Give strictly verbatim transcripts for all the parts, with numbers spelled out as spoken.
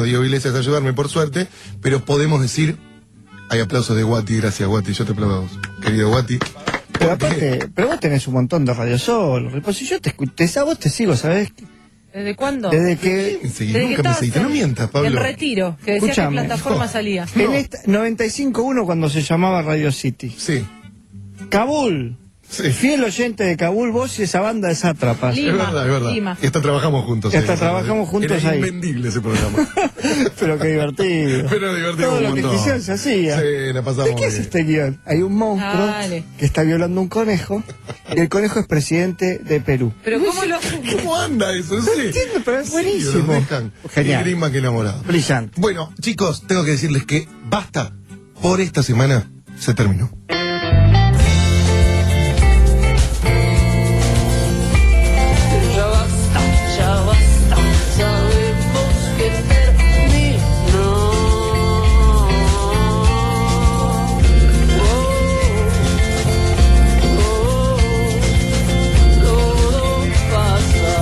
Diego Iglesias a ayudarme, por suerte, pero podemos decir, hay aplausos de Guati, gracias Guati, yo te aplaudo a vos, querido Guati. Pero aparte, pero vos tenés un montón de Radio Sol, pues si yo te escuché, a vos te sigo, ¿sabés? ¿Desde cuándo? Desde que... Seguí, Desde nunca que me seguiste, no mientas, Pablo. En Retiro, que decía Escuchame, que plataforma no, salía. En esta, noventa y cinco punto uno cuando se llamaba Radio City. Sí, Kabul. sí. Fiel oyente de Kabul, vos y esa banda de sátrapas. Lima, Es verdad, es verdad. Lima. Y hasta trabajamos juntos. Hasta ahí, trabajamos juntos Era ahí. invendible ese programa. Pero qué divertido. Pero divertido Todo un lo que montón. quisieran se hacía. Sí, la pasamos ¿De qué es bien. este guión? Hay un monstruo Dale. que está violando un conejo y el conejo es presidente de Perú. Pero ¿cómo lo ¿Cómo anda eso? No sé. entiendo, pero es Sí, buenísimo. los dejan. Genial. Y Grima que enamorado. Brillante. Bueno, chicos, tengo que decirles que basta. Por esta semana se terminó. Ya basta, ya basta, sabemos que terminó. Oh, oh, todo pasa,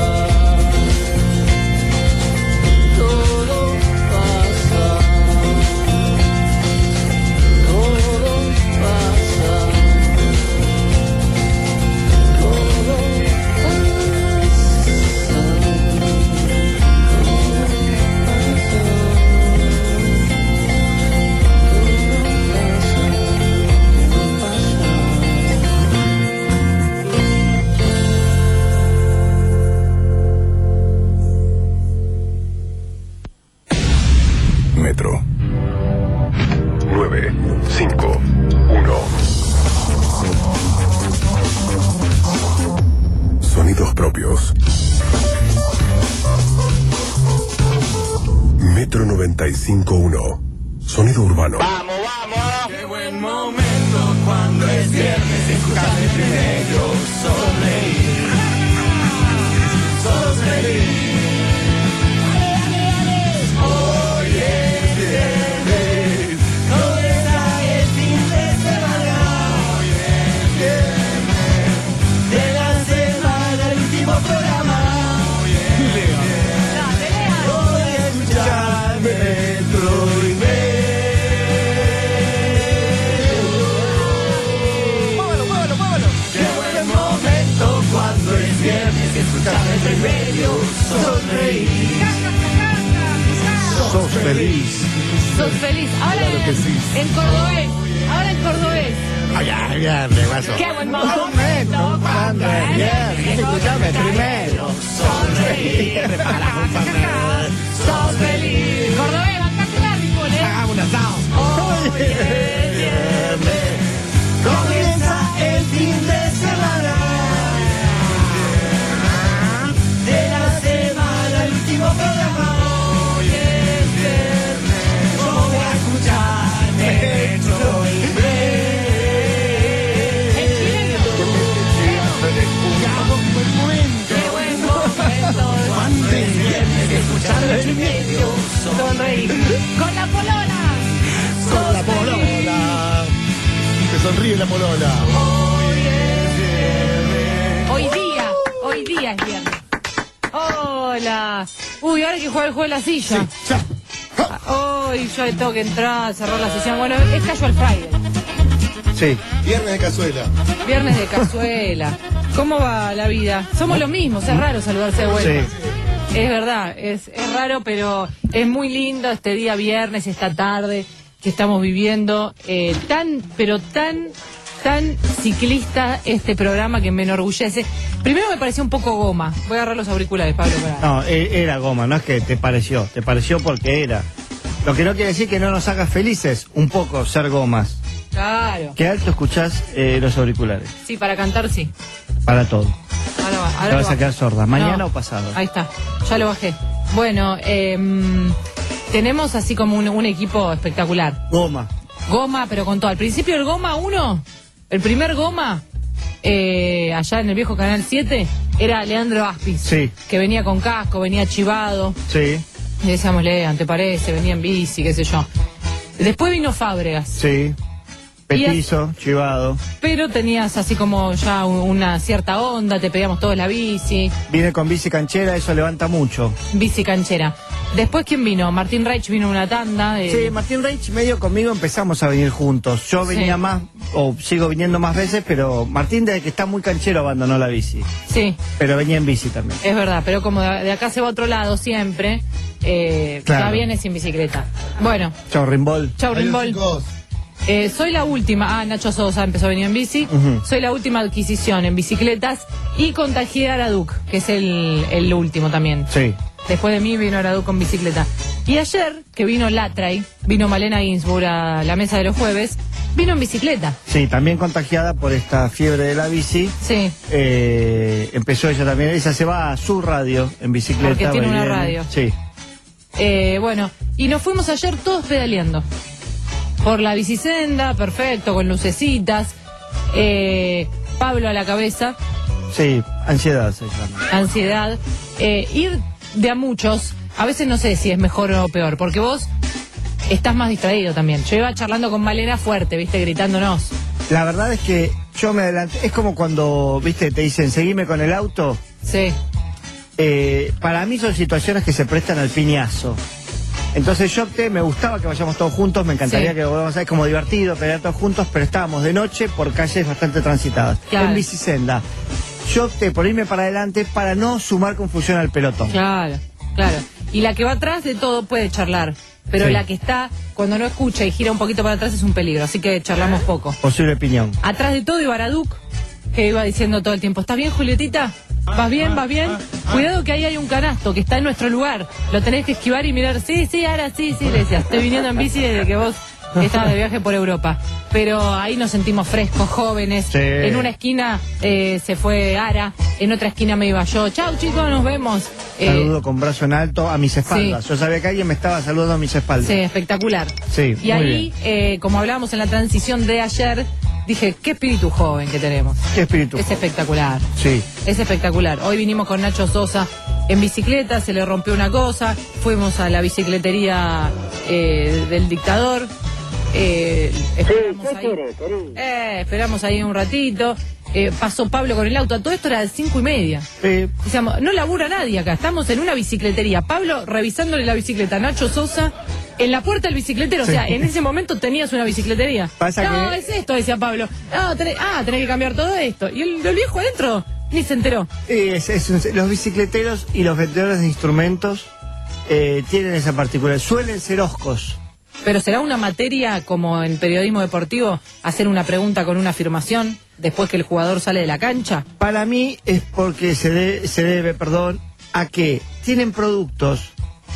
todo pasa, todo pasa, todo Metro nueve cinco uno. Sonidos propios. Metro noventa y cinco punto uno. Sonido urbano. Vamos, vamos. Qué buen momento cuando es viernes. Escuchar el primero. Sonreír. Sonreír. Hoy es viernes. Comienza el fin de semana. Hoy es viernes. De la semana, el último programa. Hoy es viernes. Voy a escuchar Metro y Medio. Qué buen momento cuando es viernes, escuchar Metro y Medio, sonreír. Sos feliz. sos feliz? Ahora Claro que en, sí. en cordobés, ahora en cordobés. Ay, ay, viernes, vaso. Qué buen Momento momento cuando es viernes, escuchame primero. Sonreír para acompañar. Sos feliz. Cordobés, bancate la ricol, ¿eh? Hagamos un asado. Hoy es viernes, comienza el fin de semana. De la semana, el último programa. Hoy es viernes, voy a escuchar Metro y El chileno. Qué buen momento cuando es viernes, escuchar Metro y Medio, sonreír. Con la polona. Con la polola. Te sonríe la polola. Hoy es viernes. Hoy día, hoy día es viernes. Hola. Uy, ahora hay que jugar el juego de la silla. Ya. Hoy yo tengo que entrar, cerrar la sesión. Bueno, es Casual Friday. Sí. Viernes de cazuela. Viernes de cazuela. ¿Cómo va la vida? Somos los mismos, es raro saludarse de vuelta. Sí. Es verdad, es, es raro, pero es muy lindo este día viernes, esta tarde que estamos viviendo. Eh, tan, pero tan, tan ciclista este programa que me enorgullece. Primero me pareció un poco goma. Voy a agarrar los auriculares, Pablo. Para... No, e- era goma, no es que te pareció, te pareció porque era. Lo que no quiere decir que no nos hagas felices un poco ser gomas. Claro. ¿Qué alto escuchás eh, los auriculares? Sí, para cantar sí. Para todo. Ahora va, ahora Te vas lo a quedar bajo. sorda, mañana No, o pasado. Ahí está, ya lo bajé. Bueno, em, tenemos así como un, un equipo espectacular. Goma. Goma, pero con todo. Al principio el Goma uno, el primer Goma, eh, allá en el viejo Canal siete, era Leandro Aspis. Sí. Que venía con casco, venía chivado. Sí, Y decíamos, Lean, ¿te parece? Venía en bici, qué sé yo. Después vino Fábregas. sí. Petizo, chivado. Pero tenías así como ya un- una cierta onda, te pedíamos todos la bici, Viene con bici canchera, eso levanta mucho. bici canchera. Después, ¿quién vino? Martín Reich vino una tanda. De... Sí, Martín Reich medio conmigo empezamos a venir juntos. Yo venía Sí. más, o sigo viniendo más veces, pero Martín desde que está muy canchero abandonó la bici. Sí, Pero venía en bici también. es verdad, pero como de, de acá se va a otro lado siempre, eh, Claro. ya viene sin bicicleta. Bueno, Chau, Rimbol. chau Adiós, Rimbol. chicos. Eh, soy la última, ah, Nacho Sosa empezó a venir en bici, Ujú. soy la última adquisición en bicicletas y contagié a Araduc, que es el, el último también. Sí. Después de mí vino Araduc con bicicleta. Y ayer, que vino Latray, vino Malena Ginsburg a la mesa de los jueves, vino en bicicleta. Sí, también contagiada por esta fiebre de la bici. Sí, Eh, empezó ella también, ella se va a su radio en bicicleta. Porque tiene va y una viene. radio. Sí. eh, bueno, y nos fuimos ayer todos pedaleando. Por la bicisenda, perfecto, con lucecitas. Eh, Pablo a la cabeza, Sí, ansiedad se llama. ansiedad. Eh, ir de a muchos, a veces no sé si es mejor o peor, porque vos estás más distraído también. Yo iba charlando con Malena fuerte, viste, gritándonos. La verdad es que yo me adelanté, es como cuando, viste, te dicen, seguime con el auto. Sí, Eh, para mí son situaciones que se prestan al piñazo. Entonces yo opté, me gustaba que vayamos todos juntos, me encantaría Sí. que volvamos a es como divertido pelear todos juntos, pero estábamos de noche por calles bastante transitadas. Claro. En bicisenda. Yo opté por irme para adelante para no sumar confusión al pelotón. claro, claro. Y la que va atrás de todo puede charlar, pero Sí. la que está, cuando no escucha y gira un poquito para atrás es un peligro, así que charlamos poco. Posible piñón. Atrás de todo iba Araduc, que iba diciendo todo el tiempo, ¿estás bien, Julietita? ¿Vas bien? ¿Vas bien? Cuidado que ahí hay un canasto que está en nuestro lugar. Lo tenés que esquivar y mirar. Sí, sí, ahora sí, sí, le decía. Estoy viniendo en bici desde que vos estabas de viaje por Europa. Pero ahí nos sentimos frescos, jóvenes. Sí. En una esquina eh, se fue Ara, en otra esquina me iba yo. Chau, chicos, nos vemos. Eh, Saludo con brazo en alto a mis espaldas. sí. Yo sabía que alguien me estaba saludando a mis espaldas. Sí, espectacular. Sí, Y muy ahí, bien. eh, como hablábamos en la transición de ayer, dije, qué espíritu joven que tenemos. Qué espíritu. Es espectacular. Sí. Es espectacular. Hoy vinimos con Nacho Sosa en bicicleta, se le rompió una cosa, fuimos a la bicicletería eh, del dictador, eh, esperamos, ahí, eh, esperamos ahí un ratito, eh, pasó Pablo con el auto, todo esto era de cinco y media. Sí. Decíamos, no labura nadie acá, estamos en una bicicletería. Pablo revisándole la bicicleta a Nacho Sosa en la puerta del bicicletero, o sea, en ese momento tenías una bicicletería. Pasa no, que- es esto, decía Pablo. No, tenés, ah, tenés que cambiar todo esto. Y el, el viejo adentro ni se enteró. Sí, es- es un- los bicicleteros y los vendedores de instrumentos eh, tienen esa particularidad. Suelen ser oscos. Pero será una materia como en periodismo deportivo, hacer una pregunta con una afirmación después que el jugador sale de la cancha. Para mí es porque se, de- se debe, perdón, a que tienen productos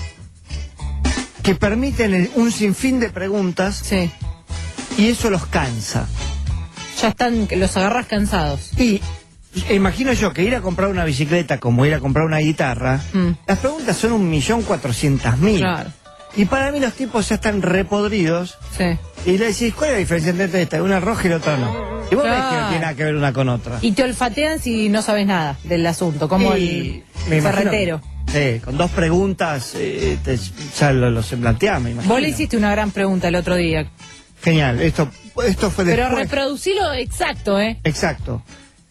que permiten el- un sinfín de preguntas Sí. y eso los cansa. Ya están, los agarras cansados. Y imagino yo que ir a comprar una bicicleta como ir a comprar una guitarra, Mm. las preguntas son un millón cuatrocientas mil. Claro. Y para mí los tipos ya están repodridos Sí. y le decís, ¿cuál es la diferencia entre esta? Una roja y la otra no. Y vos ves que no Claro. tiene nada que ver una con otra. Y te olfatean si no sabes nada del asunto, como Y el me imagino- ferretero. Sí, con dos preguntas eh, te- ya lo, lo se plantea, me imagino. Vos le hiciste una gran pregunta el otro día. Genial, esto, esto fue Pero después. reproducilo exacto, ¿eh? Exacto.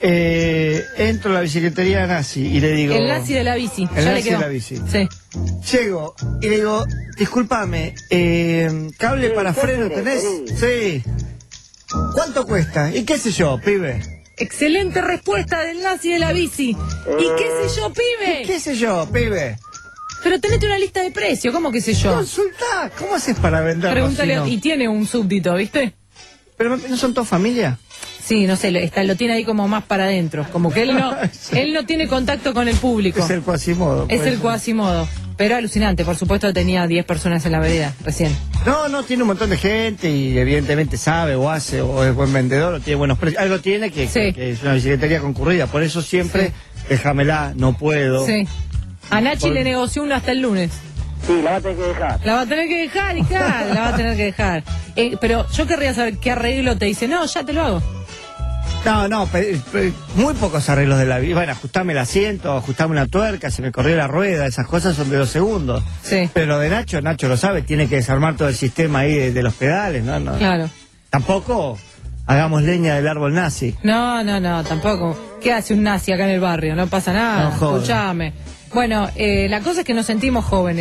Eh, entro a la bicicletería nazi y le digo... El nazi de la bici. El ya nazi le quedó. de la bici. Sí. Llego y le digo, discúlpame, eh, ¿cable para freno tenés? Sí. ¿Cuánto cuesta? ¿Y qué sé yo, pibe? Excelente respuesta del nazi de la bici. ¿Y qué sé yo, pibe? ¿Qué sé yo, pibe? Pero tenete una lista de precios, ¿cómo que sé yo? Consultá, ¿cómo haces para venderlo? Pregúntale, si no? y tiene un súbdito, ¿viste? ¿Pero no son todos familia? Sí, no sé, lo, está, lo tiene ahí como más para adentro. Como que él no, Sí. él no tiene contacto con el público. Es el Quasimodo. Es pues. el Quasimodo. Pero alucinante, por supuesto tenía diez personas en la vereda recién. No, no, tiene un montón de gente y evidentemente sabe o hace o es buen vendedor o tiene buenos precios. Algo tiene que, Sí. que, que es una bicicletería concurrida. Por eso siempre, déjamela, no puedo. Sí. A Nachi Por- le negoció uno hasta el lunes. Sí, la va a tener que dejar. La va a tener que dejar, hija, la va a tener que dejar. Eh, pero yo querría saber qué arreglo te dice. No, ya te lo hago. No, no, pe- pe- muy pocos arreglos de la vida. Bueno, ajustame el asiento, ajustame una tuerca, se me corrió la rueda, esas cosas son de dos segundos. Sí. Pero de Nacho, Nacho lo sabe, tiene que desarmar todo el sistema ahí de, de los pedales, ¿no? no. Claro. Tampoco hagamos leña del árbol nazi. No, no, no, tampoco. ¿Qué hace un nazi acá en el barrio? No pasa nada. No jodas. Escuchame. Bueno, eh, la cosa es que nos sentimos jóvenes.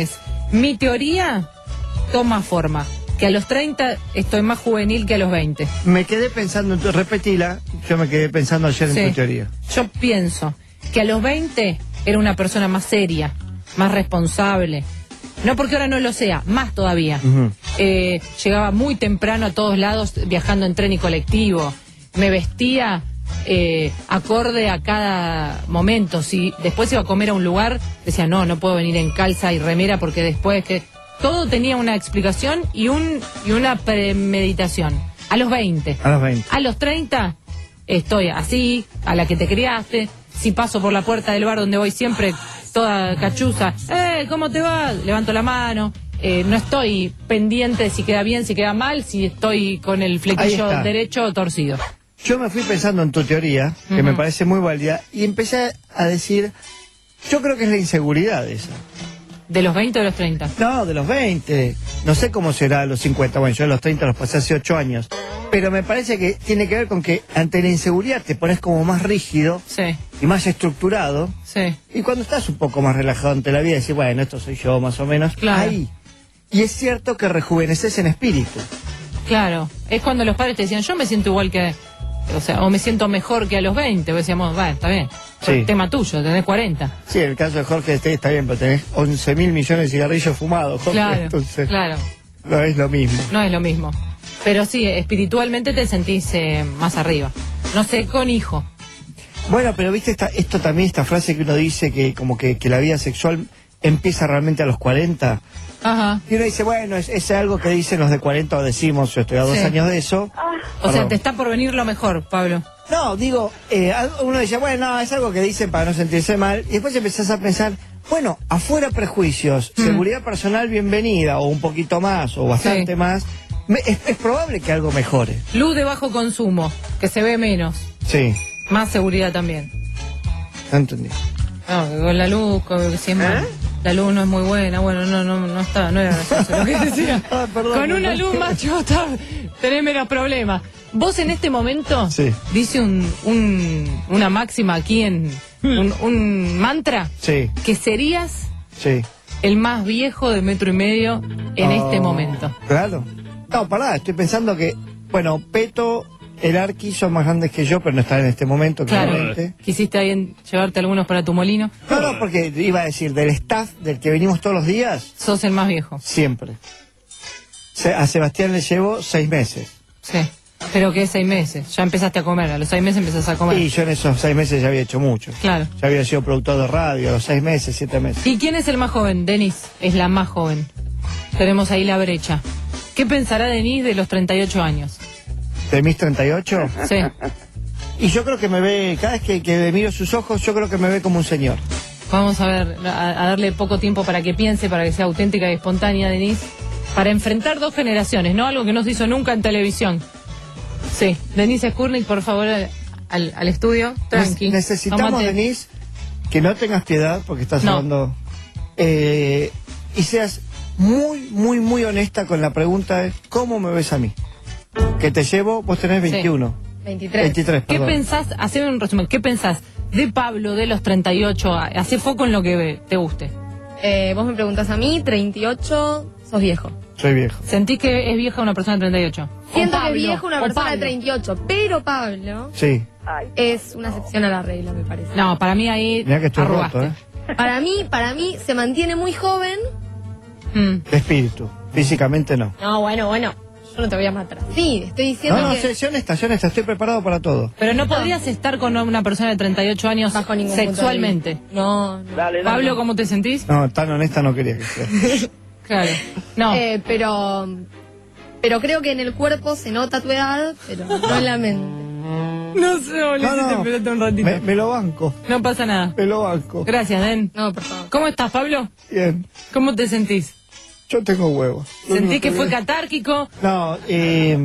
Mi teoría toma forma. Que a los treinta estoy más juvenil que a los veinte. Me quedé pensando en tu... Repetila, yo me quedé pensando ayer Sí. en tu teoría. Yo pienso que a los veinte era una persona más seria, más responsable. No porque ahora no lo sea, más todavía. Ujú. Eh, llegaba muy temprano a todos lados viajando en tren y colectivo. Me vestía eh, acorde a cada momento. Si después iba a comer a un lugar, decía, no, no puedo venir en calza y remera porque después que... Todo tenía una explicación y un y una premeditación. A los veinte. A los veinte. A los treinta estoy así, a la que te criaste. Si paso por la puerta del bar donde voy siempre toda cachuza, ¡eh, cómo te va! Levanto la mano. Eh, no estoy pendiente de si queda bien, si queda mal, si estoy con el Ahí flequillo está. derecho o torcido. Yo me fui pensando en tu teoría, que Ujú. me parece muy válida, y empecé a decir, yo creo que es la inseguridad esa. ¿De los veinte o de los treinta? No, de los veinte. No sé cómo será a los cincuenta. Bueno, yo a los treinta los pasé hace ocho años. Pero me parece que tiene que ver con que ante la inseguridad te pones como más rígido Sí, y más estructurado. sí. Y cuando estás un poco más relajado ante la vida, decís, bueno, esto soy yo más o menos. Claro. Ahí. Y es cierto que rejuveneces en espíritu. Claro, es cuando los padres te decían, yo me siento igual que, o sea, o me siento mejor que a los veinte, o decíamos, va, está bien, Sí. tema tuyo, tenés cuarenta. Sí, el caso de Jorge este está bien, pero tenés once mil millones de cigarrillos fumados, Jorge. Claro, Entonces, claro, no es lo mismo. no es lo mismo. Pero sí, espiritualmente te sentís eh, más arriba. No sé, con hijo. Bueno, pero viste esta, esto también, esta frase que uno dice que como que, que la vida sexual empieza realmente a los cuarenta. Ajá. Y uno dice, bueno, es, es algo que dicen los de cuarenta o decimos, yo estoy a dos Sí. años de eso. O sea, Perdón. te está por venir lo mejor, Pablo. No, digo, eh, al- uno dice, bueno, no, es algo que dicen para no sentirse mal. Y después empezás a pensar, bueno, afuera prejuicios, Mm. seguridad personal bienvenida, o un poquito más, o bastante Sí. más. Me- es, es probable que algo mejore. Luz de bajo consumo, que se ve menos. Sí, Más seguridad también. no entendí. No, que con la luz, con- que si es mal- la luz no es muy buena, bueno, no, no, no está, no era gracioso lo que decía. Ah, perdón, Con una perdón. luz más chota, tenés menos problemas. Vos en este momento, Sí. dice un, un- una máxima aquí en, un, un mantra, Sí, que serías sí. el más viejo de metro y medio en este Oh, momento. Claro. No, pará, estoy pensando que, bueno, Peto, el Arqui son más grandes que yo, pero no están en este momento, Claro, claramente. quisiste ahí en- llevarte algunos para tu molino. No, no, porque iba a decir, del staff del que venimos todos los días, Sos el más viejo, siempre. Se- a Sebastián le llevo seis meses. sí. Pero que seis meses, ya empezaste a comer, a los seis meses empezás a comer. Y yo en esos seis meses ya había hecho mucho. Claro. Ya había sido productor de radio, a los seis meses, siete meses. ¿Y quién es el más joven? Denis es la más joven. Tenemos ahí la brecha. ¿Qué pensará Denis de los treinta y ocho años? ¿De mis treinta y ocho? Sí. Y yo creo que me ve, cada vez que, que miro sus ojos, yo creo que me ve como un señor. Vamos a ver, a, a darle poco tiempo para que piense, para que sea auténtica y espontánea, Denis. Para enfrentar dos generaciones, ¿no? Algo que no se hizo nunca en televisión. Sí. Denis Skurnik, por favor, al, al estudio. Tranqui. Necesitamos, Tómate- Denise, que no tengas piedad, porque estás No. hablando, eh, y seas muy, muy, muy honesta con la pregunta de ¿cómo me ves a mí? Que te llevo, vos tenés Sí. veintiuno. veintitrés. veintitrés, ¿Qué perdón. pensás? Haceme un resumen. ¿Qué pensás de Pablo de los treinta y ocho? Hacé foco en lo que te guste. Eh, vos me preguntás a mí, treinta y ocho, sos viejo. Soy viejo. ¿Sentís que es vieja una persona de treinta y ocho? Siento O que es Pablo, viejo una o persona de Pablo. treinta y ocho, pero Pablo Sí. es una excepción a la regla, me parece. No, para mí ahí Mirá que estoy arrugaste. roto, ¿eh? Para mí, para mí se mantiene muy joven. Mm. De espíritu. Físicamente no. No, bueno, bueno, yo no te voy a matar. Sí, estoy diciendo No, no, que sé, sé honesta, sé honesta, estoy preparado para todo. Pero no podrías estar con una persona de treinta y ocho años bajo ningún punto de sexualmente. vista. No, no. Pablo, ¿cómo te sentís? No, tan honesta no quería que sea. Claro. No. Eh, pero, pero creo que en el cuerpo se nota tu edad, pero no en la mente. no sé, boludo, No, no, espérate un ratito. me, me lo banco, No pasa nada. me lo banco. Gracias, Den. No, por favor. ¿Cómo estás, Pablo? Bien, ¿Cómo te sentís? yo tengo huevos. Lo ¿Sentís único que fue veo- catárquico? No, eh,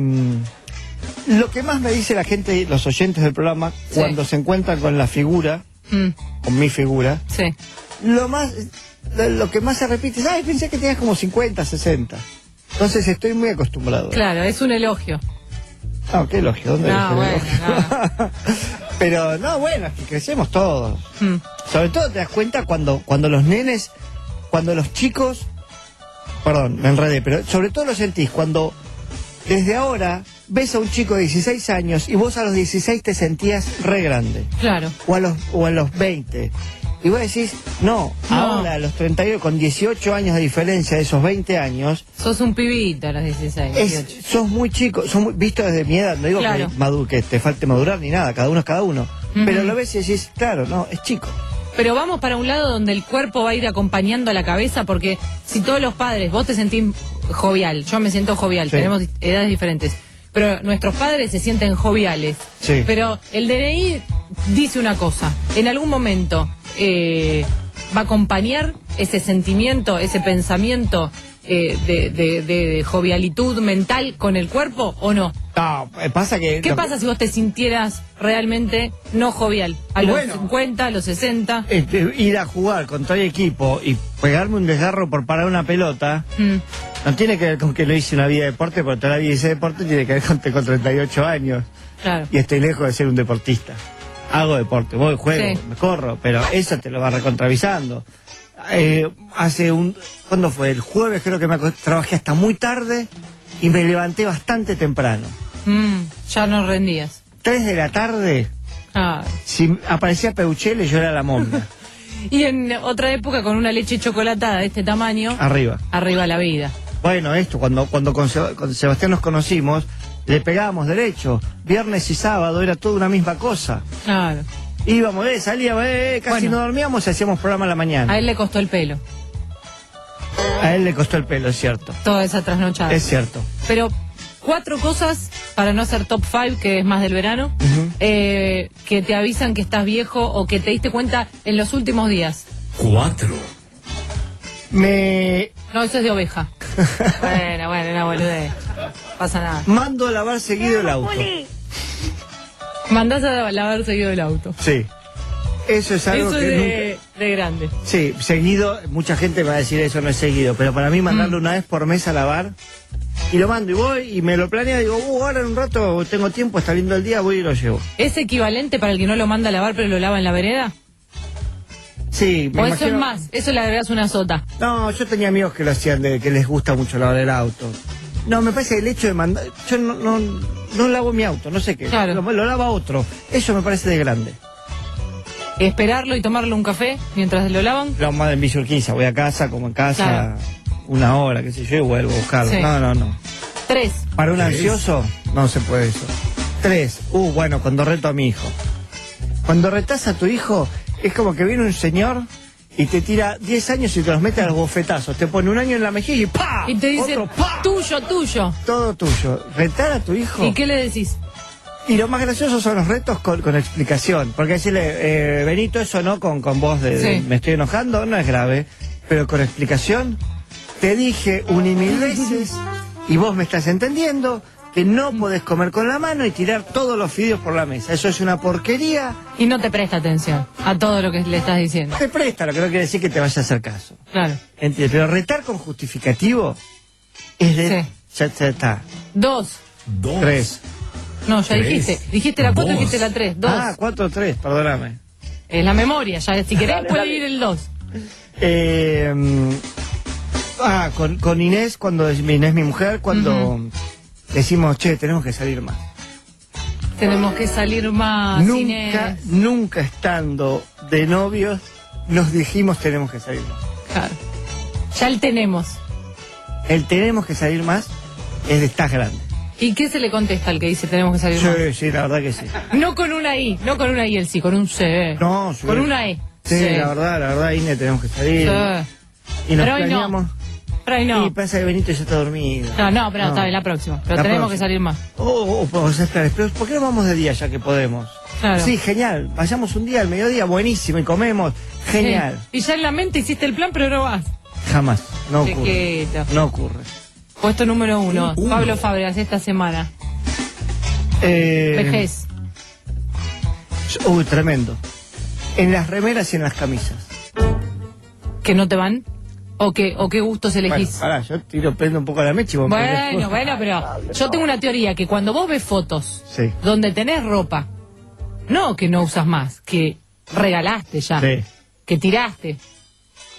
lo que más me dice la gente, los oyentes del programa, Sí. cuando se encuentran con la figura, Mm, con mi figura, sí. lo más, lo, lo que más se repite es, ay, pensé que tenías como cincuenta, sesenta. Entonces estoy muy acostumbrado. Claro, es un elogio. No, qué elogio, ¿dónde No, dije el bueno, elogio? Pero no, bueno, es que crecemos todos. Mm, Sobre todo te das cuenta cuando, cuando los nenes, cuando los chicos perdón, me enredé, pero sobre todo lo sentís cuando desde ahora ves a un chico de dieciséis años y vos a los dieciséis te sentías re grande. Claro. O a los, o a los veinte. Y vos decís, no, No. ahora a los treinta y ocho, con dieciocho años de diferencia de esos veinte años, Sos un pibito a los dieciséis, es, dieciocho. sos muy chico, sos muy, visto desde mi edad, no digo Claro. que, madu- que te falte madurar ni nada, cada uno es cada uno. Ujú. Pero lo ves y decís, claro, no, es chico. Pero vamos para un lado donde el cuerpo va a ir acompañando a la cabeza, porque si todos los padres, vos te sentís jovial, yo me siento jovial, Sí. tenemos edades diferentes, pero nuestros padres se sienten joviales. Sí. Pero el D N I dice una cosa, en algún momento eh, va a acompañar ese sentimiento, ese pensamiento eh, de, de, de jovialitud mental con el cuerpo o no. No, eh, pasa que... ¿Qué lo que- pasa si vos te sintieras realmente no jovial? A Y los bueno. cincuenta, a los sesenta. Este, ir a jugar con todo el equipo y pegarme un desgarro por parar una pelota, Mm. no tiene que ver con que lo hice una vida de deporte, porque toda la vida hice deporte, tiene que ver con que tengo treinta y ocho años Claro. y estoy lejos de ser un deportista. Hago deporte, voy, juego, Sí. me corro, pero eso te lo va recontravisando. Eh, hace un... ¿Cuándo fue? El jueves creo que me acosté- trabajé hasta muy tarde y me levanté bastante temprano. Mm, ya no rendías. Tres de la tarde, Ah. si aparecía Peuchele, yo era la momia. Y en otra época con una leche chocolatada de este tamaño, Arriba. arriba la vida. Bueno, esto, cuando, cuando con, Seb- con Sebastián nos conocimos, le pegábamos derecho. Viernes y sábado era toda una misma cosa. Claro. Íbamos, eh, salíamos, eh, casi Bueno. no dormíamos y hacíamos programa a la mañana. A él le costó el pelo, A él le costó el pelo, es cierto. toda esa trasnochada. Es cierto. Pero cuatro cosas, para no hacer top five, que es más del verano, Ujú. eh, que te avisan que estás viejo o que te diste cuenta en los últimos días. Cuatro. Me No, eso es de oveja. bueno, bueno, una boludez. Pasa nada. mando a lavar seguido el auto. Mandás a lavar seguido el auto. Sí. Eso es algo Eso es que de, de grande. nunca... Sí, seguido, mucha gente me va a decir eso no es seguido, pero para mí mandarlo Mm. una vez por mes a lavar, y lo mando y voy y me lo planeo y digo, uh, ahora en un rato tengo tiempo, está lindo el día, voy y lo llevo. ¿Es equivalente para el que no lo manda a lavar pero lo lava en la vereda? Sí, me O eso es imagino- más, eso le agregas una sota. No, yo tenía amigos que lo hacían, de que les gusta mucho lavar el auto. No, me parece que el hecho de mandar... Yo no, no, no lavo mi auto, no sé qué. Claro. Lo, lo lava otro. Eso me parece de grande. Esperarlo y tomarle un café mientras lo lavan. Lo más en Villa Urquiza, voy a casa, como en casa, Claro. una hora, qué sé yo, y vuelvo a buscarlo. Sí. No, no, no. Tres. Para un Tres. ansioso, no se puede eso. Tres. Uh, bueno, cuando reto a mi hijo. Cuando retas a tu hijo, es como que viene un señor y te tira diez años y te los mete a los bofetazos. Te pone un año en la mejilla y ¡pa! Y te dice, Otro, ¡pa! tuyo, tuyo. Todo tuyo. Retar a tu hijo. ¿Y qué le decís? Y lo más gracioso son los retos con, con explicación. Porque decirle, eh, Benito, eso no con, con voz de, de Sí. me estoy enojando, no es grave. Pero con explicación, te dije un y mil veces, y vos me estás entendiendo, que no podés comer con la mano y tirar todos los fideos por la mesa. Eso es una porquería. Y no te presta atención a todo lo que le estás diciendo. Te presta, lo que no quiere decir que te vaya a hacer caso. Claro. ¿Entiendes? Pero retar con justificativo es de... Sí. Ya, ya está. Dos. Dos. Tres. No, ya Tres. dijiste. Dijiste la cuatro, Dos. dijiste la tres. Dos. Ah, cuatro, tres, perdóname. Es la memoria, ya si querés Dale, puede dale. ir el dos. Eh, mm, ah, con, con Inés, cuando es- Inés mi mujer, cuando decimos, che, tenemos que salir más. Tenemos que salir más, nunca, Inés. nunca estando de novios, nos dijimos tenemos que salir más. Claro. Ya el tenemos. El tenemos que salir más es de estás grande. ¿Y qué se le contesta al que dice tenemos que salir más? Sí, sí, la verdad que sí. No con una I, no con una I el sí, con un C. No, sí. Con una E. Sí, la verdad, la verdad, Inés, tenemos que salir. Sí. Y nos Pero hoy no. planeamos. Pero ahí no. Y pasa que Benito ya está dormido. No, no, pero está bien, la próxima. Pero La tenemos que próxima. salir más. Oh, oh, podemos hacer planes. Pero ¿por qué no vamos de día ya que podemos? Claro. Sí, genial. Vayamos un día al mediodía, buenísimo, y comemos. Genial. Sí. Y ya en la mente hiciste el plan, pero no vas. Jamás. No ocurre. Chiquito. No ocurre. Puesto número uno. Uno. Pablo Fábregas esta semana. Eh, Vejez. Uy, tremendo. En las remeras y en las camisas. ¿Que no te van? ¿O qué, o qué gustos Bueno, elegís? pará, yo tiro, prendo un poco la mecha y vos me Bueno, prendés bueno, pero yo tengo una teoría que cuando vos ves fotos Sí. donde tenés ropa, no que no usas más, que regalaste ya, Sí. que tiraste,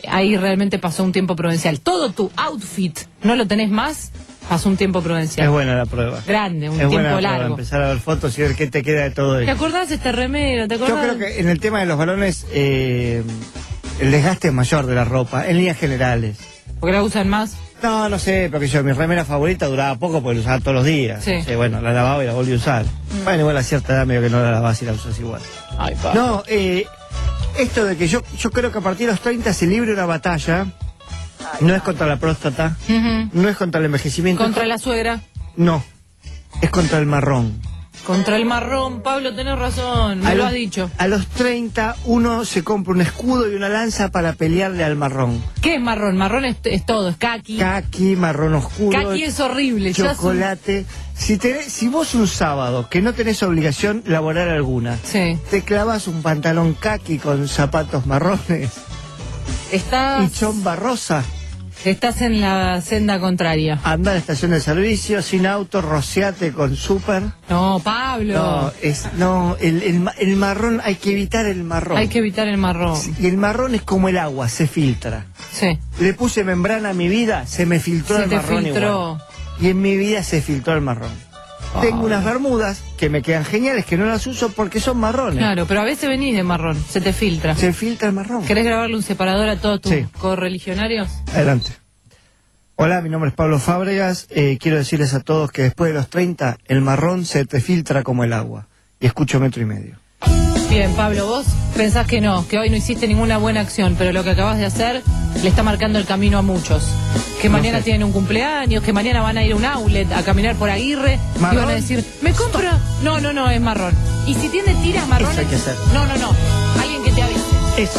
ahí realmente pasó un tiempo prudencial. Todo tu outfit no lo tenés más, pasó un tiempo prudencial. Es buena la prueba. Grande, un es buena tiempo la prueba, largo. empezar a ver fotos y ver qué te queda de todo ¿Te eso. acordás de este remero? ¿Te Yo acordás? creo que en el tema de los balones, eh, el desgaste es mayor de la ropa, en líneas generales. Porque la usan más. No, no sé, porque yo, mi remera favorita duraba poco porque la usaba todos los días. Sí. Sí, bueno, la lavaba y la volví a usar. Bueno, igual a cierta edad medio que no la lavas y la usas igual. Ay, pa. No, eh, esto de que yo, yo creo que a partir de los treinta se libre una batalla, no es contra la próstata, Ujú. no es contra el envejecimiento. Contra es la suegra. con- No, es contra el marrón. Contra el marrón, Pablo, tenés razón, me A lo los- has dicho. A los treinta uno se compra un escudo y una lanza para pelearle al marrón. ¿Qué es marrón? Marrón es, es todo, es kaki. Kaki, marrón oscuro. Kaki es horrible. ya es un- Chocolate. Si, tenés- si vos un sábado que no tenés obligación laboral alguna, Sí. te clavas un pantalón kaki con zapatos marrones y Estás, chomba rosa, estás en la senda contraria. anda a la estación de servicio sin auto, rociate con súper. No, Pablo. No, es, no el, el ma- el marrón, hay que evitar el marrón. Hay que evitar el marrón. Y el marrón es como el agua, se filtra. Sí. Le puse membrana a mi vida, se me filtró Se el te marrón filtró. igual. Y en mi vida se filtró el marrón. Tengo unas bermudas que me quedan geniales, que no las uso porque son marrones. Claro, pero a veces venís de marrón, se te filtra. Se filtra el marrón. ¿Querés grabarle un separador a todos tus Sí. correligionarios? Adelante. Hola, mi nombre es Pablo Fábregas. Eh, quiero decirles a todos que después de los treinta, el marrón se te filtra como el agua. Y escucho Metro y Medio. Bien, Pablo, vos pensás que no, que hoy no hiciste ninguna buena acción, pero lo que acabas de hacer le está marcando el camino a muchos. Que No mañana sé. tienen un cumpleaños, que mañana van a ir a un outlet a caminar por Aguirre y ¿Marrón? van a decir, ¿me compro? No, no, no, es marrón. Y si tiene tiras marrones... Eso hay que hacer. No, no, no. Alguien que te avise. Eso.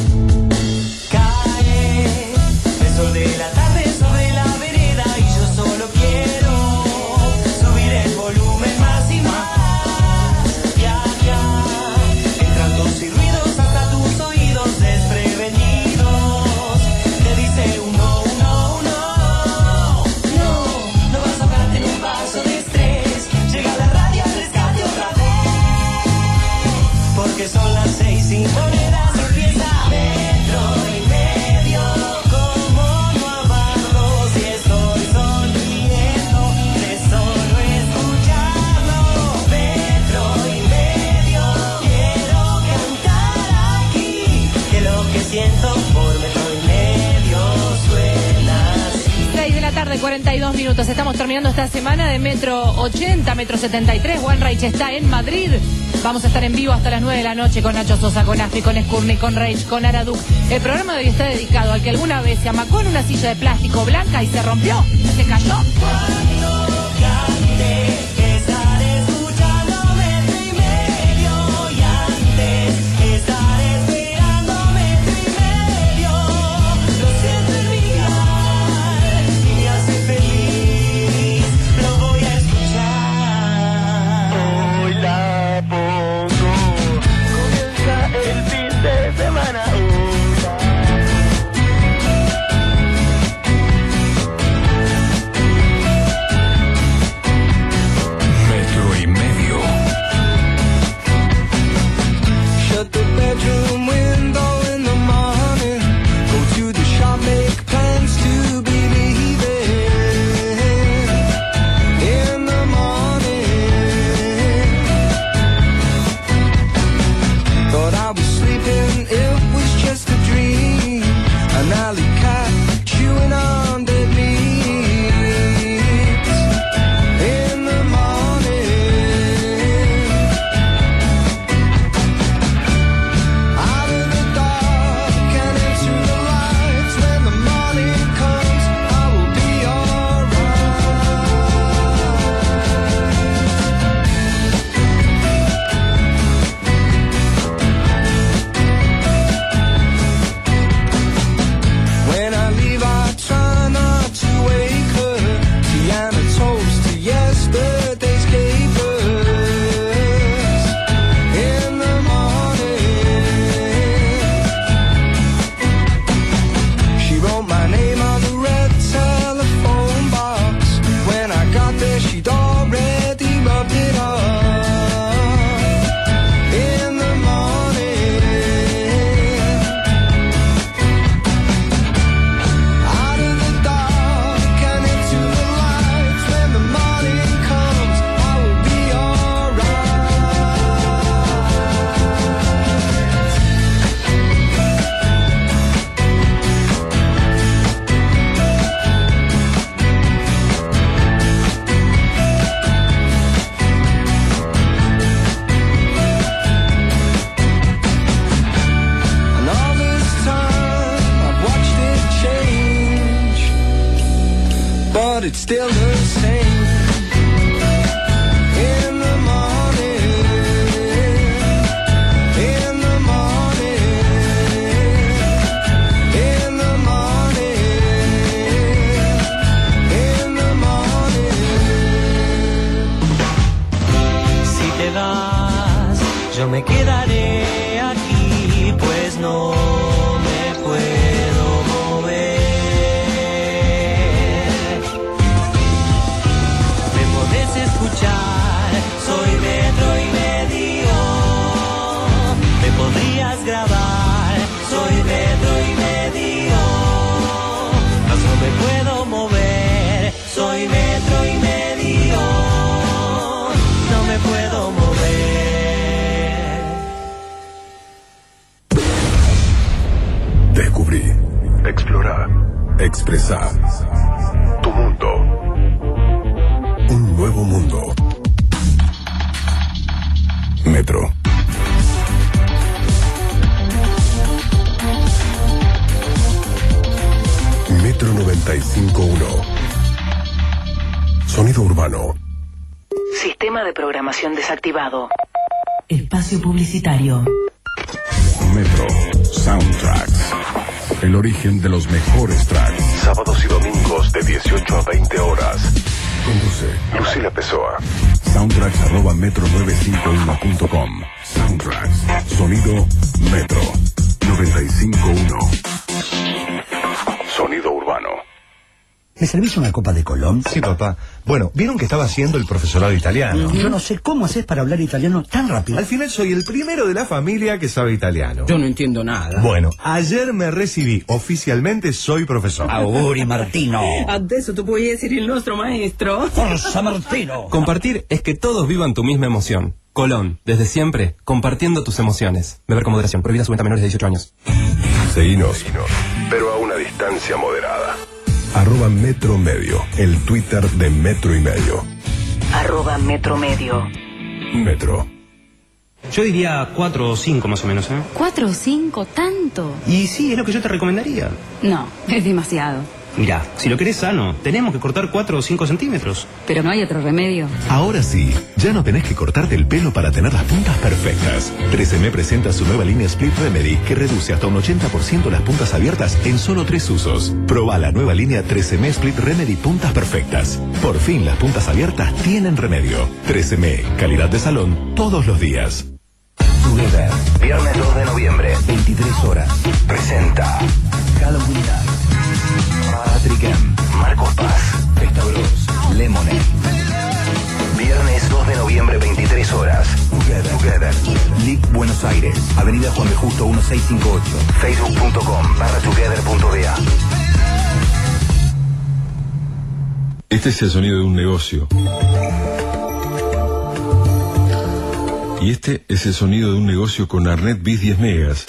Cae el sol de la tarde sobre la vereda y yo solo quiero subir el volumen más y más. Ya, ya, entran tus y ruidos hasta tus oídos desprevenidos. Te dice un no, un no, un no. No, no vas a ahorrarte ni un paso de estrés. Llega la radio al rescate otra vez. Porque son las seis y monedas empieza Metro y Medio. Como no amarlo si estoy sonriendo de solo escucharlo. Metro y Medio, quiero cantar aquí que lo que siento por Metro y Medio suena así. seis de la tarde, cuarenta y dos minutos. Estamos terminando esta semana de Metro ochenta, Metro setenta y tres. Juan Reich está en Madrid. Vamos a estar en vivo hasta las nueve de la noche con Nacho Sosa, con Afri, con Escurni, con Reich, con Araduk. El programa de hoy está dedicado al que alguna vez se amacó en una silla de plástico blanca y se rompió, se cayó. Cuando cante, estaré escuchando Metro y Medio y antes estaré esperando Metro y Medio. Lo siento en mi alma y me hace feliz, lo voy a escuchar. Hoy la pongo, comienza el fin de semana. but it's still the same. In the morning, in the morning, in the morning, in the morning. Si te vas, yo me quedaré aquí, pues no me puedo mover. Me podés escuchar, soy metro y medio. Me podrías grabar, soy metro y medio. Mas no me puedo mover, soy metro y medio. No me puedo mover. Descubrí, explorar, expresar. Tu mundo. Un nuevo mundo. Metro. Metro noventa y cinco punto uno. Sonido urbano. Sistema de programación desactivado. Espacio publicitario. Metro Soundtracks. El origen de los mejores tracks. Sábados y domingos de dieciocho a veinte horas. Conduce Lucila Pessoa. Soundtracks arroba metro novecientos cincuenta y uno punto com. Soundtracks. Sonido Metro noventa y cinco punto uno. Sonido urbano. ¿Me servís una copa de Colón? Sí, papá. Bueno, ¿vieron que estaba haciendo el profesorado italiano? Yo no sé cómo haces para hablar italiano tan rápido. Al final soy el primero de la familia que sabe italiano. Yo no entiendo nada. Bueno, ayer me recibí. Oficialmente soy profesor. Auguri, Martino. Adesso tu puoi essere il nostro maestro. Forza, Martino. Compartir es que todos vivan tu misma emoción. Colón, desde siempre, compartiendo tus emociones. Beber con moderación. Prohibida su venta a menores de dieciocho años. Seguinos, pero a una distancia moderada. Arroba Metro Medio, el Twitter de Metro y Medio. Arroba Metro Medio. Metro. Yo diría cuatro o cinco más o menos, ¿eh? ¿Cuatro o cinco? ¿Tanto? Y sí, es lo que yo te recomendaría. No, es demasiado. Mirá, si lo querés sano, tenemos que cortar cuatro o cinco centímetros. Pero no hay otro remedio. Ahora sí, ya no tenés que cortarte el pelo para tener las puntas perfectas. tres eme presenta su nueva línea Split Remedy, que reduce hasta un ochenta por ciento las puntas abiertas en solo tres usos. Proba la nueva línea tres eme Split Remedy Puntas Perfectas. Por fin las puntas abiertas tienen remedio. tres eme, calidad de salón todos los días. Together, viernes dos de noviembre, veintitrés horas. Presenta Halloween Night. Patrick M, Marcos Paz, Festa Bros, Lemonade. Viernes dos de noviembre, veintitrés horas. Together, Together. Live Buenos Aires, Avenida Juan B. Justo mil seiscientos cincuenta y ocho. Facebook punto com barra together punto b a. Este es el sonido de un negocio. Y este es el sonido de un negocio con Arnet Bis diez megas.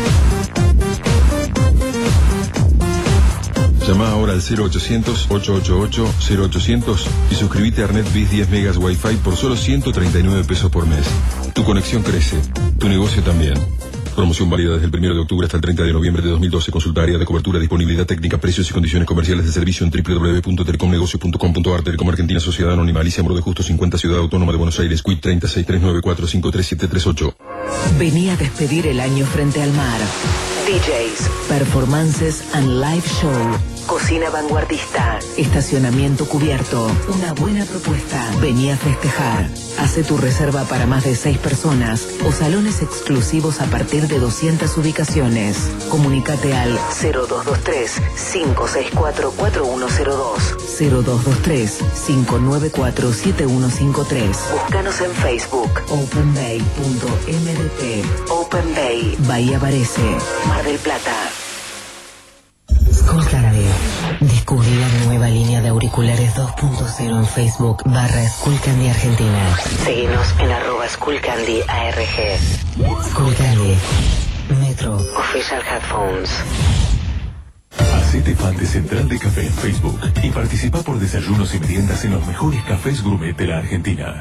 Llama ahora al cero ochocientos, ochocientos ochenta y ocho, cero ochocientos y suscríbete a Arnet Bis diez megas Wi-Fi por solo ciento treinta y nueve pesos por mes. Tu conexión crece, tu negocio también. Promoción válida desde el primero de octubre hasta el treinta de noviembre de dos mil doce. Consulta área de cobertura, disponibilidad técnica, precios y condiciones comerciales de servicio en doble u doble u doble u punto telecomnegocio punto com punto a r. Telecom Argentina, Sociedad Anónima, Alicia Moro de Justo cincuenta, Ciudad Autónoma de Buenos Aires, Q I T treinta, seis tres nueve cuatro cinco tres siete tres ocho. Vení a despedir el año frente al mar. D Js, performances and live show. Cocina vanguardista. Estacionamiento cubierto. Una buena propuesta. Vení a festejar. Hace tu reserva para más de seis personas o salones exclusivos a partir de doscientas ubicaciones. Comunícate al cero dos dos tres, cinco seis cuatro, cuatro uno cero dos, cero dos dos tres, cinco nueve cuatro, siete uno cinco tres. Búscanos en Facebook. open bay punto m d p. Open Bay, Bahía Varese, Mar del Plata. Skullcandy. Descubrí la nueva línea de auriculares dos punto cero en Facebook barra Skullcandy Argentina. Seguinos en arroba Skullcandy A R G. Skullcandy. Metro. Official Headphones. Hacete fan de Central de Café en Facebook y participa por desayunos y meriendas en los mejores cafés gourmet de la Argentina.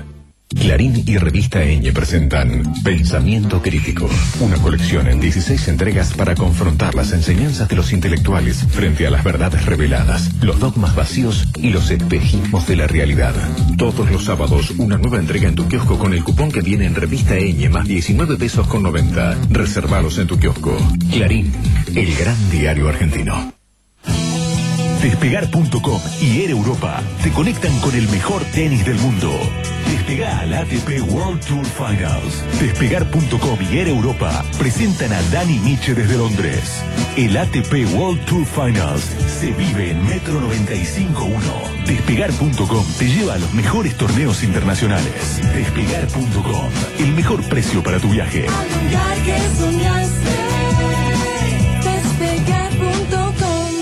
Clarín y Revista Eñe presentan Pensamiento Crítico, una colección en dieciséis entregas para confrontar las enseñanzas de los intelectuales frente a las verdades reveladas, los dogmas vacíos y los espejismos de la realidad. Todos los sábados, una nueva entrega en tu kiosco con el cupón que viene en Revista Eñe más diecinueve pesos con noventa. Reservalos en tu kiosco. Clarín, el gran diario argentino. Despegar punto com y Air Europa te conectan con el mejor tenis del mundo. Despegá al A T P World Tour Finals. Despegar punto com y Air Europa presentan a Dani Miche desde Londres. El A T P World Tour Finals se vive en Metro noventa y cinco punto uno. Despegar punto com te lleva a los mejores torneos internacionales. Despegar punto com, el mejor precio para tu viaje. Al lugar que soñaste, despegar punto com.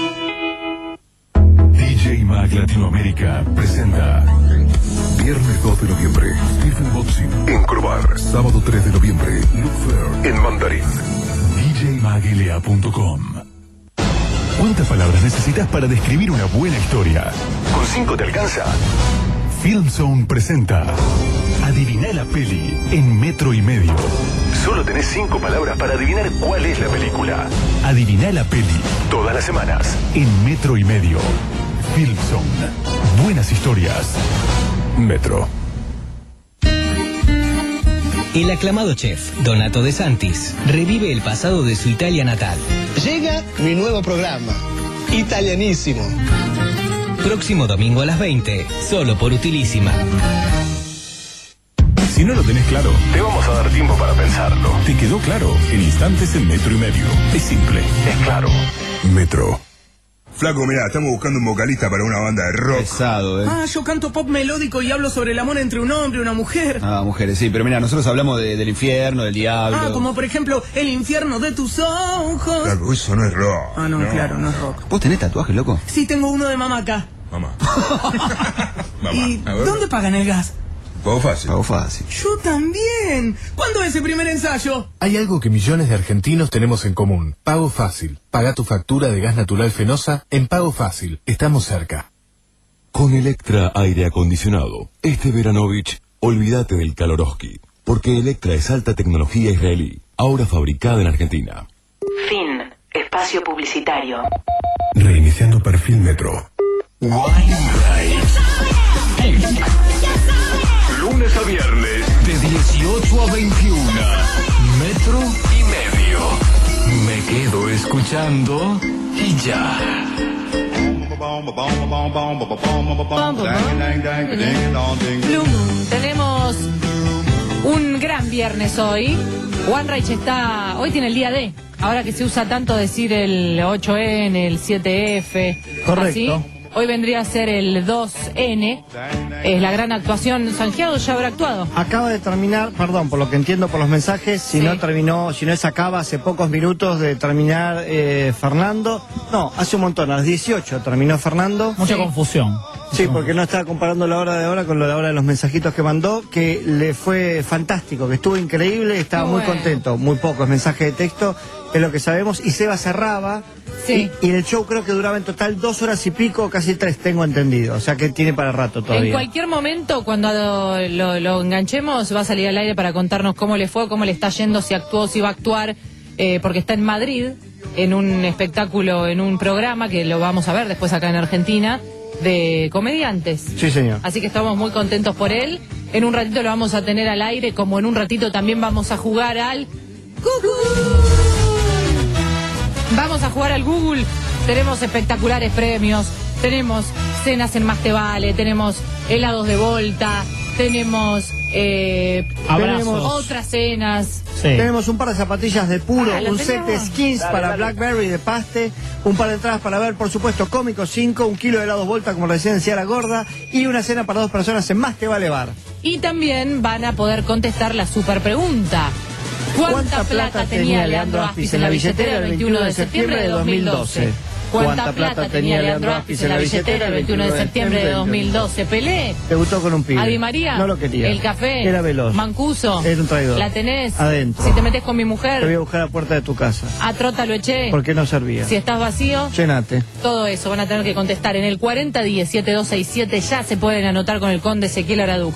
D J Mag Latinoamérica presenta Viernes dos de noviembre, Stephen Boxing en Crobar. Sábado tres de noviembre, Look Fair en Mandarín. D J Mag L A punto com. ¿Cuántas palabras necesitas para describir una buena historia? ¿Con cinco te alcanza? Filmzone presenta Adivina la peli en metro y medio. Solo tenés cinco palabras para adivinar cuál es la película. Adivina la peli todas las semanas en metro y medio. Filmzone. Buenas historias. Metro. El aclamado chef Donato De Santis revive el pasado de su Italia natal. Llega mi nuevo programa, Italianísimo. Próximo domingo a las veinte, solo por Utilísima. Si no lo tenés claro, te vamos a dar tiempo para pensarlo. ¿Te quedó claro? En instantes en metro y medio. Es simple, es claro. Metro. Flaco, mirá, estamos buscando un vocalista para una banda de rock. Pesado, ¿eh? Ah, yo canto pop melódico y hablo sobre el amor entre un hombre y una mujer. Ah, mujeres, sí, pero mira, nosotros hablamos de, del infierno, del diablo. Ah, como por ejemplo, el infierno de tus ojos. Flaco, eso no es rock. Ah, no, no, claro, no es rock. ¿Vos tenés tatuajes, loco? Sí, tengo uno de mamá acá. Mamá. Mamá. ¿Y dónde pagan el gas? Pago fácil. Pago fácil. Yo también. ¿Cuándo es el primer ensayo? Hay algo que millones de argentinos tenemos en común. Pago Fácil. Paga tu factura de gas natural Fenosa en Pago Fácil. Estamos cerca. Con Electra Aire Acondicionado, este Veranovich, olvídate del Kaloroski, porque Electra es alta tecnología israelí, ahora fabricada en Argentina. Fin. Espacio publicitario. Reiniciando perfil Metro. Lunes a viernes, de dieciocho a veintiuno. Metro y medio. Me quedo escuchando y ya. Blue Moon. Tenemos un gran viernes hoy. One Reich está. Hoy tiene el día D. Ahora que se usa tanto decir el ocho ene, el siete efe. Correcto. ¿Así? Hoy vendría a ser el dos ene. Es la gran actuación. Sangiado ya habrá actuado. Acaba de terminar, perdón, por lo que entiendo por los mensajes, si Sí. no terminó, si no es acaba hace pocos minutos de terminar eh, Fernando. No, hace un montón, a las dieciocho terminó Fernando. Mucha Sí. confusión. Sí, porque no estaba comparando la hora de ahora con la hora de los mensajitos que mandó, que le fue fantástico, que estuvo increíble, estaba Muy muy bueno. contento, muy pocos mensajes de texto, es lo que sabemos, y Seba cerraba, Sí. y, y el show creo que duraba en total dos horas y pico, casi tres, tengo entendido, o sea que tiene para rato todavía. En cualquier momento, cuando lo, lo enganchemos, va a salir al aire para contarnos cómo le fue, cómo le está yendo, si actuó, si va a actuar, eh, porque está en Madrid, en un espectáculo, en un programa, que lo vamos a ver después acá en Argentina, de comediantes. Sí, señor. Así que estamos muy contentos por él. En un ratito lo vamos a tener al aire, como en un ratito también vamos a jugar al Google. Vamos a jugar al Google. Tenemos espectaculares premios, tenemos cenas en Más Te Vale, tenemos helados de Volta, tenemos eh, Abrazos. otras cenas. Sí. Tenemos un par de zapatillas de puro, Ah, ¿la un set de tenemos? skins Dale, para dale. Blackberry de paste, un par de entradas para ver, por supuesto, Cómico cinco, un kilo de helados Volta, como recién decía la gorda, y una cena para dos personas en Más Te Vale Bar. Y también van a poder contestar la super pregunta. ¿Cuánta plata tenía Leandro Aspis en la billetera el veintiuno de septiembre de dos mil doce? ¿Cuánta plata tenía Leandro Aspis en la billetera el veintiuno de septiembre de dos mil doce? Pelé. Debutó con un pibe. Adi María. No lo quería. El café. Era veloz. Mancuso. Era un traidor. La tenés. Adentro. Si te metes con mi Te voy mujer. a buscar a la puerta de tu casa. A Trota lo eché. Porque no servía. Si estás vacío. Llenate. Todo eso van a tener que contestar en el cuarenta diez siete dos seis siete. Ya se pueden anotar con el conde Ezequiel Araduj.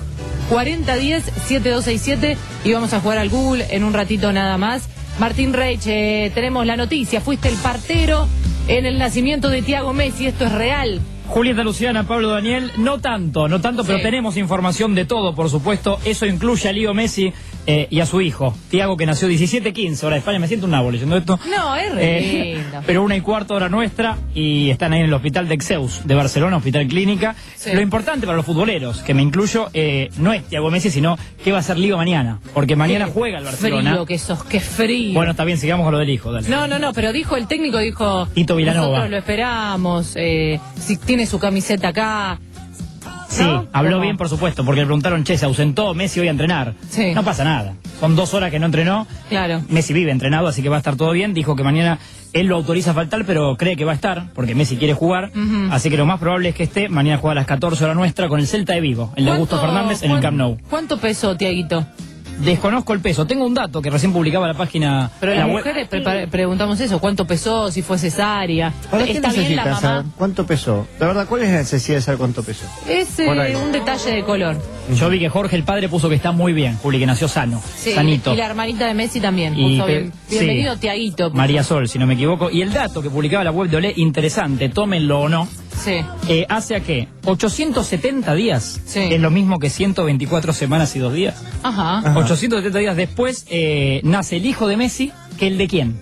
cuarenta diez, setenta y dos sesenta y siete y vamos a jugar al Google en un ratito nada más. Martín Reich, eh, tenemos la noticia, fuiste el partero en el nacimiento de Thiago Messi, esto es real. Julieta Luciana, Pablo Daniel, no tanto, no tanto, pero Sí. tenemos información de todo, por supuesto. Eso incluye a Leo Messi eh, y a su hijo, Thiago, que nació diecisiete quince, hora de España. Me siento un nabo leyendo esto. No, es re Eh, lindo. pero una y cuarto hora nuestra y están ahí en el hospital de Exeus de Barcelona, hospital clínica. Sí. Lo importante para los futboleros, que me incluyo, eh, no es Thiago Messi, sino qué va a hacer Leo mañana, porque mañana Qué juega el Barcelona. Frío que sos, qué frío. Bueno, está bien, sigamos con lo del hijo, dale. No, no, no, pero dijo el técnico, dijo... Tito Vilanova. Nosotros lo esperamos, eh, si tiene su camiseta acá... Sí, ¿no? habló ¿Cómo? bien, por supuesto, porque le preguntaron, che, se ausentó Messi hoy a entrenar. Sí. No pasa nada. Son dos horas que no entrenó. Claro. Messi vive entrenado, así que va a estar todo bien. Dijo que mañana él lo autoriza a faltar, pero cree que va a estar, porque Messi quiere jugar. Ujú. Así que lo más probable es que esté. Mañana juega a las catorce horas nuestra con el Celta de Vigo, el de Augusto ¿Cuánto- Fernández en el cuán- Camp Nou. ¿Cuánto pesó, Tiaguito? Desconozco el peso. Tengo un dato que recién publicaba la página. Pero la las web- mujeres pre- preguntamos eso, ¿cuánto pesó, si fue cesárea? ¿Para qué ¿Está bien la necesitas saber mamá? cuánto pesó? La verdad, ¿cuál es la necesidad de saber cuánto pesó? Es eh, Por ahí. un detalle de color. Yo vi que Jorge, el padre, puso que está muy bien. Juli, que nació sano, Sí, sanito. y la hermanita de Messi también. Y puso pe- bien- bienvenido, sí. Tiaguito. puso. María Sol, si no me equivoco. Y el dato que publicaba la web de Olé, interesante, tómenlo o no, Sí. eh, hace a que ochocientos setenta días Sí. es lo mismo que ciento veinticuatro semanas y dos días. Ajá. Ajá. ochocientos setenta días después eh, nace el hijo de Messi, que el de quién.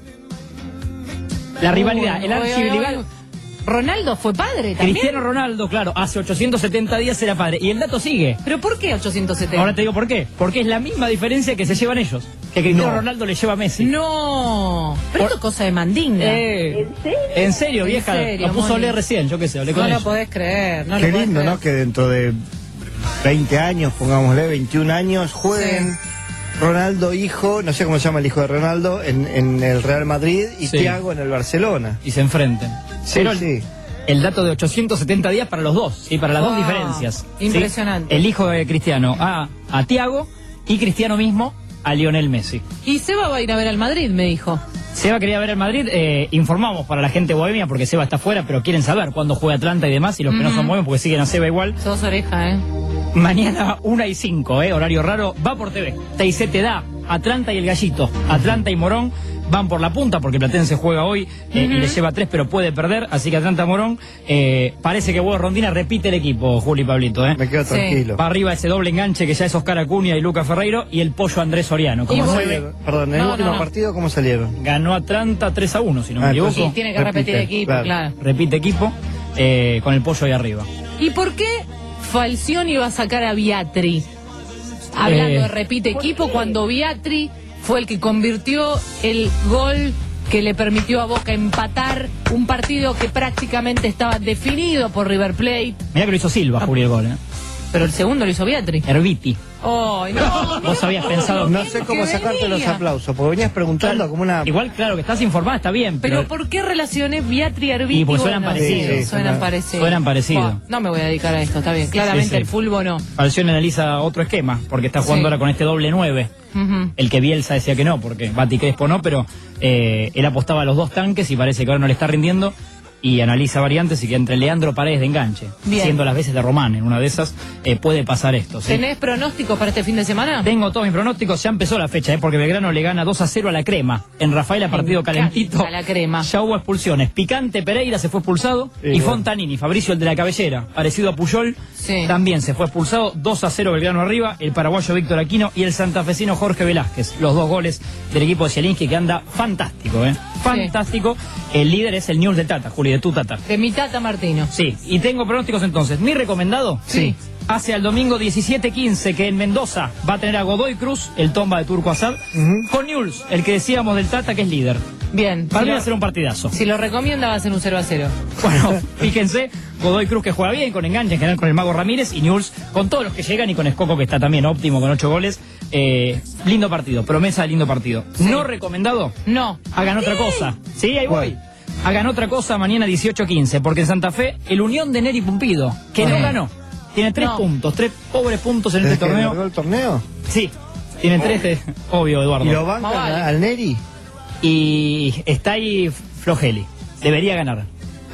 La rivalidad, el Uy, uy, uy, archirrival. uy. Ronaldo fue padre también. Cristiano Ronaldo, claro, hace ochocientos setenta días era padre. Y el dato sigue. ¿Pero por qué ochocientos setenta? Ahora te digo por qué. Porque es la misma diferencia que se llevan ellos. Que Cristiano No. Ronaldo le lleva a Messi. No. Pero esto es cosa de mandinga. Eh, ¿En serio? ¿En vieja? serio, Lo puso Moni? Olé recién, yo qué sé, hablé con No lo ella. podés creer. No Qué lo podés lindo, creer. ¿no? Que dentro de veinte años, pongámosle, veintiún años, jueguen Ronaldo hijo, no sé cómo se llama el hijo de Ronaldo, en, en el Real Madrid y Sí. Thiago en el Barcelona. Y se enfrenten. Sí, Pero el- sí. El dato de ochocientos setenta días para los dos, y para las dos Wow, diferencias. ¿sí? impresionante. El hijo de Cristiano a, a Thiago y Cristiano mismo a Lionel Messi. Y Seba va a ir a ver al Madrid, me dijo. Seba quería ver el Madrid, eh, informamos para la gente bohemia, porque Seba está afuera, pero quieren saber cuándo juega Atlanta y demás, y los que no Ujú. son bohemios, porque siguen a Seba igual. Sos oreja, ¿eh? Mañana una y cinco, eh, horario raro, va por T V. T I C te da, Atlanta y el Gallito, Atlanta y Morón van por la punta, porque Platense juega hoy eh, y le lleva tres, pero puede perder, así que Atlanta Morón, eh, parece que Hugo Rondina repite el equipo, Juli y Pablito, eh. Me quedo Sí. tranquilo. Va arriba ese doble enganche que ya es Oscar Acuña y Lucas Ferreiro, y el pollo Andrés Soriano. Y Como vos- nueve, Perdón, en el No, último no, no. partido, ¿cómo salieron? ganó Atlanta tres a uno, si no me Ah, equivoco. entonces- Sí, tiene que repetir Repite, equipo, claro. claro. Repite equipo eh, con el pollo ahí arriba. ¿Y por qué Falcioni iba a sacar a Viatri? Hablando Eh, de repite equipo, cuando Viatri fue el que convirtió el gol que le permitió a Boca empatar un partido que prácticamente estaba definido por River Plate. Mirá que lo hizo Silva, Juli, el gol, eh. Pero el segundo lo hizo Viatri. Herbiti. ¡Ay, no! Vos habías pensado... No sé cómo que sacarte los venía. aplausos, porque venías preguntando como una... Igual, claro, que estás informada, está bien, pero... Pero ¿por qué relacioné Viatri y Herbiti? Y pues suenan Bueno, parecidos. sí, Sí, suenan suenan- parecidos. suenan parecidos. Buah, no me voy a dedicar a esto, está bien. Claramente sí. el fútbol no. Falcioni analiza otro esquema, porque está jugando Sí. ahora con este doble nueve. Ujú. El que Bielsa decía que no, porque Bati Crespo no, pero eh, él apostaba a los dos tanques y parece que ahora no le está rindiendo. Y analiza variantes y que entre Leandro Paredes de enganche, Bien. siendo las veces de Román en una de esas, eh, puede pasar esto. ¿sí? ¿Tenés pronósticos para este fin de semana? Tengo todos mis pronósticos, ya empezó la fecha, ¿eh? Porque Belgrano le gana dos a cero a la Crema. En Rafaela, partido encanta calentito. la Crema. Ya hubo expulsiones. Picante Pereira se fue expulsado. Sí, y bueno. Fontanini, Fabricio el de la cabellera, parecido a Puyol, Sí. también se fue expulsado. dos a cero Belgrano arriba. El paraguayo Víctor Aquino y el santafesino Jorge Velázquez. Los dos goles del equipo de Zielinski, que anda fantástico, ¿eh? Fantástico. El líder es el News de Tata, Juli, de tu Tata. De mi tata Martino. Sí, y tengo pronósticos entonces. ¿Mi recomendado? Sí. Hace al domingo diecisiete quince que en Mendoza va a tener a Godoy Cruz, el tomba de Turco Asad, con Newell's, el que decíamos del Tata que es líder. Bien. Para Si mí va lo, a ser un partidazo. si lo recomienda va a ser un cero a cero. Bueno, fíjense, Godoy Cruz que juega bien, con enganche en general con el Mago Ramírez, y Newell's con todos los que llegan, y con Escoco que está también óptimo con ocho goles. Eh, lindo partido, promesa de lindo partido. ¿No recomendado? No. Hagan otra cosa. Sí, ahí voy. Hagan otra cosa mañana dieciocho quince, porque en Santa Fe el Unión de Neri Pumpido, que no Sí. ganó, tiene tres No. puntos, tres pobres puntos en este ¿Desde que torneo. largó el torneo? Sí, tiene tres, de- obvio, Eduardo. ¿Y lo bancan Más vale. al Neri? Y está ahí Flogeli, debería ganar.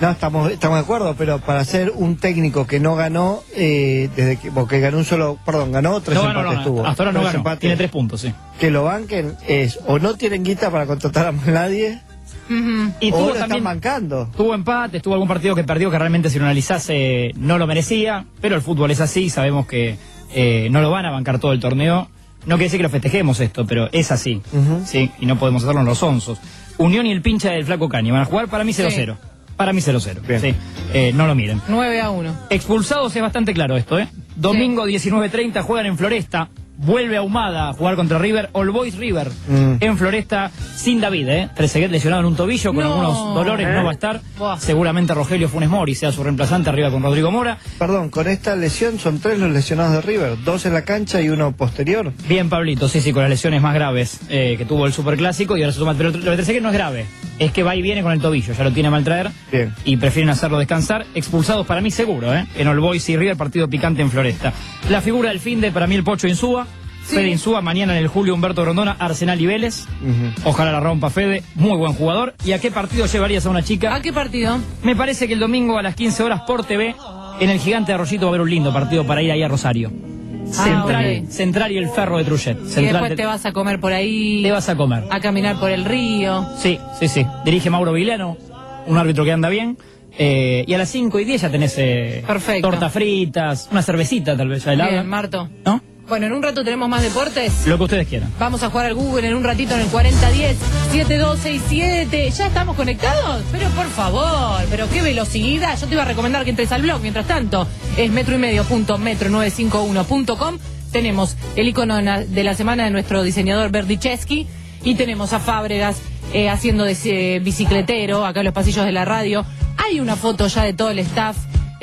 No, estamos, estamos de acuerdo, pero para ser un técnico que no ganó, eh, desde que, porque ganó un solo, perdón, ganó tres No, empates no, no, tuvo. hasta ahora no Tres ganó, empates. tiene tres puntos, sí. Que lo banquen es, o no tienen guita para contratar a más nadie, Ujú. Y o tuvo lo también, están bancando. tuvo empates, tuvo algún partido que perdió que realmente si lo analizase no lo merecía, pero el fútbol es así, sabemos que eh, no lo van a bancar todo el torneo. No quiere decir que lo festejemos esto, pero es así, Ujú. ¿sí? Y no podemos hacerlo en los onzos. Unión y el pincha del Flaco Caño van a jugar para mí cero cero. Sí. Para mí cero cero, Bien. sí. Eh, no lo miren. nueve a uno. Expulsados es bastante claro esto, ¿eh? Domingo diecinueve treinta juegan en Floresta. Vuelve Ahumada a jugar contra River. All Boys River Mm. en Floresta sin David, ¿eh? Trezeguet lesionado en un tobillo con No. algunos dolores, ¿Eh? no va a estar. Buah. Seguramente Rogelio Funes Mori sea su reemplazante arriba con Rodrigo Mora. Perdón, con esta lesión son tres los lesionados de River, dos en la cancha y uno posterior. Bien, Pablito, sí, sí, con las lesiones más graves eh, que tuvo el Superclásico y ahora se toma. Pero lo de Trezeguet no es grave, es que va y viene con el tobillo, ya lo tiene a mal traer. Bien. Y prefieren hacerlo descansar. Expulsados para mí seguro, ¿eh? En All Boys y River, partido picante en Floresta. La figura del fin de para mí el Pocho Insúa. Sí. Fede Insúa, mañana en el Julio Humberto Grondona, Arsenal y Vélez. Ujú. Ojalá la rompa Fede, muy buen jugador. ¿Y a qué partido llevarías a una chica? ¿A qué partido? Me parece que el domingo a las quince horas por T V, en el Gigante de Arroyito va a haber un lindo partido para ir ahí a Rosario. Ah, Central, ok. Central y el Ferro de Trujet. Y Central después te vas a comer por ahí. te vas a comer. A caminar por el río. Sí, sí, sí. Dirige Mauro Vileno, un árbitro que anda bien. Eh, y a las cinco y diez ya tenés eh, Perfecto. tortas fritas, una cervecita tal vez ya helada. Bien, Marto. ¿No? Bueno, en un rato tenemos más deportes. Lo que ustedes quieran. Vamos a jugar al Google en un ratito en el cuarenta diez siete dos seis siete. ¿Ya estamos conectados? Pero por favor, pero qué velocidad. Yo te iba a recomendar que entres al blog. Mientras tanto, es metro y medio punto metro nueve cinco uno punto com. Tenemos el icono de la, de la semana de nuestro diseñador Berdichevsky. Y tenemos a Fábregas eh, haciendo de eh, bicicletero acá en los pasillos de la radio. Hay una foto ya de todo el staff.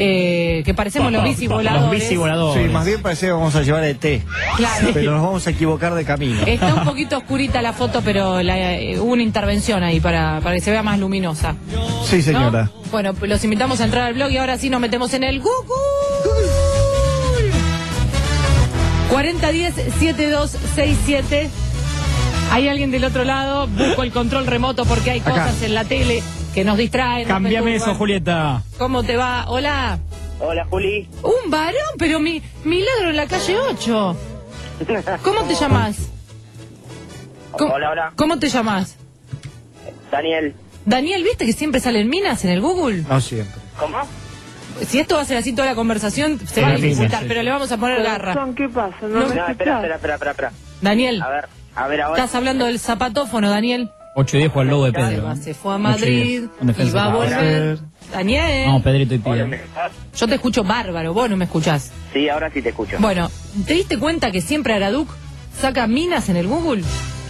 Eh, que parecemos los bicivoladores. Los bicivoladores. Sí, más bien parece que vamos a llevar E T. Claro. Pero nos vamos a equivocar de camino. Está un poquito oscurita la foto, pero la, eh, hubo una intervención ahí para, para que se vea más luminosa. Sí, señora. ¿No? Bueno, los invitamos a entrar al blog y ahora sí nos metemos en el Google. cuarenta diez siete dos seis siete. ¿Hay alguien del otro lado? Busco el control remoto porque hay Acá. cosas en la tele que nos distraen. nos Cambiame eso, perturban. Julieta. ¿Cómo te va? Hola. Hola, Juli. Un varón, pero mi milagro en la calle ocho. ¿Cómo te llamas? ¿Cómo, Hola, hola. ¿Cómo te llamas? Daniel. Daniel, ¿viste que siempre salen minas en el Google? No siempre. ¿Cómo? Si esto va a ser así toda la conversación, se va a Sí, dificultar, sí. pero le vamos a poner garra. ¿Qué pasa? No, No, no espera, espera, espera, espera, espera. Daniel, A ver, a ver ahora. estás hablando del zapatófono, Daniel. ocho y diez juega al lobo de Se, Pedro. va, ¿eh? se fue a ocho y Madrid diez, con defensa. y va a volver. Daniel, No, Pedrito y Hola, Pío. ¿me escuchás? yo te escucho bárbaro, vos no me escuchás. Sí, ahora sí te escucho. Bueno, ¿te diste cuenta que siempre Araduc saca minas en el Google?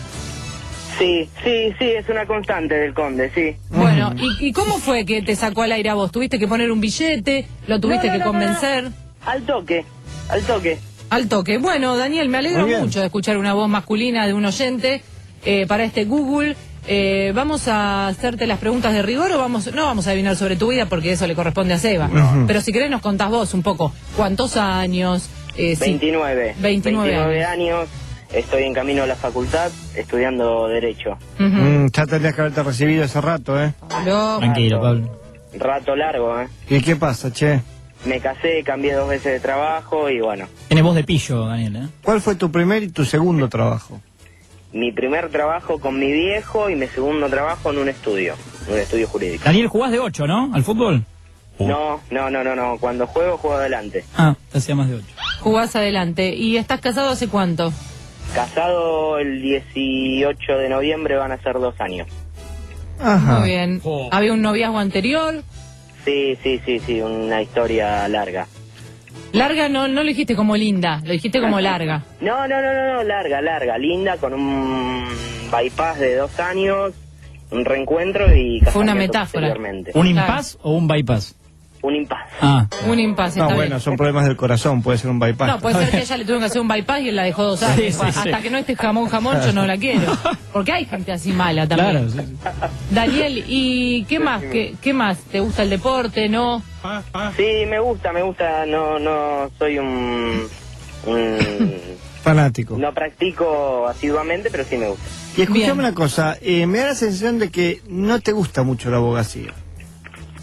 Sí, sí, sí, es una constante del Conde, sí. Bueno, ¿y, y cómo fue que te sacó al aire a vos? ¿Tuviste que poner un billete? ¿Lo tuviste No, no, que no, no, no. convencer? Al toque, al toque. Al toque. Bueno, Daniel, me alegro Muy bien. mucho de escuchar una voz masculina de un oyente eh, para este Google. Eh, ¿Vamos a hacerte las preguntas de rigor o vamos no vamos a adivinar sobre tu vida porque eso le corresponde a Seba? Ujú. Pero si querés nos contás vos un poco. ¿Cuántos años? Eh, sí. veintinueve. veintinueve años. Estoy en camino a la facultad estudiando Derecho. Ujú. Mm, ya tendrías que haberte recibido hace rato, ¿eh? Loco. Tranquilo, Pablo. Rato largo, ¿eh? ¿Y qué pasa, che? Me casé, cambié dos veces de trabajo y bueno. Tiene voz de pillo, Daniel, ¿eh? ¿Cuál fue tu primer y tu segundo trabajo? Mi primer trabajo con mi viejo y mi segundo trabajo en un estudio, en un estudio jurídico. Daniel, jugás de ocho, ¿no? ¿Al fútbol? No, no, no, no, no. Cuando juego, juego adelante. Ah, te hacía más de ocho. Jugás adelante. ¿Y estás casado hace cuánto? Casado el dieciocho de noviembre, van a ser dos años. Ajá. Muy bien. Oh. ¿Había un noviazgo anterior? Sí, sí, sí, sí, una historia larga. Larga no, no lo dijiste como linda, lo dijiste como larga. No, no, no, no, no, larga, larga, linda, con un bypass de dos años, un reencuentro y Fue una casamiento metáfora. posteriormente. ¿Un Claro. impas o un bypass? Un impasse. Ah. Un impasse. No, está bueno, bien. son problemas del corazón, puede ser un bypass. No, puede ser que ella le tuvieron que hacer un bypass y él la dejó dos años. Sí, sí, Hasta sí. que no esté jamón jamón yo no la quiero. Porque hay gente así mala también. Claro, sí, sí. Daniel, ¿y qué más? ¿Qué, qué más? ¿Te gusta el deporte, no? Sí, me gusta, me gusta, no, no soy un... un Fanático. no practico asiduamente, pero sí me gusta. Y escuchame Bien. una cosa, eh, me da la sensación de que no te gusta mucho la abogacía.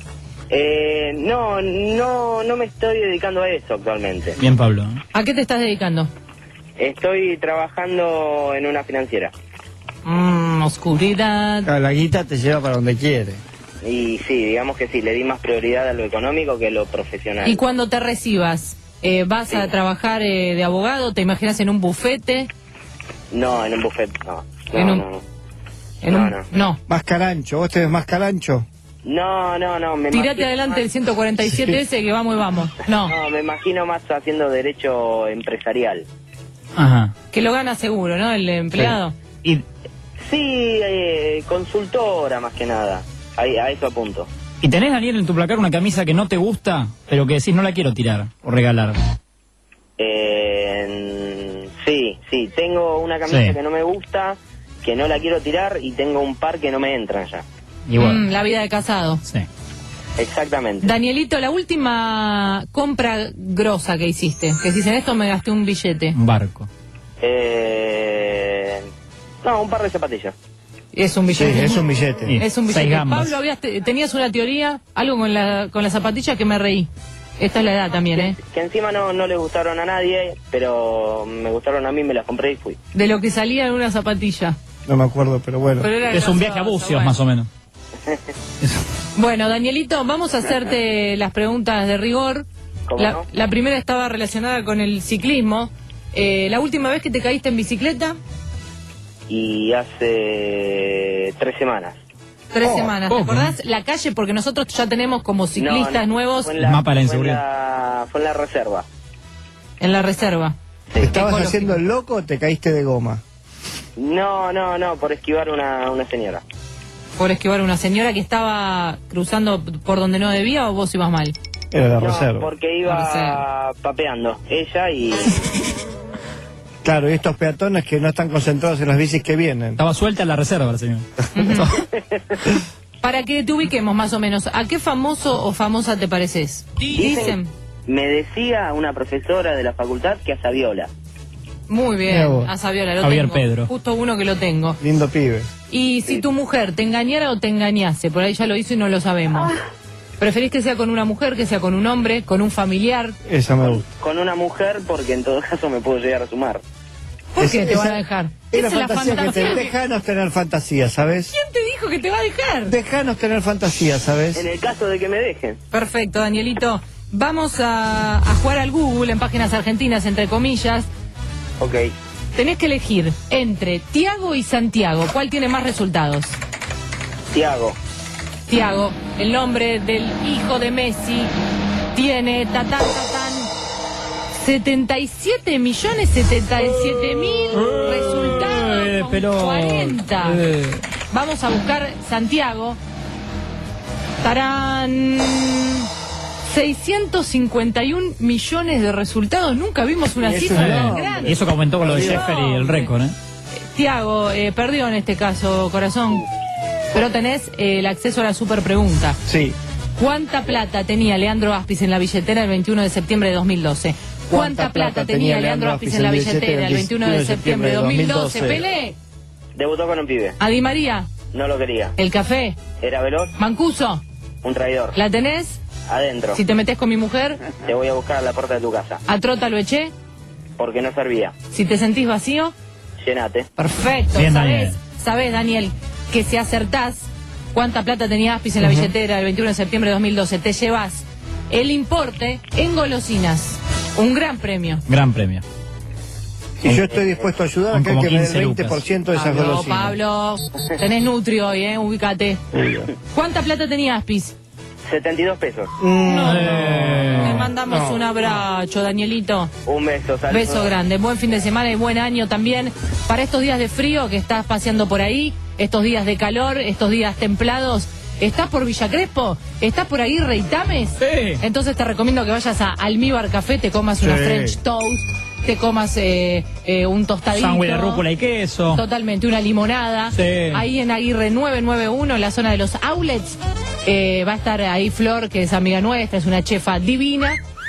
Eh, no, no, no me estoy dedicando a eso actualmente. Bien, Pablo. ¿A qué te estás dedicando? Estoy trabajando en una financiera. Mmm, oscuridad. Claro, la guita te lleva para donde quiere. Y sí, digamos que sí, le di más prioridad a lo económico que a lo profesional. Y cuando te recibas, eh, ¿vas Sí. a trabajar eh, de abogado? ¿Te imaginas en un bufete? No, en un buffet, no. No, En un- no, no. En No, un... no. no. Más carancho, ¿vos te ves más carancho? No, no, no. Me Tirate imagino adelante el más- ciento cuarenta y siete ese que vamos y vamos. No, No, me imagino más haciendo derecho empresarial. Ajá. que lo gana seguro, ¿no? El empleado. Y, Sí, eh, consultora más que nada. Ahí, a eso apunto. ¿Y tenés, Daniel, en tu placar una camisa que no te gusta, pero que decís no la quiero tirar o regalar? Eh, sí, sí, tengo una camisa Sí. que no me gusta, que no la quiero tirar y tengo un par que no me entran ya. Igual. Mm, la vida de casado. Sí. Exactamente. Danielito, la última compra grosa que hiciste, que si en esto me gasté un billete. Un barco. Eh, no, un par de zapatillas. Es un Sí, billete. es un billete. Sí. Es un Seis billete. gambas. Pablo, habías te- tenías una teoría, algo con la con las zapatillas que me reí. Esta es la edad también, ¿eh? Que encima no, no le gustaron a nadie, pero me gustaron a mí, me las compré y fui. De lo que salía en una zapatilla. No me acuerdo, pero bueno. Pero era Es un viaje a gracioso, Bucios, bueno. más o menos. Bueno, Danielito, vamos a hacerte las preguntas de rigor. ¿Cómo La, no? la primera estaba relacionada con el ciclismo. Eh, ¿La última vez que te caíste en bicicleta? Y hace tres semanas. Tres Oh, semanas. ¿cómo? ¿Te acordás? La calle, porque nosotros ya tenemos como ciclistas No, no, nuevos fue en El mapa de la fue en inseguridad. la- Fue en la reserva. en la reserva. ¿Te estabas Ecológico. haciendo el loco o te caíste de goma? No, no, no, por esquivar una, una señora. Por esquivar una señora que estaba cruzando por donde no debía o vos ibas mal. Era la No, reserva. porque La iba reserva. papeando ella y... Claro, y estos peatones que no están concentrados en las bicis que vienen. Estaba suelta en la reserva la señora. Para que te ubiquemos más o menos, ¿a qué famoso o famosa te pareces? Dicen. Me decía una profesora de la facultad que a Saviola. Muy Mira bien, vos. a Saviola lo Javier tengo. Pedro. Justo uno que lo tengo. Lindo pibe. Y si tu mujer te engañara o te engañase, por ahí ya lo hizo y no lo sabemos. ¿Preferís que sea con una mujer, que sea con un hombre, con un familiar? Esa me gusta. Con una mujer porque en todo caso me puedo llegar a sumar. ¿Por Es- qué te esa- van a dejar? Es la Esa es fantasía que te... fantasía. Déjanos tener fantasía, ¿sabes? ¿Quién te dijo que te va a dejar? Déjanos tener fantasía, ¿sabes? En el caso de que me dejen. Perfecto, Danielito. Vamos a, a jugar al Google en páginas argentinas, entre comillas. Ok. Tenés que elegir entre Tiago y Santiago. ¿Cuál tiene más resultados? Tiago. Tiago, el nombre del hijo de Messi, tiene tatán, tatán, setenta y siete millones setenta y siete mil resultados. Eh, con pero- cuarenta. eh. Vamos a buscar Santiago. Tarán. seiscientos cincuenta y un millones de resultados. Nunca vimos una Y eso cifra es tan enorme. grande. Y eso que aumentó con lo de Sheffer y el récord, ¿eh? Tiago, eh, perdió en este caso, corazón. Pero tenés eh, el acceso a la super pregunta. Sí. ¿Cuánta plata tenía Leandro Aspis en la billetera el veintiuno de septiembre de dos mil doce? ¿Cuánta plata tenía Leandro Aspis en la billetera el veintiuno de septiembre de dos mil doce? Pelé, Debutó con un pibe. a Di María, No lo quería. el café, Era veloz, Mancuso, un traidor. ¿la tenés? Adentro. Si te metés con mi mujer, Te voy a buscar a la puerta de tu casa. a Trota lo eché. Porque no servía. Si te sentís vacío, Llenate. perfecto. Bien, ¿Sabés, Daniel. sabés, Daniel, que si acertás cuánta plata tenía Aspis en la billetera el veintiuno de septiembre de dos mil doce, te llevas el importe en golosinas. Un gran premio. Gran premio. Y yo estoy dispuesto a ayudar a Son aquel como que me dé el quince veinte lucas. por ciento de esas Pablo, golosinas. Pablo, tenés Nutri hoy, ¿eh? Ubícate. ¿Cuánta plata tenía Aspis? setenta y dos pesos. No. Eh, Le mandamos no, un abrazo, Danielito. Un beso, saludos. Beso grande. Buen fin de semana y buen año también para estos días de frío que estás paseando por ahí, estos días de calor, estos días templados. ¿Estás por Villa Crespo? ¿Estás por ahí, Reitames? Sí. Entonces te recomiendo que vayas a Almíbar Café, te comas una Sí. French Toast, te comas eh, eh, un tostadito. sándwich de rúcula y queso. Totalmente, una limonada. Sí. Ahí en Aguirre nueve nueve uno, en la zona de los outlets, eh, va a estar ahí Flor, que es amiga nuestra, es una chefa divina.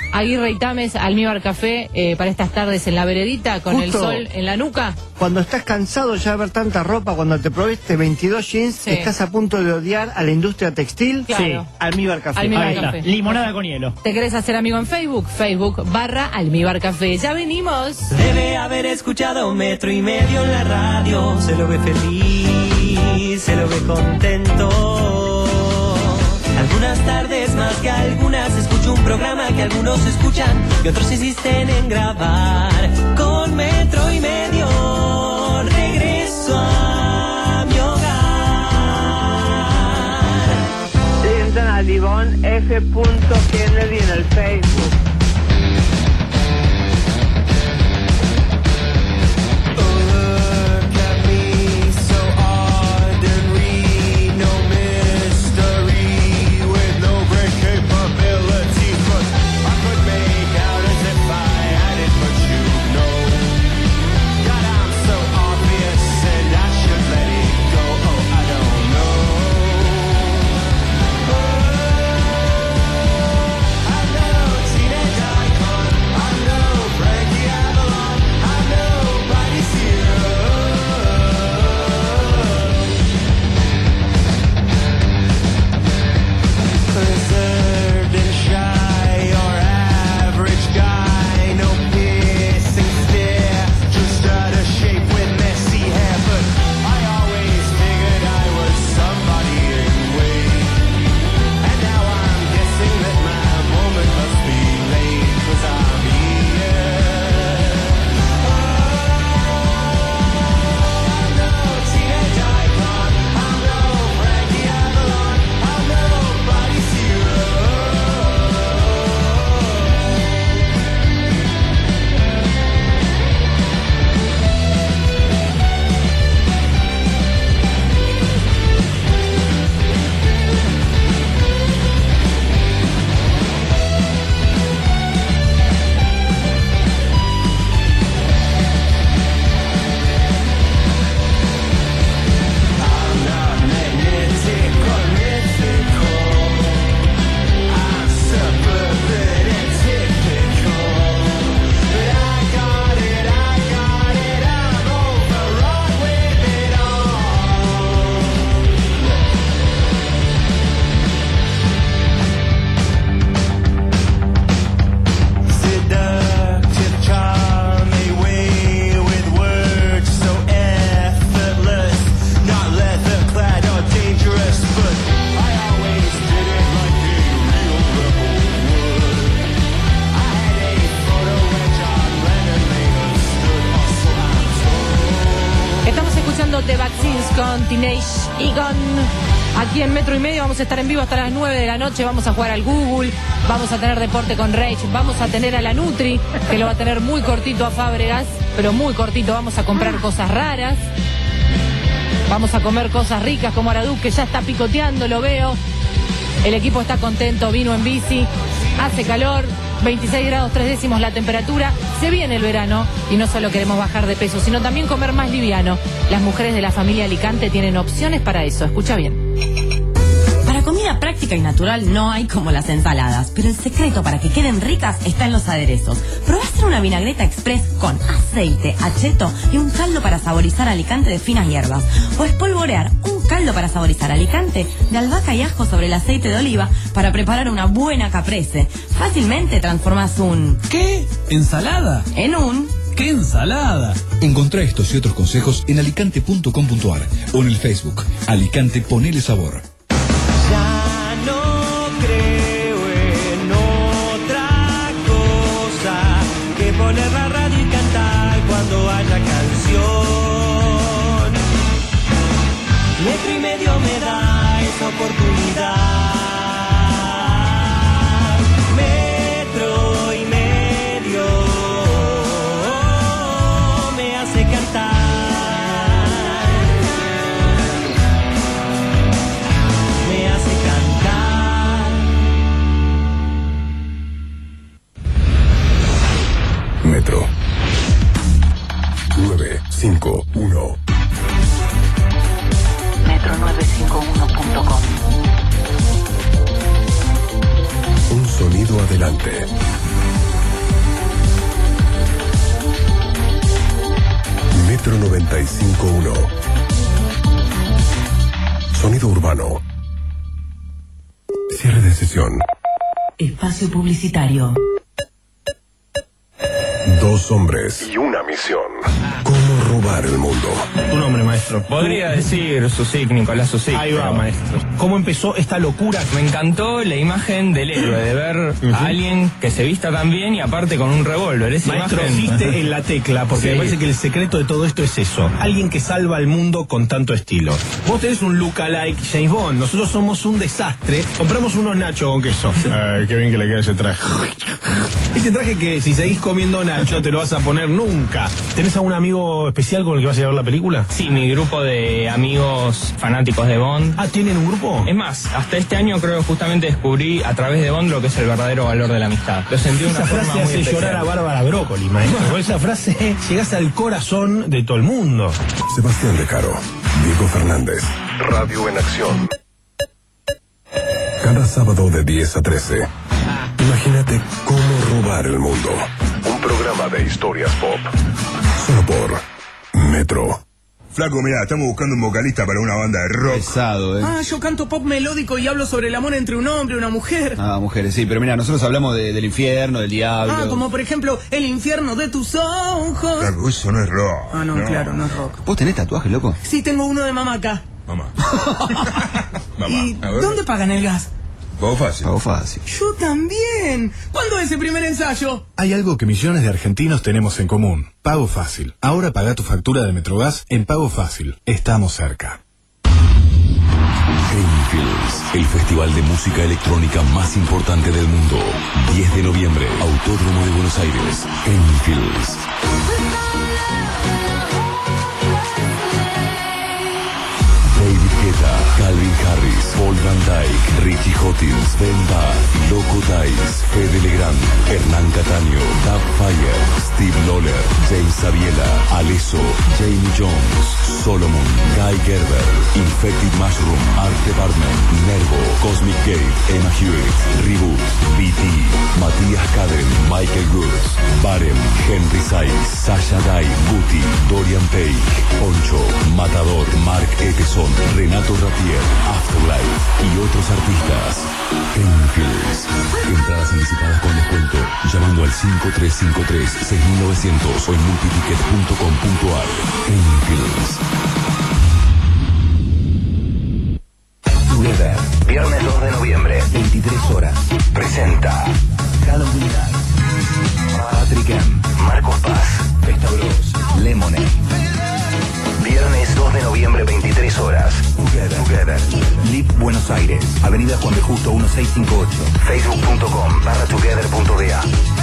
Aguirre y Tames, Almíbar Café, eh, para estas tardes en la veredita con Justo. el sol en la nuca. Cuando estás cansado ya de ver tanta ropa, cuando te probaste veintidós jeans, Sí. estás a punto de odiar a la industria textil. Claro. Sí. Almíbar Café. Almíbar Ahí está, Café. limonada con hielo. ¿Te querés hacer amigo en Facebook? Facebook barra Almíbar Café. Ya venimos. Debe haber escuchado un metro y medio en la radio. Se lo ve feliz, se lo ve contento. Algunas tardes más que algunas escucho un programa que algunos escuchan y otros insisten en grabar. Con metro y medio regreso a mi hogar. Entran a Livón F. Kennedy en el Facebook. The Vaccines con Teenage Egon. Aquí en Metro y Medio vamos a estar en vivo hasta las nueve de la noche. Vamos a jugar al Google, vamos a tener deporte con Rage, vamos a tener a la Nutri, que lo va a tener muy cortito a Fábregas, pero muy cortito. Vamos a comprar cosas raras, vamos a comer cosas ricas como Aradú, que ya está picoteando, lo veo. El equipo está contento, vino en bici, hace calor, veintiséis grados tres décimos la temperatura. Se viene el verano y no solo queremos bajar de peso, sino también comer más liviano. Las mujeres de la familia Alicante tienen opciones para eso. Escucha bien. Para comida práctica y natural no hay como las ensaladas, pero el secreto para que queden ricas está en los aderezos. Probá hacer una vinagreta express con aceite, acheto y un caldo para saborizar Alicante de finas hierbas. O espolvorear un caldo para saborizar Alicante de albahaca y ajo sobre el aceite de oliva para preparar una buena caprese. Fácilmente transformas un... ¿Qué? ¿Ensalada? En un... ¡Qué ensalada! Encontrá estos y otros consejos en alicante punto com punto ar o en el Facebook. Alicante, ponele sabor. Ya no creo en otra cosa que poner la radio y cantar cuando haya canción. Metro y medio me da esa oportunidad. Metro y medio me hace cantar. Me hace cantar. Metro nueve cinco uno. metro nueve cinco uno punto com. Un sonido adelante. noventa y cinco punto uno. Sonido urbano. Cierre de sesión. Espacio publicitario. Dos hombres y una misión. ¿Cómo robar el mundo? Tu nombre, maestro. Podría decir Susik, Nicolás Susik. Ahí va, maestro. ¿Cómo empezó esta locura? Me encantó la imagen del héroe, de ver uh-huh. a alguien que se vista tan bien y aparte con un revólver. Esa Maestro, imagen... diste en la tecla, porque sí. me parece que el secreto de todo esto es eso. Alguien que salva al mundo con tanto estilo. Vos tenés un look-alike James Bond, nosotros somos un desastre. Compramos unos nachos con queso. Ay, qué bien que le queda ese traje. Ese traje que si seguís comiendo nacho te lo vas a poner nunca. ¿Tenés algún amigo especial con el que vas a ir a ver la película? Sí, mi grupo de amigos fanáticos de Bond. Ah, ¿tienen un grupo? Es más, hasta este año creo que justamente descubrí a través de Bond lo que es el verdadero valor de la amistad. Lo sentí de una Esa forma frase muy hace especial. llorar a Bárbara Brócoli, maestro. Con esa frase llegás al corazón de todo el mundo. Sebastián De Caro, Diego Fernández. Radio en acción. Cada sábado de diez a trece. Imagínate cómo robar el mundo. Un programa de historias pop. Solo por Metro. Flaco, mirá, estamos buscando un vocalista para una banda de rock. Pesado, eh. Ah, yo canto pop melódico y hablo sobre el amor entre un hombre y una mujer. Ah, mujeres, sí, pero mira, nosotros hablamos de, del infierno, del diablo. Ah, como por ejemplo, el infierno de tus ojos. Flaco, eso no es rock. Ah, no, no, claro, no es rock. ¿Vos tenés tatuajes, loco? Sí, tengo uno de mamá acá. Mamá. Mamá. ¿Y dónde pagan el gas? Pago fácil. Pago fácil. Yo también. ¿Cuándo es el primer ensayo? Hay algo que millones de argentinos tenemos en común. Pago Fácil. Ahora paga tu factura de Metrogas en Pago Fácil. Estamos cerca. Gamefields, el festival de música electrónica más importante del mundo. diez de noviembre, Autódromo de Buenos Aires. Gamefields. David Guetta, Calvin Harris, Paul Van Dyke, Richie Hawkins, Ben Bath, Loco Dice, Fede Legrand, Hernán Cataño, Dub Fire, Steve Lawler, James Sabiela, Alesso, Jamie Jones, Solomon, Guy Gerber, Infected Mushroom, Art Department, Nervo, Cosmic Gate, Emma Hewitt, Reboot, B T, Matías Caden, Michael Goods, Barem, Henry Sykes, Sasha Guy, Guti, Dorian Page, Poncho, Matador, Mark Eteson, Renato Rapier, Afterlife y otros artistas. Gamefields. Entradas anticipadas con descuento llamando al cinco tres cinco tres, seis nueve cero cero o en multiticket punto com punto a r. Gamefields. Together, viernes dos de noviembre, veintitrés horas. Presenta Halloween Night. Patrick M, Marcos Paz, Festa Bros, Lemonade. Viernes dos de noviembre, veintitrés horas. Together. Together. Lip Buenos Aires, Avenida Juan B. Justo dieciséis cincuenta y ocho. Facebook punto com barra together punto d a.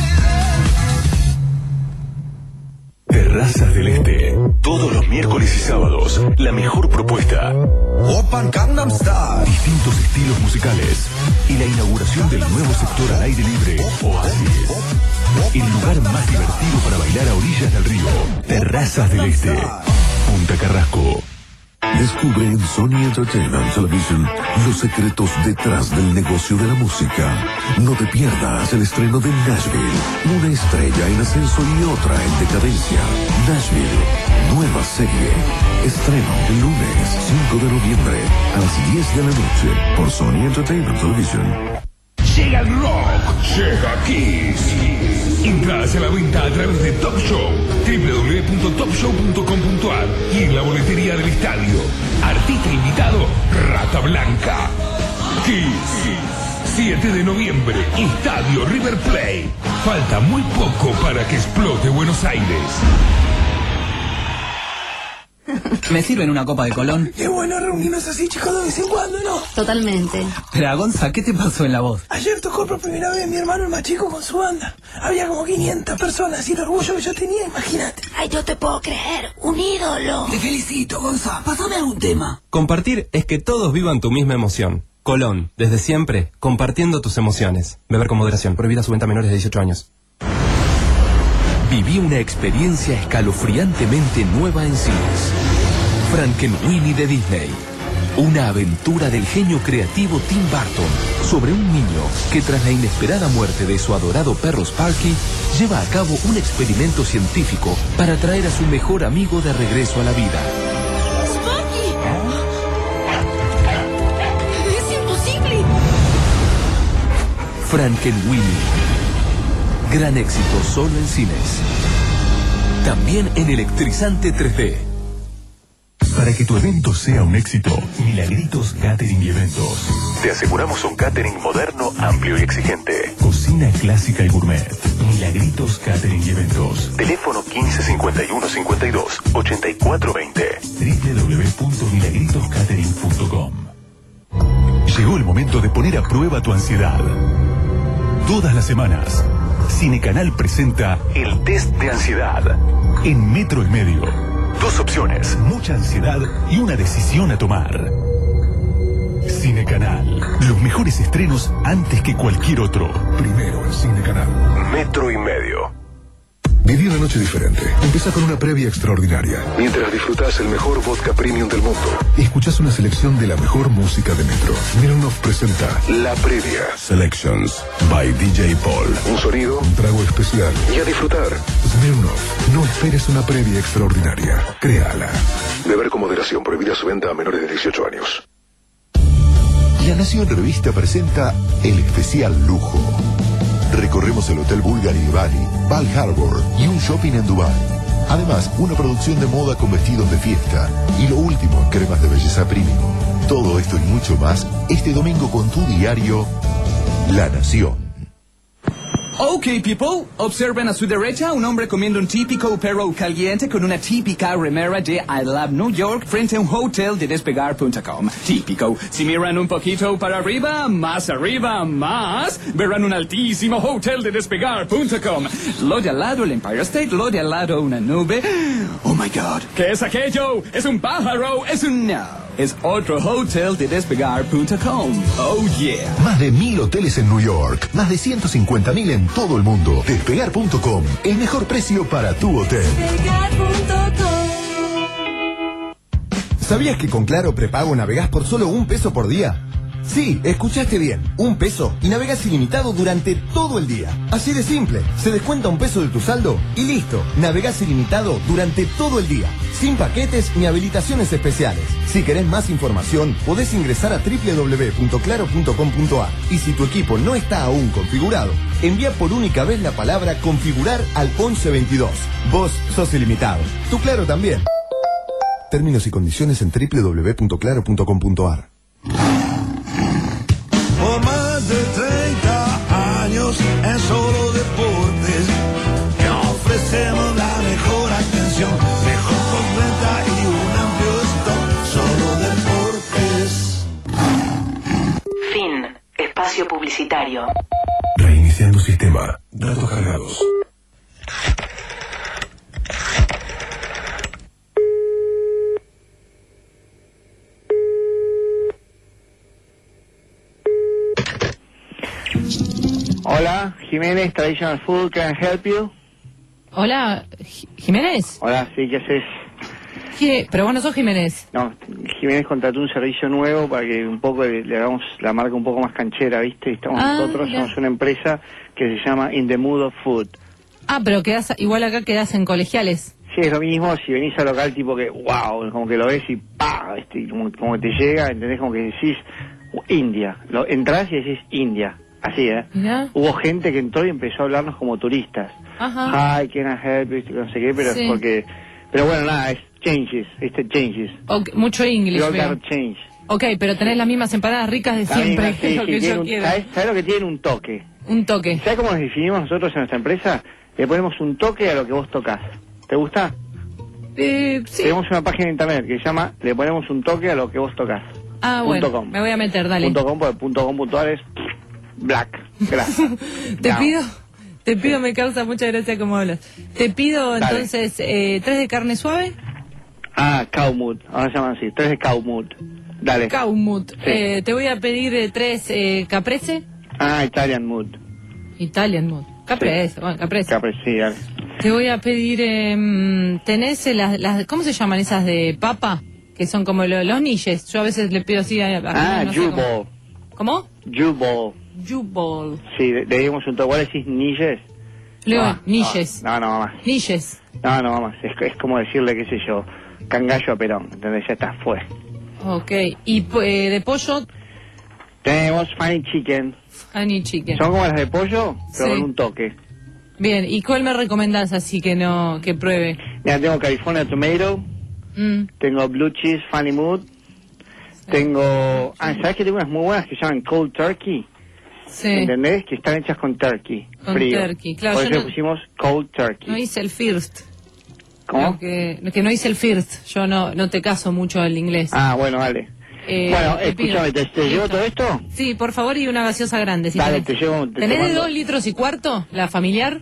Terrazas del Este. Todos los miércoles y sábados, la mejor propuesta. Open Gangnam Style. Distintos estilos musicales. Y la inauguración del nuevo sector al aire libre, Oasis. El lugar más divertido para bailar a orillas del río. Terrazas del Este. Punta Carrasco. Descubre en Sony Entertainment Television los secretos detrás del negocio de la música. No te pierdas el estreno de Nashville, una estrella en ascenso y otra en decadencia. Nashville, nueva serie. Estreno el lunes cinco de noviembre a las diez de la noche por Sony Entertainment Television. Llega el rock, llega Kiss. Entradas a la venta a través de Top Show, doble u doble u doble u punto top show punto com punto a r y en la boletería del estadio. Artista invitado, Rata Blanca. Kiss, siete de noviembre, Estadio River Plate. Falta muy poco para que explote Buenos Aires. ¿Me sirven una copa de Colón? Qué bueno reunirnos así, chicos, de vez en cuando, ¿no? Totalmente. Pero, Gonza, ¿qué te pasó en la voz? Ayer tocó por primera vez mi hermano el más chico con su banda. Había como quinientas personas y el orgullo que yo tenía, imagínate. Ay, yo te puedo creer. Un ídolo. Te felicito, Gonza. Pásame algún tema. Compartir es que todos vivan tu misma emoción. Colón, desde siempre, compartiendo tus emociones. Beber con moderación. Prohibida su venta a menores de dieciocho años. Viví una experiencia escalofriantemente nueva en cines. Frankenweenie de Disney. Una aventura del genio creativo Tim Burton sobre un niño que tras la inesperada muerte de su adorado perro Sparky, lleva a cabo un experimento científico para traer a su mejor amigo de regreso a la vida. ¡Sparky! ¡Es imposible! Frankenweenie. Gran éxito solo en cines. También en electrizante tres D. Para que tu evento sea un éxito, Milagritos Catering y Eventos. Te aseguramos un catering moderno, amplio y exigente. Cocina clásica y gourmet. Milagritos Catering y Eventos. Teléfono quince cincuenta y uno cincuenta y dos ochenta y cuatro veinte. doble u doble u doble u punto milagritos catering punto com. Llegó el momento de poner a prueba tu ansiedad. Todas las semanas, Cinecanal presenta el test de ansiedad en Metro y Medio. Dos opciones, mucha ansiedad y una decisión a tomar. Cinecanal. Los mejores estrenos antes que cualquier otro. Primero en Cinecanal. Metro y Medio. Viví una noche diferente. Empieza con una previa extraordinaria. Mientras disfrutas el mejor vodka premium del mundo. Escuchas una selección de la mejor música de Metro. Smirnoff presenta La Previa Selections by D J Paul. Un sonido, un trago especial y a disfrutar. Smirnoff, no esperes una previa extraordinaria. Créala. Beber con moderación. Prohibida su venta a menores de dieciocho años. La Nación Revista presenta el especial lujo. Recorremos el Hotel Bulgari Bali, Val Harbor y un shopping en Dubái. Además, una producción de moda con vestidos de fiesta y lo último en cremas de belleza premium. Todo esto y mucho más este domingo con tu diario La Nación. Ok, people, observen a su derecha un hombre comiendo un típico perro caliente con una típica remera de I Love New York frente a un hotel de despegar punto com. Típico. Si miran un poquito para arriba, más arriba, más, verán un altísimo hotel de despegar punto com. Lo de al lado el Empire State, lo de al lado una nube. Oh my God. ¿Qué es aquello? ¿Es un pájaro? ¿Es un no? Es otro hotel de despegar punto com. Oh yeah. Más de mil hoteles en New York, más de ciento cincuenta mil en todo el mundo. Despegar punto com, el mejor precio para tu hotel. Despegar punto com. ¿Sabías que con Claro Prepago navegás por solo un peso por día? Sí, escuchaste bien, un peso y navegas ilimitado durante todo el día. Así de simple, se descuenta un peso de tu saldo y listo, navegás ilimitado durante todo el día, sin paquetes ni habilitaciones especiales. Si querés más información, podés ingresar a doble u doble u doble u punto claro punto com punto a y si tu equipo no está aún configurado, envía por única vez la palabra configurar al once veintidós. Vos sos ilimitado, tu Claro también. Términos y condiciones en doble u doble u doble u punto claro punto com punto a r. Por más de treinta años en Solo Deportes, te ofrecemos la mejor atención, mejor postventa y un amplio stock. Solo Deportes. Fin. Espacio publicitario. Reiniciando sistema. Datos cargados. Hola, Jiménez, Traditional Food, can I help you? Hola, Ji- Jiménez. Hola, sí, ¿qué haces? ¿Qué? Pero vos no sos Jiménez. No, Jiménez contrató un servicio nuevo para que un poco le, le hagamos la marca un poco más canchera, ¿viste? Y estamos Ah, nosotros, ya. somos una empresa que se llama In the Mood of Food. Ah, pero quedás, igual acá quedás en colegiales. Sí, es lo mismo si venís al local tipo que, wow, como que lo ves y pa, este, como, como que te llega, ¿entendés? Como que decís, India. Lo, entrás y decís India. Así, ¿eh? Mirá. Hubo gente que entró y empezó a hablarnos como turistas. Ajá. Hi, can I help you? No sé qué, pero Sí. es porque... Pero bueno, nada, es changes, este changes. Ok, mucho inglés. You veo. gotta change. Ok, pero tenés las mismas empanadas ricas de La siempre, misma, que es sí, lo sí, que tiene yo un- quiero. ¿sabes, ¿Sabes lo que tiene? Un toque. Un toque. ¿Sabes cómo nos definimos nosotros en nuestra empresa? Le ponemos un toque a lo que vos tocas. ¿Te gusta? Eh, sí. Tenemos una página de internet que se llama Le ponemos un toque a lo que vos tocas. Ah, punto bueno, com. me voy a meter, dale. Punto com, porque punto com punto a r es black. Gracias. Te Chao. pido, te pido, me causa mucha gracia cómo hablas. Te pido Dale. entonces eh, tres de carne suave. Ah, Cowmood. Ahora se llaman así. Tres de Cowmood. Dale. Caumut. Eh, te voy a pedir eh, tres eh, caprese. Ah, Italian Mood. Italian mood. Caprese, bueno, caprese. Caprese, sí, dale. Te voy a pedir, eh, mm, ¿tenés eh, las, las, ¿cómo se llaman esas de papa? que son como lo- los niches. Yo a veces le pido así a... a Ah, no sé cómo. Jubal. ¿Cómo? Jubal. Jubal. Sí, le, le dimos un toque. ¿Cuál decís niches? Leo, No, niches. No, no, mamá. Niches. No, no, mamá. Es, es como decirle, qué sé yo, cangallo a Perón. ¿Entendés? Ya está, fue. Ok. ¿Y eh, de pollo? Tenemos funny chicken. Honey chicken. Son como las de pollo, pero Sí. con un toque. Bien, ¿y cuál me recomendás así que no, que pruebe? Mira, tengo California Tomato, Mm, tengo Blue Cheese Funny Mood, tengo... Ah, ¿sabes que tengo unas muy buenas que se llaman Cold Turkey? sí. ¿Entendés? Que están hechas con turkey, Con frío. turkey, claro, Por yo eso no- le pusimos Cold Turkey. No hice el first. ¿Cómo? Que, que no hice el first. Yo no, no te caso mucho al inglés. Ah, bueno, dale. Eh, bueno, te pido. escúchame, ¿te, te llevo Listo. todo esto? Sí, por favor, y una gaseosa grande. Si Dale, tenés. te llevo... Te, ¿Tenés te de mando- dos litros y cuarto, la familiar?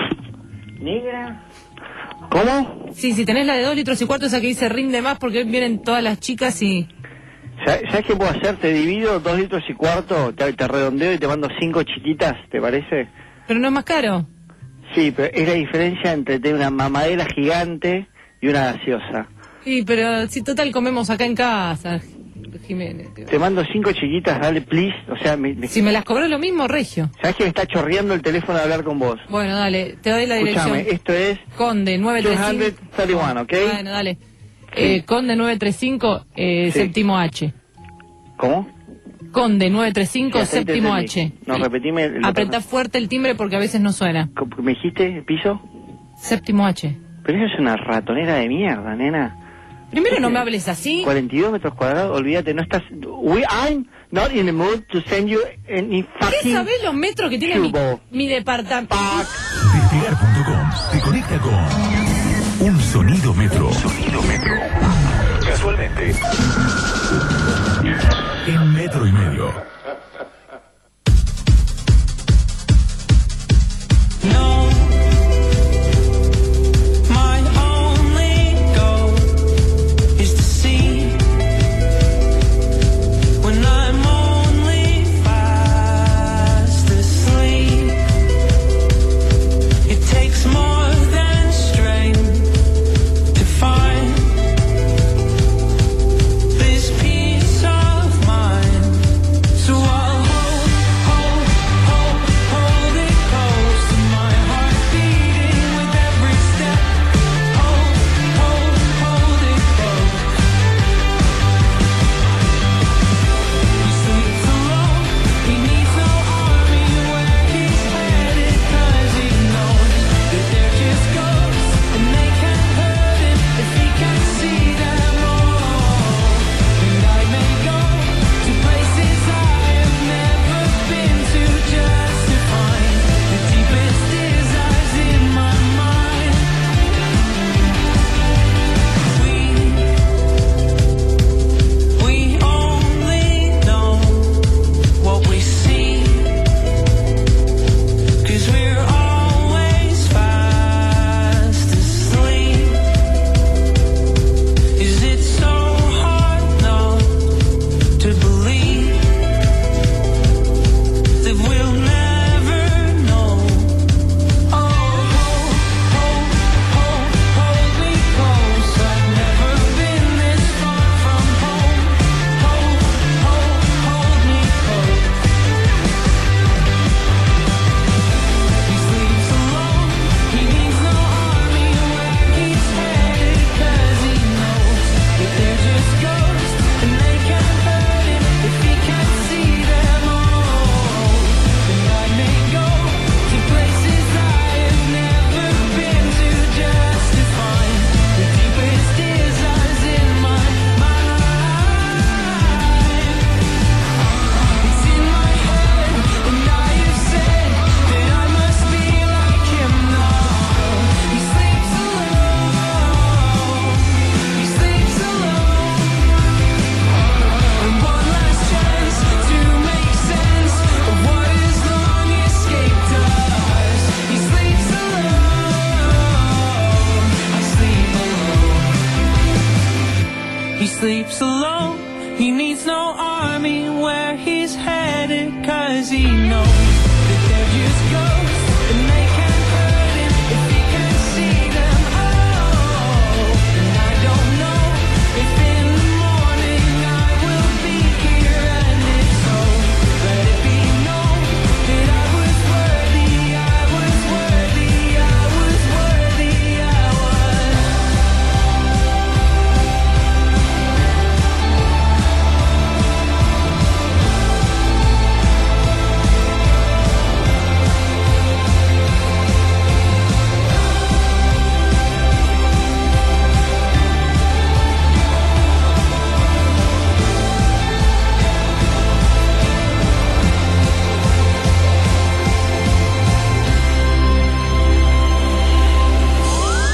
Negra. ¿Cómo? Sí, si tenés la de dos litros y cuarto, esa que dice rinde más porque hoy vienen todas las chicas y... ¿Sabes ¿sabes qué puedo hacer? Te divido dos litros y cuarto, te, te redondeo y te mando cinco chiquitas, ¿te parece? Pero no es más caro. Sí, pero es la diferencia entre tener una mamadera gigante y una gaseosa. Sí, pero si total comemos acá en casa, Jiménez. tío. Te mando cinco chiquitas, dale, please. O sea, me, me- Si me las cobró lo mismo, Regio. ¿sabes que me está chorreando el teléfono de hablar con vos? Bueno, dale, te doy la dirección. Escúchame, esto es Conde nueve tres cinco. doscientos treinta y uno, ¿ok? Bueno, dale. Eh, Conde nueve tres cinco, eh, Sí. séptimo H. ¿Cómo? Conde nueve tres cinco, Sí, hasta ahí te séptimo entendí. H. No, Sí. repetime. el- Apretá fuerte el timbre porque a veces no suena. ¿Cómo- ¿Me dijiste piso? Séptimo H. Pero eso es una ratonera de mierda, nena. Primero no me hables así. cuarenta y dos metros cuadrados, olvídate, no estás... We, I'm not in the mood to send you any ¿Qué fucking... sabés los metros que tiene mi, cubo. mi departamento? Despegar punto com te conecta con un sonido metro. Sonido metro. Casualmente. En metro y medio. No, my only goal is to see when I'm only fast asleep. It takes more than strength to find this peace of mind. So I'll hold, hold, hold, hold it close to my heart beating with every step. Hold, hold, hold it close. He sleeps alone, he needs no army where he's headed, 'cause he knows that they're just ghosts and they can't hurt him if he can see them all. And I may go to places I have never been to just to find the deepest desires in my mind. We, we only know what we see, 'cause we're always fast asleep. Is it so hard not to believe that we'll never know? Oh, hold, hold, hold, hold me close. I've never been this far from home. Hold, hold, hold me close. He sleeps alone. He needs no army where he's headed, 'cause he knows that they're just ghosts and they can't hurt him if he can't see them all. And I may go to places I have never been to just to find the deepest desires in my mind. It's in my head, and I have said that I must be like him now. He sleeps alone. He sleeps alone. And one last chance to make sense of what his long escape does. He sleeps alone. I sleep alone. He sleeps alone. He needs no army where he's headed, 'cause he knows that they're just ghosts and they can't hurt him if he can see them all. And I don't know if in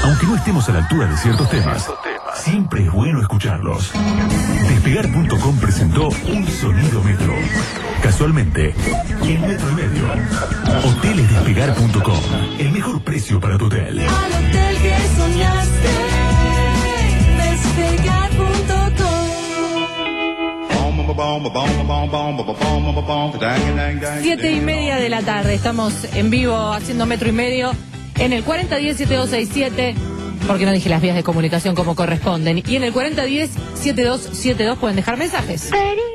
Aunque no estemos a la altura de ciertos temas, siempre es bueno escucharlos. Despegar punto com presentó Un Sonido Metro. Casualmente, en metro y medio. Hoteles Despegar punto com. El mejor precio para tu hotel. Al hotel que soñaste, despegar punto com. Siete y media de la tarde, estamos en vivo haciendo metro y medio en el cuarenta diez setenta y dos sesenta y siete, porque no dije las vías de comunicación como corresponden, y en el cuarenta diez setenta y dos setenta y dos pueden dejar mensajes.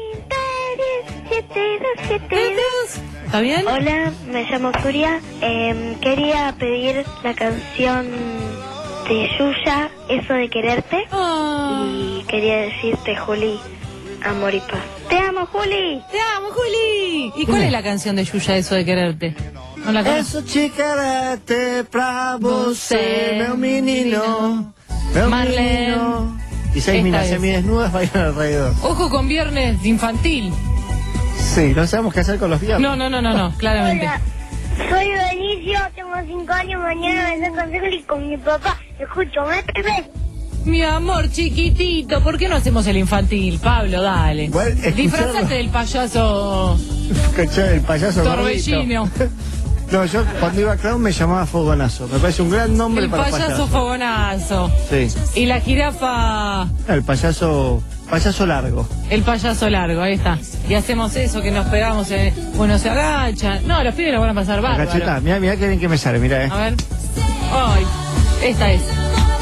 ¿Está bien? Hola, me llamo Zuria. Eh, quería pedir la canción de Yuya, Eso de Quererte. Oh. Y quería decirte, Juli, amor y paz. ¡Te amo, Juli! ¡Te amo, Juli! ¿Y cuál es la canción de Yuya, Eso de Quererte? ¿No la conozco? Eso de quererte pra você, meu menino, meu Marlene. menino. Y seis Esta minas es. semidesnudas bailan alrededor. Ojo con viernes infantil. Sí, no sabemos qué hacer con los viernes. No, no, no, no, no, claramente. Hola, soy Benicio, tengo cinco años, mañana me saco con y con mi papá. Escucho, me bebé. Mi amor chiquitito, ¿por qué no hacemos el infantil, Pablo? Dale. Igual, escucharlo- Disfrazate del payaso ¿Cachai? El payaso Torbellino. gordito. No, yo cuando iba a clown me llamaba Fogonazo. Me parece un gran nombre El para payaso payaso. fogonazo. Sí. Y la jirafa, El payaso, payaso largo. el payaso largo, ahí está. Y hacemos eso, que nos pegamos, en... bueno, se agachan. No, los pibes lo van a pasar La bárbaro. cacheta, mirá, mirá que bien que me sale, mirá, eh. A ver. Ay, esta es.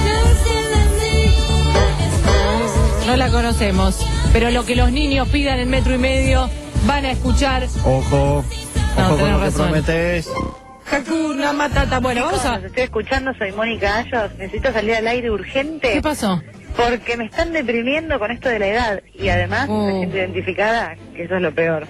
No la conocemos, pero lo que los niños pidan en metro y medio van a escuchar. Ojo, No, ojo con tenés lo que razón. prometes. Hakuna Matata. Bueno, vamos a... Los estoy escuchando, soy Mónica Ayos. Necesito salir al aire urgente. ¿Qué pasó? Porque me están deprimiendo con esto de la edad. Y además Oh. me siento identificada, que eso es lo peor.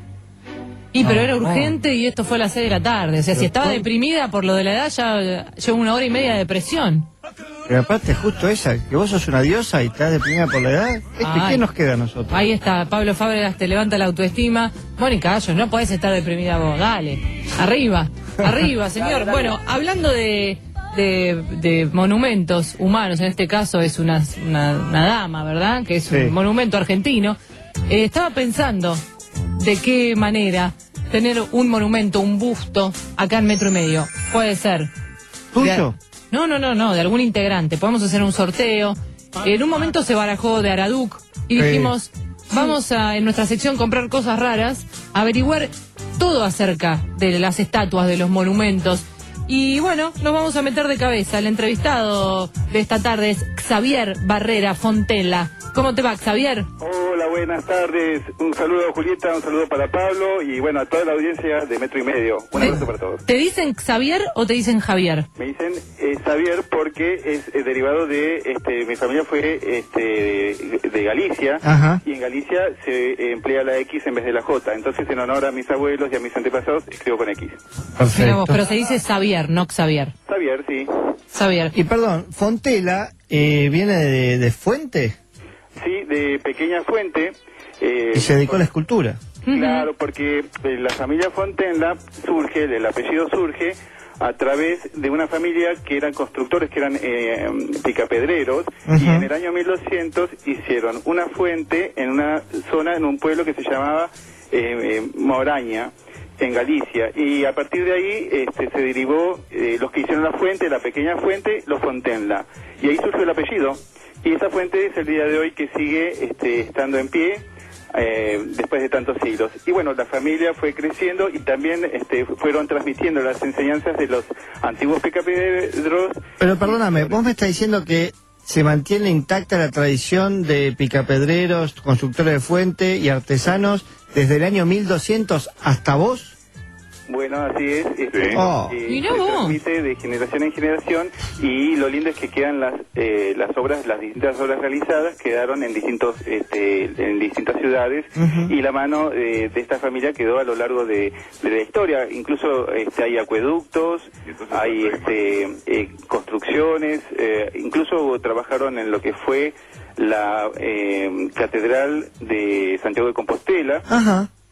Y pero No, era no. urgente y esto fue a las seis de la tarde. O sea, si Pero estaba ¿cuál? deprimida por lo de la edad, ya llevo una hora y media de depresión. Pero aparte, justo esa, que vos sos una diosa y estás deprimida por la edad. ¿Este Ay. qué nos queda a nosotros? Ahí está, Pablo Fábregas te levanta la autoestima. Mónica Ayos, no podés estar deprimida vos, dale. Arriba, arriba, señor. Bueno, hablando de, de, de monumentos humanos, en este caso es una, una, una dama, ¿verdad? Que es un Sí. monumento argentino. Eh, estaba pensando de qué manera tener un monumento, un busto, acá en metro y medio. Puede ser. ¿Tuyo? De- no, no, no, no, de algún integrante. Podemos hacer un sorteo. En un momento se barajó de Araduc y Sí. dijimos, vamos a, en nuestra sección, comprar cosas raras, averiguar todo acerca de las estatuas, de los monumentos. Y bueno, nos vamos a meter de cabeza. El entrevistado de esta tarde es Xavier Barrera Fontela. ¿Cómo te va, Xavier? Hola, buenas tardes. Un saludo a Julieta, un saludo para Pablo y bueno, a toda la audiencia de Metro y Medio. Un ¿Te- abrazo para todos. ¿Te dicen Xavier o te dicen Javier? Me dicen eh, Xavier porque es eh, derivado de, este, mi familia fue este, de, de Galicia. Ajá. Y en Galicia se eh, emplea la X en vez de la J. Entonces, en honor a mis abuelos y a mis antepasados, escribo con X. Mira vos, pero se dice Xavier, no Xavier. Xavier, sí. Xavier. Y perdón, Fontela eh, viene de, de Fuente Sí, de pequeña fuente. Eh, y se dedicó a la escultura. Claro, porque eh, la familia Fontenla surge, el apellido surge a través de una familia que eran constructores, que eran eh, picapedreros, Ujú. y en el año mil doscientos hicieron una fuente en una zona, en un pueblo que se llamaba eh, eh, Moraña, en Galicia, y a partir de ahí este, se derivó eh, los que hicieron la fuente, la pequeña fuente, los Fontenla, y ahí surgió el apellido, y esa fuente es el día de hoy que sigue este, estando en pie, eh, después de tantos siglos. Y bueno, la familia fue creciendo y también este, fueron transmitiendo las enseñanzas de los antiguos picapedreros. Pero perdóname, vos me estás diciendo que se mantiene intacta la tradición de picapedreros, constructores de fuente y artesanos desde el año mil doscientos hasta vos. Bueno, así es, este, Sí. Oh. eh, Mirá se vos. transmite de generación en generación y lo lindo es que quedan las eh, las obras, las distintas obras realizadas quedaron en distintos este, en distintas ciudades. Ujú. Y la mano eh, de esta familia quedó a lo largo de, de la historia. Incluso este, hay acueductos, hay este, eh, construcciones, eh, incluso trabajaron en lo que fue la eh, catedral de Santiago de Compostela. Ajá.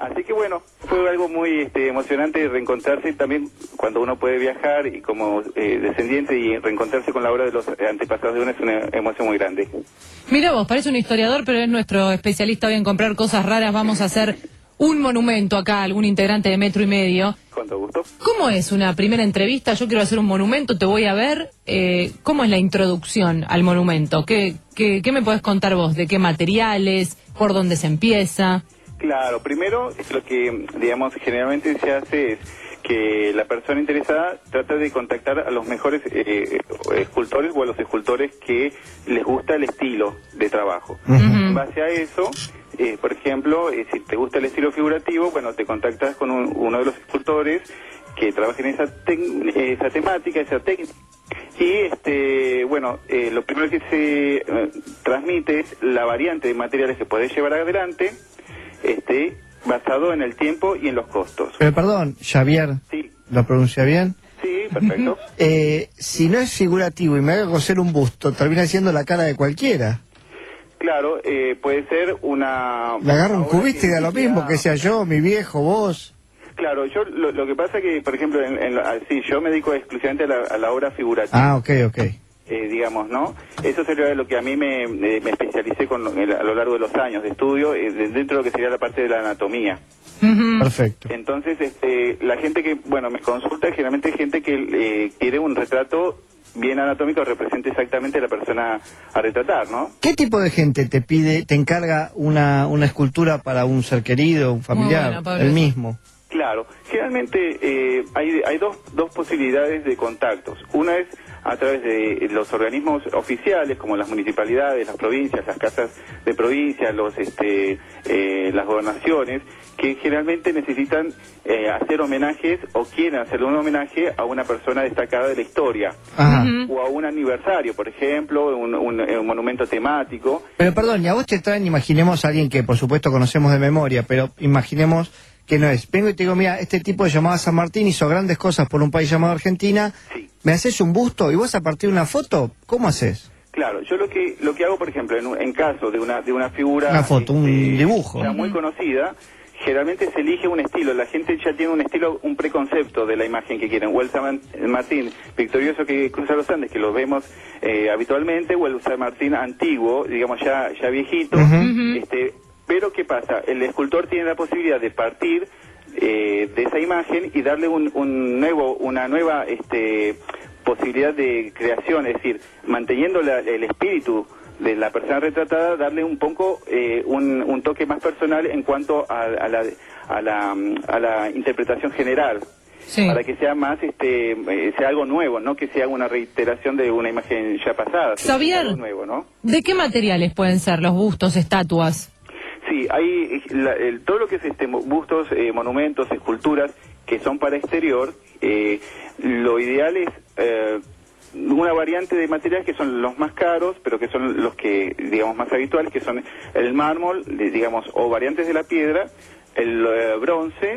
Así que bueno, fue algo muy este, emocionante reencontrarse también cuando uno puede viajar y como eh, descendiente y reencontrarse con la obra de los antepasados de uno es una emoción muy grande. Mira vos, parece un historiador, pero es nuestro especialista hoy en comprar cosas raras. Vamos a hacer un monumento acá, algún integrante de Metro y Medio. Con todo gusto. ¿Cómo es una primera entrevista? Yo quiero hacer un monumento, te voy a ver. Eh, ¿Cómo es la introducción al monumento? ¿Qué, qué, qué me podés contar vos? ¿De qué materiales? ¿Por dónde se empieza? Claro, primero lo que, digamos, generalmente se hace es que la persona interesada trata de contactar a los mejores eh, escultores o a los escultores que les gusta el estilo de trabajo. Uh-huh. En base a eso, eh, por ejemplo, eh, si te gusta el estilo figurativo, bueno, te contactas con un, uno de los escultores que trabaja en esa, te esa temática, esa técnica. Y, este, bueno, eh, lo primero que se eh, transmite es la variante de materiales que podés llevar adelante, este, basado en el tiempo y en los costos. Pero perdón, Xavier, sí. ¿Lo pronuncia bien? Sí, perfecto. eh, si no es figurativo y me haga coser un busto, termina siendo la cara de cualquiera. Claro, eh, puede ser una... Me agarro un cubista y da lo mismo, que sea yo, mi viejo, vos. Claro, yo lo, lo que pasa que, por ejemplo, en, en, sí, yo me dedico exclusivamente a la, a la obra figurativa. Ah, ok, ok. Eh, digamos, ¿no? Eso sería lo que a mí me, me, me especialicé con, el, a lo largo de los años de estudio, eh, dentro de lo que sería la parte de la anatomía. Uh-huh. Perfecto. Entonces, este, la gente que, bueno, me consulta, generalmente es gente que eh, quiere un retrato bien anatómico, represente exactamente a la persona a retratar, ¿no? ¿Qué tipo de gente te pide, te encarga una, una escultura para un ser querido, un familiar, bueno, el mismo? Claro, generalmente eh, hay, hay dos, dos posibilidades de contactos. Una es a través de los organismos oficiales, como las municipalidades, las provincias, las casas de provincia, los, este, eh, las gobernaciones, que generalmente necesitan eh, hacer homenajes o quieren hacer un homenaje a una persona destacada de la historia. Ajá. O a un aniversario, por ejemplo, un, un, un monumento temático. Pero perdón, y a vos te traen, imaginemos a alguien que por supuesto conocemos de memoria, pero imaginemos que no es. Vengo y te digo, mira, este tipo se llamaba San Martín, hizo grandes cosas por un país llamado Argentina. Sí. ¿Me haces un busto y vos a partir de una foto? ¿Cómo haces? Claro, yo lo que lo que hago, por ejemplo, en, en caso de una de una figura... Una foto, este, un dibujo. Ya muy conocida, generalmente se elige un estilo. La gente ya tiene un estilo, un preconcepto de la imagen que quieren. O el San Martín victorioso que cruza los Andes, que lo vemos eh, habitualmente, o el San Martín antiguo, digamos ya, ya viejito. Uh-huh. este, pero ¿qué pasa? El escultor tiene la posibilidad de partir eh, de esa imagen y darle un, un nuevo, una nueva este, posibilidad de creación, es decir, manteniendo la, el espíritu de la persona retratada, darle un poco eh, un, un toque más personal en cuanto a, a, la, a, la, a la interpretación general. Sí. Para que sea más, este, eh, sea algo nuevo, no que sea una reiteración de una imagen ya pasada. Xavier, algo nuevo, ¿no? ¿De qué materiales pueden ser los bustos, estatuas? Sí, hay la, el, todo lo que es este bustos, eh, monumentos, esculturas que son para exterior. Eh, lo ideal es eh, una variante de materiales que son los más caros, pero que son los que, digamos, más habituales, que son el mármol, digamos, o variantes de la piedra, el eh, bronce,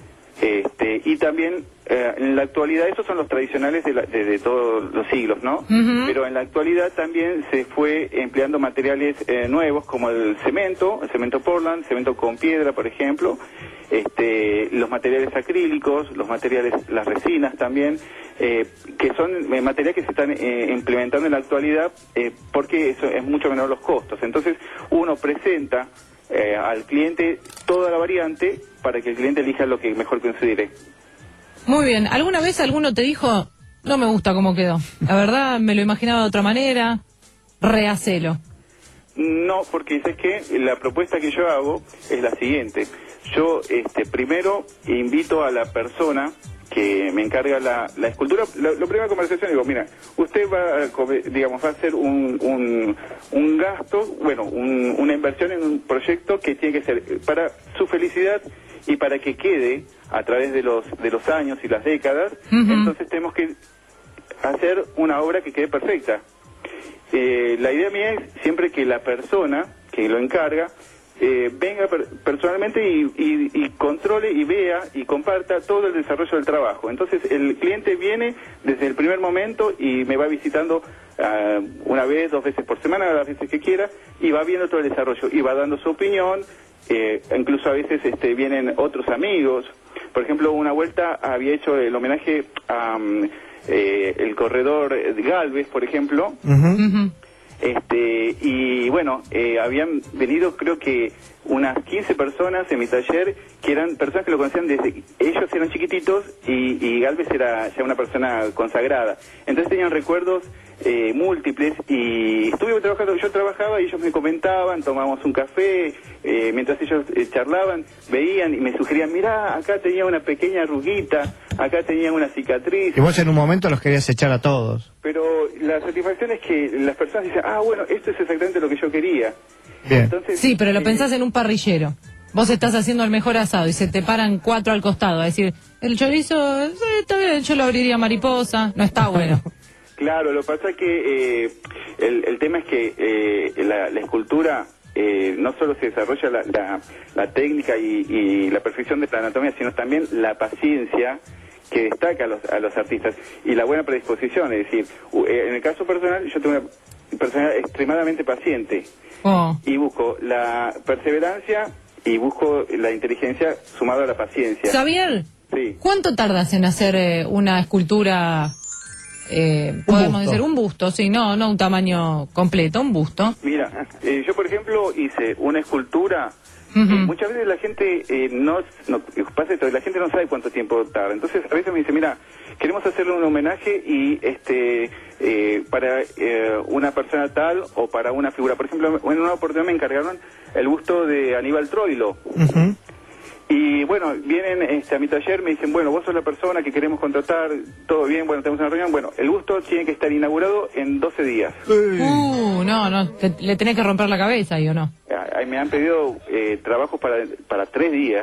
este, y también eh, en la actualidad, esos son los tradicionales de, la, de, de todos los siglos, ¿no? Uh-huh. Pero en la actualidad también se fue empleando materiales eh, nuevos como el cemento, el cemento Portland, cemento con piedra, por ejemplo, este, los materiales acrílicos, los materiales, las resinas también, eh, que son eh, materiales que se están eh, implementando en la actualidad eh, porque eso es mucho menor los costos. Entonces uno presenta Eh, al cliente toda la variante para que el cliente elija lo que mejor considere. Muy bien. ¿Alguna vez alguno te dijo, no me gusta cómo quedó? La verdad, me lo imaginaba de otra manera, rehacelo? No, porque es que la propuesta que yo hago es la siguiente. Yo este, primero invito a la persona que me encarga la, la escultura, la, la primera conversación, digo, mira, usted va a, digamos, va a hacer un, un, un gasto, bueno, un, una inversión en un proyecto que tiene que ser para su felicidad y para que quede a través de los de los años y las décadas. Uh-huh. Entonces tenemos que hacer una obra que quede perfecta. Eh, la idea mía es siempre que la persona que lo encarga Eh, venga per personalmente y, y, y controle y vea y comparta todo el desarrollo del trabajo. Entonces el cliente viene desde el primer momento y me va visitando uh, una vez, dos veces por semana, las veces que quiera, y va viendo todo el desarrollo y va dando su opinión eh, incluso a veces este, vienen otros amigos. Por ejemplo, una vuelta había hecho el homenaje a um, eh, el corredor Galvez, por ejemplo. Uh-huh. Este, y bueno, eh, habían venido creo que unas quince personas en mi taller, que eran personas que lo conocían desde que ellos eran chiquititos y, y Galvez era ya una persona consagrada. Entonces tenían recuerdos eh, múltiples y estuve trabajando, yo trabajaba y ellos me comentaban, tomábamos un café, eh, mientras ellos eh, charlaban, veían y me sugerían, mirá, acá tenía una pequeña arruguita, acá tenía una cicatriz. Y vos en un momento los querías echar a todos. Pero la satisfacción es que las personas dicen, ah, bueno, esto es exactamente lo que yo quería. Bien. Entonces, Sí, pero lo eh, pensás en un parrillero. Vos estás haciendo el mejor asado y se te paran cuatro al costado a decir, el chorizo, eh, está bien, yo lo abriría mariposa, no está bueno. Claro, lo que pasa es que eh, el, el tema es que eh, la, la escultura eh, no solo se desarrolla la, la, la técnica y, y la perfección de la anatomía, sino también la paciencia que destaca a los, a los artistas y la buena predisposición. Es decir, eh, en el caso personal, yo tengo una persona extremadamente paciente. Oh. Y busco la perseverancia y busco la inteligencia sumada a la paciencia. Xavier, sí. ¿Cuánto tardas en hacer eh, una escultura, eh, podemos busto. decir, un busto? Sí, no, no un tamaño completo, un busto. Mira, eh, yo por ejemplo hice una escultura. Uh-huh. eh, muchas veces la gente eh, no, no pasa esto, la gente no sabe cuánto tiempo tarda. Entonces a veces me dice, mira, queremos hacerle un homenaje y este eh, para eh, una persona tal o para una figura. Por ejemplo, en una oportunidad me encargaron el busto de Aníbal Troilo. Uh-huh. Y bueno, vienen este, a mi taller, me dicen, bueno, vos sos la persona que queremos contratar, todo bien, bueno, tenemos una reunión. Bueno, el busto tiene que estar inaugurado en doce días. Uh, no, no, te- le tenés que romper la cabeza, ¿y o no? Ah, me han pedido eh, trabajos para, para tres días.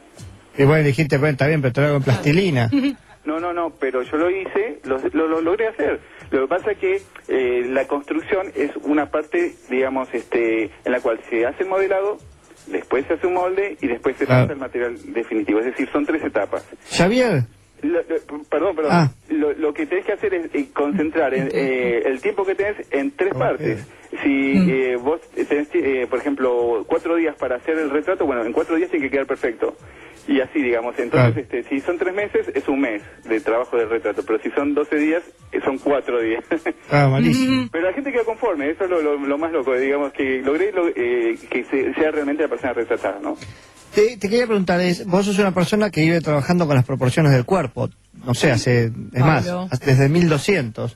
Y bueno, dijiste, bueno, está bien, pero te lo hago en plastilina. No, no, no, pero yo lo hice, lo, lo, lo logré hacer. Lo que pasa es que eh, la construcción es una parte, digamos, este, en la cual se hace el modelado, después se hace un molde y después se Claro. pasa el material definitivo. Es decir, son tres etapas. Xavier, Lo- lo- perdón, perdón. Ah. Lo, lo que tenés que hacer es eh, concentrar en, eh, el tiempo que tenés en tres partes. Si eh, vos tenés, eh, por ejemplo, cuatro días para hacer el retrato, bueno, en cuatro días tiene que quedar perfecto. Y así, digamos. Entonces, Claro. este, si son tres meses, es un mes de trabajo del retrato. Pero si son doce días, eh, son cuatro días. ah, malísimo. Pero la gente queda conforme. Eso es lo, lo, lo más loco. Digamos, que logré lo- eh, que se- sea realmente la persona retratada, ¿no? Te, te quería preguntar, es, vos sos una persona que vive trabajando con las proporciones del cuerpo, no sé, hace, es más, Pablo. desde mil doscientos.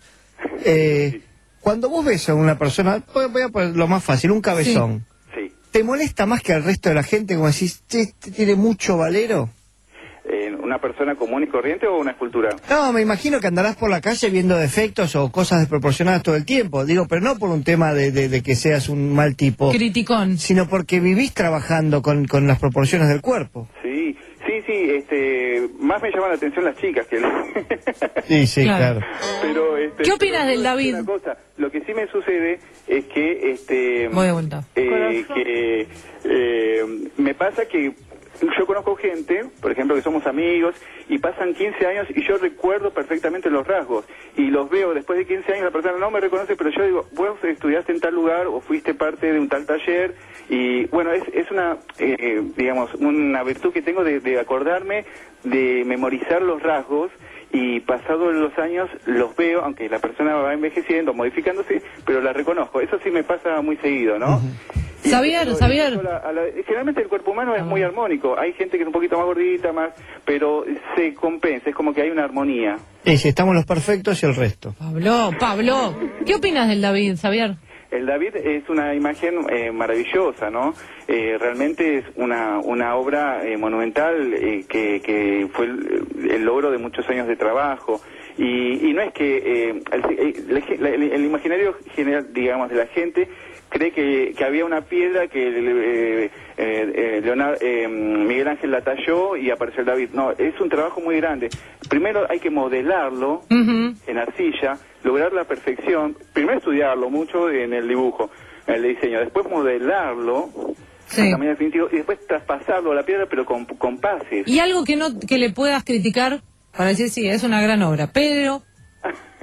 Eh, cuando vos ves a una persona, voy voy a poner lo más fácil, un cabezón, Sí. ¿te molesta más que al resto de la gente como decís, che, este tiene mucho valero? Eh, ¿Una persona común y corriente o una escultura? No, me imagino que andarás por la calle viendo defectos o cosas desproporcionadas todo el tiempo, digo, pero no por un tema de, de, de que seas un mal tipo, Criticón. sino porque vivís trabajando con, con las proporciones del cuerpo. Sí, sí, sí, este, más me llaman la atención las chicas que... Sí, sí, Claro. claro. Pero, este, ¿Qué opinas pero del te voy a David? decir una cosa, lo que sí me sucede es que, este, Voy de vuelta. eh, que eh, me pasa que yo conozco gente, por ejemplo, que somos amigos, y pasan quince años y yo recuerdo perfectamente los rasgos, y los veo después de quince años, la persona no me reconoce, pero yo digo, vos estudiaste en tal lugar o fuiste parte de un tal taller, y bueno, es, es una, eh, digamos, una virtud que tengo de, de acordarme, de memorizar los rasgos, y pasados los años los veo, aunque la persona va envejeciendo, modificándose, pero la reconozco. Eso sí me pasa muy seguido, ¿no? Y Xavier, eso- Xavier. eso la- a la- generalmente el cuerpo humano es muy armónico. Hay gente que es un poquito más gordita, más, pero se compensa, es como que hay una armonía. Y si estamos los perfectos y el resto. Pablo, Pablo, ¿qué opinas del David, Xavier? El David es una imagen eh, maravillosa, ¿no? Eh, realmente es una, una obra eh, monumental eh, que, que fue el, el logro de muchos años de trabajo. Y, y no es que eh, el, el- el- el imaginario general, digamos, de la gente cree que, que había una piedra que eh, eh, eh, Leonardo, eh, Miguel Ángel la talló y apareció el David. No, es un trabajo muy grande. Primero hay que modelarlo Ujú. en arcilla, lograr la perfección, primero estudiarlo mucho en el dibujo, en el diseño, después modelarlo, Sí. el tamaño definitivo, y después traspasarlo a la piedra, pero con, con pases. Y algo que no que le puedas criticar para decir, sí, es una gran obra, pero...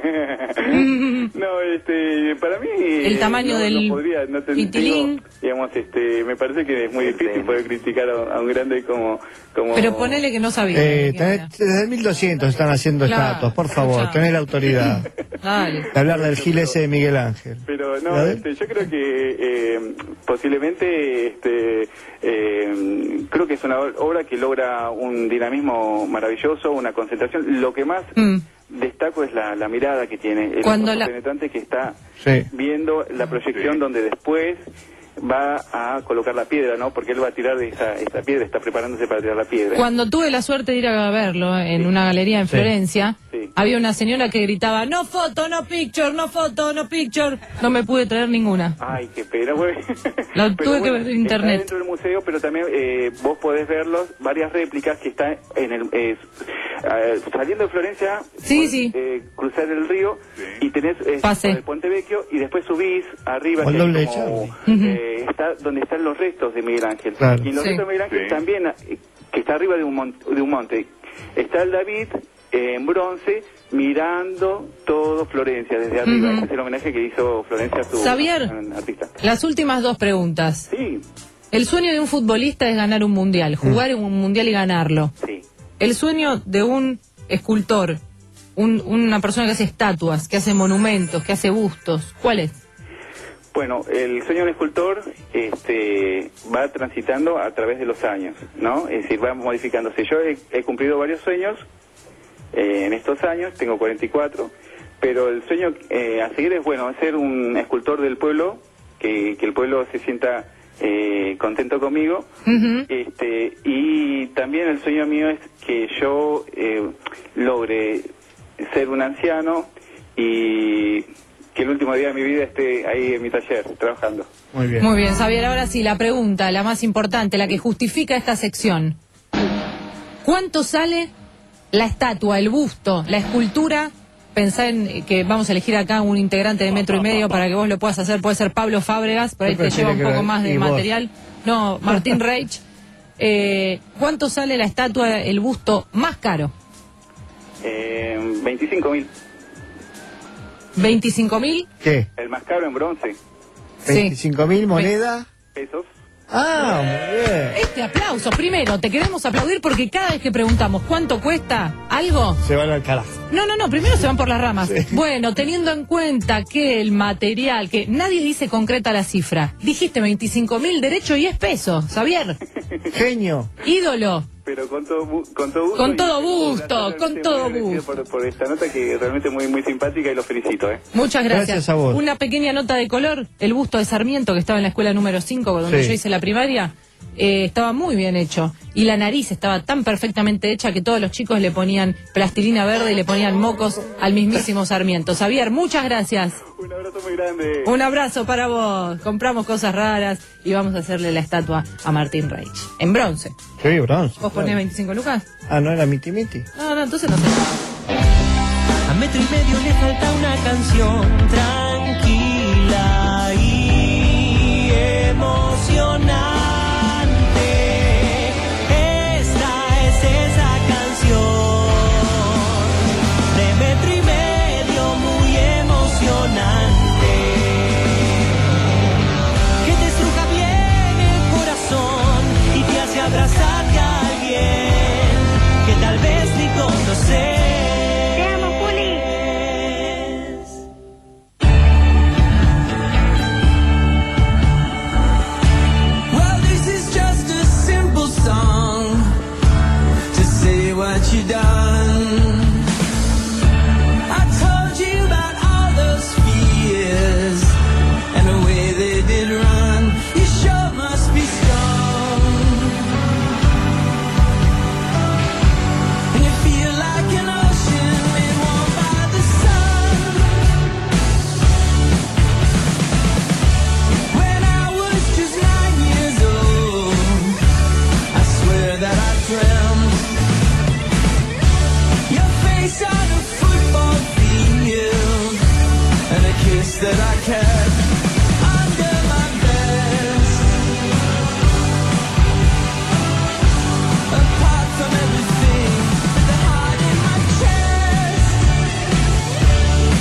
No, este, para mí... El tamaño no, del no podría, no te- pitilín. tengo, digamos, este, me parece que es muy difícil poder criticar a, a un grande como... como Pero ponele que no sabía. Eh, tenés- desde mil doscientos están haciendo Claro, estatuas, por favor, escuchá. tenés la autoridad Dale. de hablar del gil ese de Miguel Ángel. Pero no, ¿La de? este, yo creo que eh, posiblemente, este, eh, creo que es una obra que logra un dinamismo maravilloso, una concentración. Lo que más Mm. destaco es la, la mirada que tiene, el Cuando ojo la- penetrante que está Sí. viendo la proyección donde después va a colocar la piedra, ¿no? Porque él va a tirar de esa, esa piedra, está preparándose para tirar la piedra. Cuando tuve la suerte de ir a verlo en una galería en Sí. Florencia, Sí. había una señora que gritaba, no foto, no picture, no foto, no picture. No me pude traer ninguna. Ay, qué pena, güey. La Pero tuve que bueno, ver en internet. Está dentro del museo, pero también eh, vos podés verlos, varias réplicas que están en el... eh, eh, saliendo de Florencia, Sí, podés, sí. eh, cruzar el río y tenés eh, Pase. por el Puente Vecchio y después subís arriba, O el que es doble como, Charlie. eh, está donde están los restos de Miguel Ángel. Claro. Y en los Sí. restos de Miguel Ángel Sí. también, eh, que está arriba de un, mon- de un monte, está el David eh, en bronce mirando todo Florencia desde arriba. Ujú. Ese es el homenaje que hizo Florencia a su Xavier. a- artista. Las últimas dos preguntas. Sí, El sueño de un futbolista es ganar un mundial, jugar en un mundial y ganarlo. sí. El sueño de un escultor, un- una persona que hace estatuas, que hace monumentos, que hace bustos, ¿cuál es? Bueno, el sueño del escultor este, va transitando a través de los años, ¿no? Es decir, va modificándose. Yo he, he cumplido varios sueños eh, en estos años, tengo cuarenta y cuatro, pero el sueño eh, a seguir es, bueno, ser un escultor del pueblo, que, que el pueblo se sienta eh, contento conmigo. Ujú. Este, y también el sueño mío es que yo eh, logre ser un anciano y que el último día de mi vida esté ahí en mi taller trabajando. Muy bien. Muy bien, Xavier, ahora sí, la pregunta, la más importante, la que justifica esta sección. ¿Cuánto sale la estatua, el busto, la escultura? Pensá en que vamos a elegir acá un integrante de metro y medio para que vos lo puedas hacer. Puede ser Pablo Fábregas, por ahí Yo te prefiero lleva un que poco lo- más de y vos. material. No, Martín Reich. Eh, ¿Cuánto sale la estatua, el busto más caro? Eh, veinticinco mil. ¿veinticinco mil? ¿Qué? El más caro en bronce. ¿veinticinco mil monedas? Pesos. Ah, muy bien. Este aplauso, primero, te queremos aplaudir porque cada vez que preguntamos cuánto cuesta algo, Se van al carajo. no, no, no, primero se van por las ramas. Bueno, teniendo en cuenta que el material, que nadie dice concreta la cifra, dijiste veinticinco mil, derecho y es peso, Xavier. Genio. Ídolo. Pero con todo, bu- con todo gusto. Con todo y- gusto, y- con muy todo agradecido gusto. Por, por esta nota que realmente es muy, muy simpática y lo felicito, ¿eh? Muchas gracias. Gracias a vos. Una pequeña nota de color, el busto de Sarmiento que estaba en la escuela número cinco, donde Sí. yo hice la primaria, eh, estaba muy bien hecho. Y la nariz estaba tan perfectamente hecha que todos los chicos le ponían plastilina verde y le ponían mocos al mismísimo Sarmiento. Xavier, muchas gracias. Un abrazo muy grande. Un abrazo para vos. Compramos cosas raras y vamos a hacerle la estatua a Martín Reich. En bronce. Sí, bronce. ¿Vos ponés veinticinco lucas? Ah, ¿no era miti miti? No, no, entonces no sé. A metro y medio le falta una canción tranquila y emocionante. Esta es esa canción de metro y medio muy emocionante, que te estruja bien el corazón y te hace abrazarte a alguien que tal vez ni conoces. Te amo, Juli. Well, this is just a simple song to say what you done. I told you about all those fears and the way they did run. You sure must be strong. And you feel like an ocean made warm by the sun. When I was just nine years old, I swear that I dreamt your face on a football field and a kiss that I kept under my vest. Apart from everything, with the heart in my chest.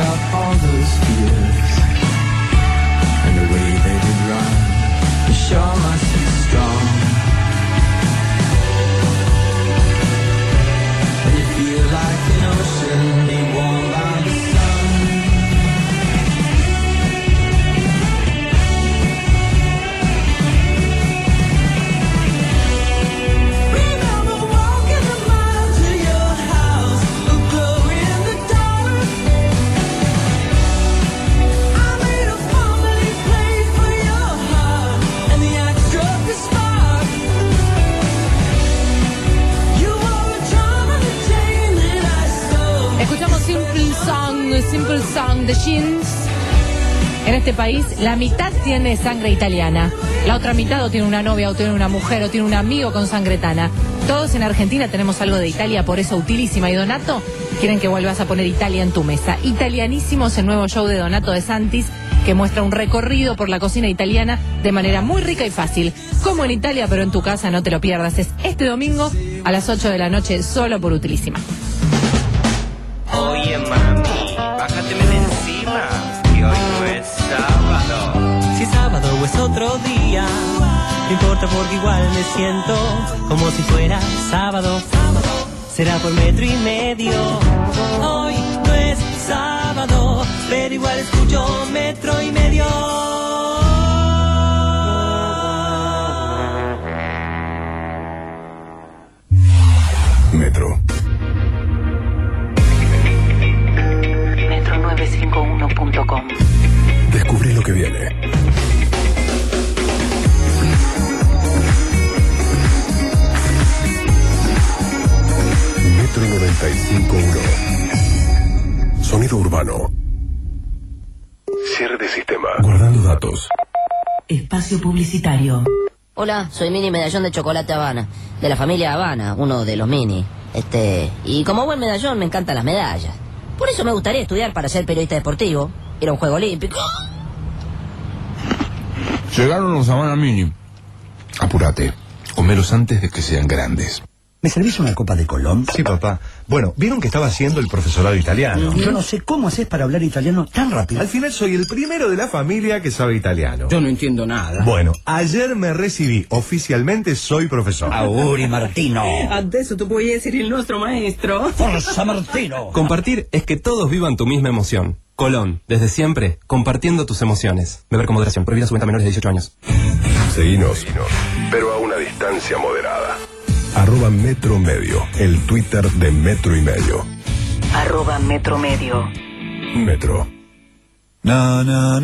up all those fears. And the way they did run, you sure must be strong. And you feel like an ocean being warmed by the sun. Remember walking a mile to your house, a glow in the dark. I made a family plate for your heart, and the axe struck a spark. You wore a charm and a chain that I stole. Escuchamos Simple Song, Simple Song de Jeans. En este país, la mitad tiene sangre italiana, la otra mitad o tiene una novia, o tiene una mujer, o tiene un amigo con sangre tana. Todos en Argentina tenemos algo de Italia, por eso Utilísima y Donato quieren que vuelvas a poner Italia en tu mesa. Italianísimos, el nuevo show de Donato de Santis, que muestra un recorrido por la cocina italiana de manera muy rica y fácil. Como en Italia, pero en tu casa, no te lo pierdas. Es este domingo a las ocho de la noche, solo por Utilísima. Oye mami, bájateme de encima, que hoy no es sábado. Si sábado es otro día, no importa porque igual me siento como si fuera sábado. Será por metro y medio. Hoy no es sábado, pero igual escucho metro y medio. Metro. metro nueve cinco uno punto com. Descubrí lo que viene. Metro noventa y cinco punto uno. Sonido urbano. Cierre de sistema. Guardando datos. Espacio publicitario. Hola, soy Mini Medallón de Chocolate Habana, de la familia Habana, uno de los Mini. Este, y como buen medallón me encantan las medallas. Por eso me gustaría estudiar para ser periodista deportivo, ir a un juego olímpico. Llegaron los Habana Mini. Apúrate, comelos antes de que sean grandes. ¿Me servís una copa de Colón? Sí, papá. Bueno, vieron que estaba haciendo el profesorado italiano. Yo no sé cómo haces para hablar italiano tan rápido. Al final soy el primero de la familia que sabe italiano. Yo no entiendo nada. Bueno, ayer me recibí. Oficialmente soy profesor. Auguri Martino. Adesso tu puoi essere il nostro maestro. Forza Martino. Compartir es que todos vivan tu misma emoción. Colón, desde siempre, compartiendo tus emociones. Beber con moderación. Prohibida su venta a menores de dieciocho años. Seguinos, pero a una distancia moderada. Arroba Metro Medio, el Twitter de Metro y Medio. Arroba Metro Medio. Metro. Na, na,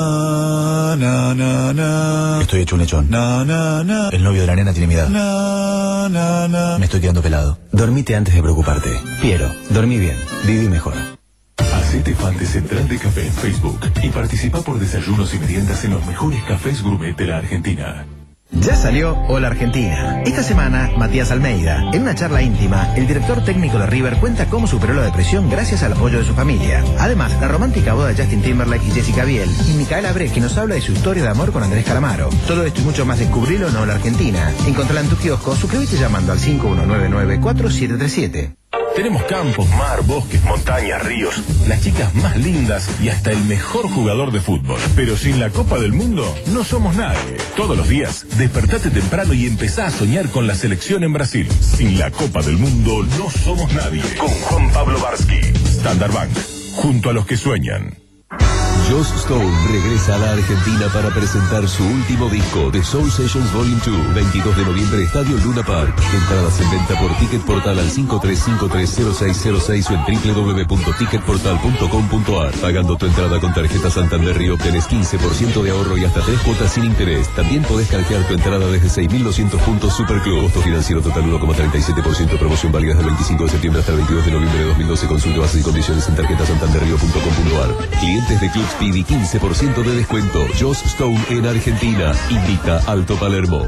na, na, na, na. Estoy hecho un lechón. Na, na, na. El novio de la nena tiene mi edad. Na, na, na. Me estoy quedando pelado. Dormite antes de preocuparte. Piero, dormí bien, viví mejor. Hacete fan de Central de Café en Facebook y participa por desayunos y meriendas en los mejores cafés gourmet de la Argentina. Ya salió Hola Argentina. Esta semana, Matías Almeida. En una charla íntima, el director técnico de River cuenta cómo superó la depresión gracias al apoyo de su familia. Además, la romántica boda de Justin Timberlake y Jessica Biel. Y Micaela Bre, que nos habla de su historia de amor con Andrés Calamaro. Todo esto y mucho más descubrilo en Hola Argentina. Encontrala en tu kiosco, suscríbete llamando al cinco uno nueve nueve cuatro siete tres siete. Tenemos campos, mar, bosques, montañas, ríos, las chicas más lindas y hasta el mejor jugador de fútbol. Pero sin la Copa del Mundo no somos nadie. Todos los días, despertate temprano y empezá a soñar con la selección en Brasil. Sin la Copa del Mundo no somos nadie. Con Juan Pablo Barsky, Standard Bank, junto a los que sueñan. Joss Stone regresa a la Argentina para presentar su último disco, The Soul Sessions Volume dos, veintidós de noviembre, Estadio Luna Park. Entradas en venta por Ticket Portal al cinco tres cinco tres cero seis cero seis o en doble u doble u doble u punto ticket portal punto com punto a r. Pagando tu entrada con tarjeta Santander Río obtenés quince por ciento de ahorro y hasta tres cuotas sin interés. También podés canjear tu entrada desde seis mil doscientos puntos Superclub. Costo financiero total uno coma treinta y siete por ciento. Promoción válida del veinticinco de septiembre hasta el veintidós de noviembre de dos mil doce. Consulte bases y condiciones en tarjeta santander río punto com punto a r. Clientes de Club Speedy, quince por ciento de descuento. Joss Stone en Argentina. Invita Alto Palermo.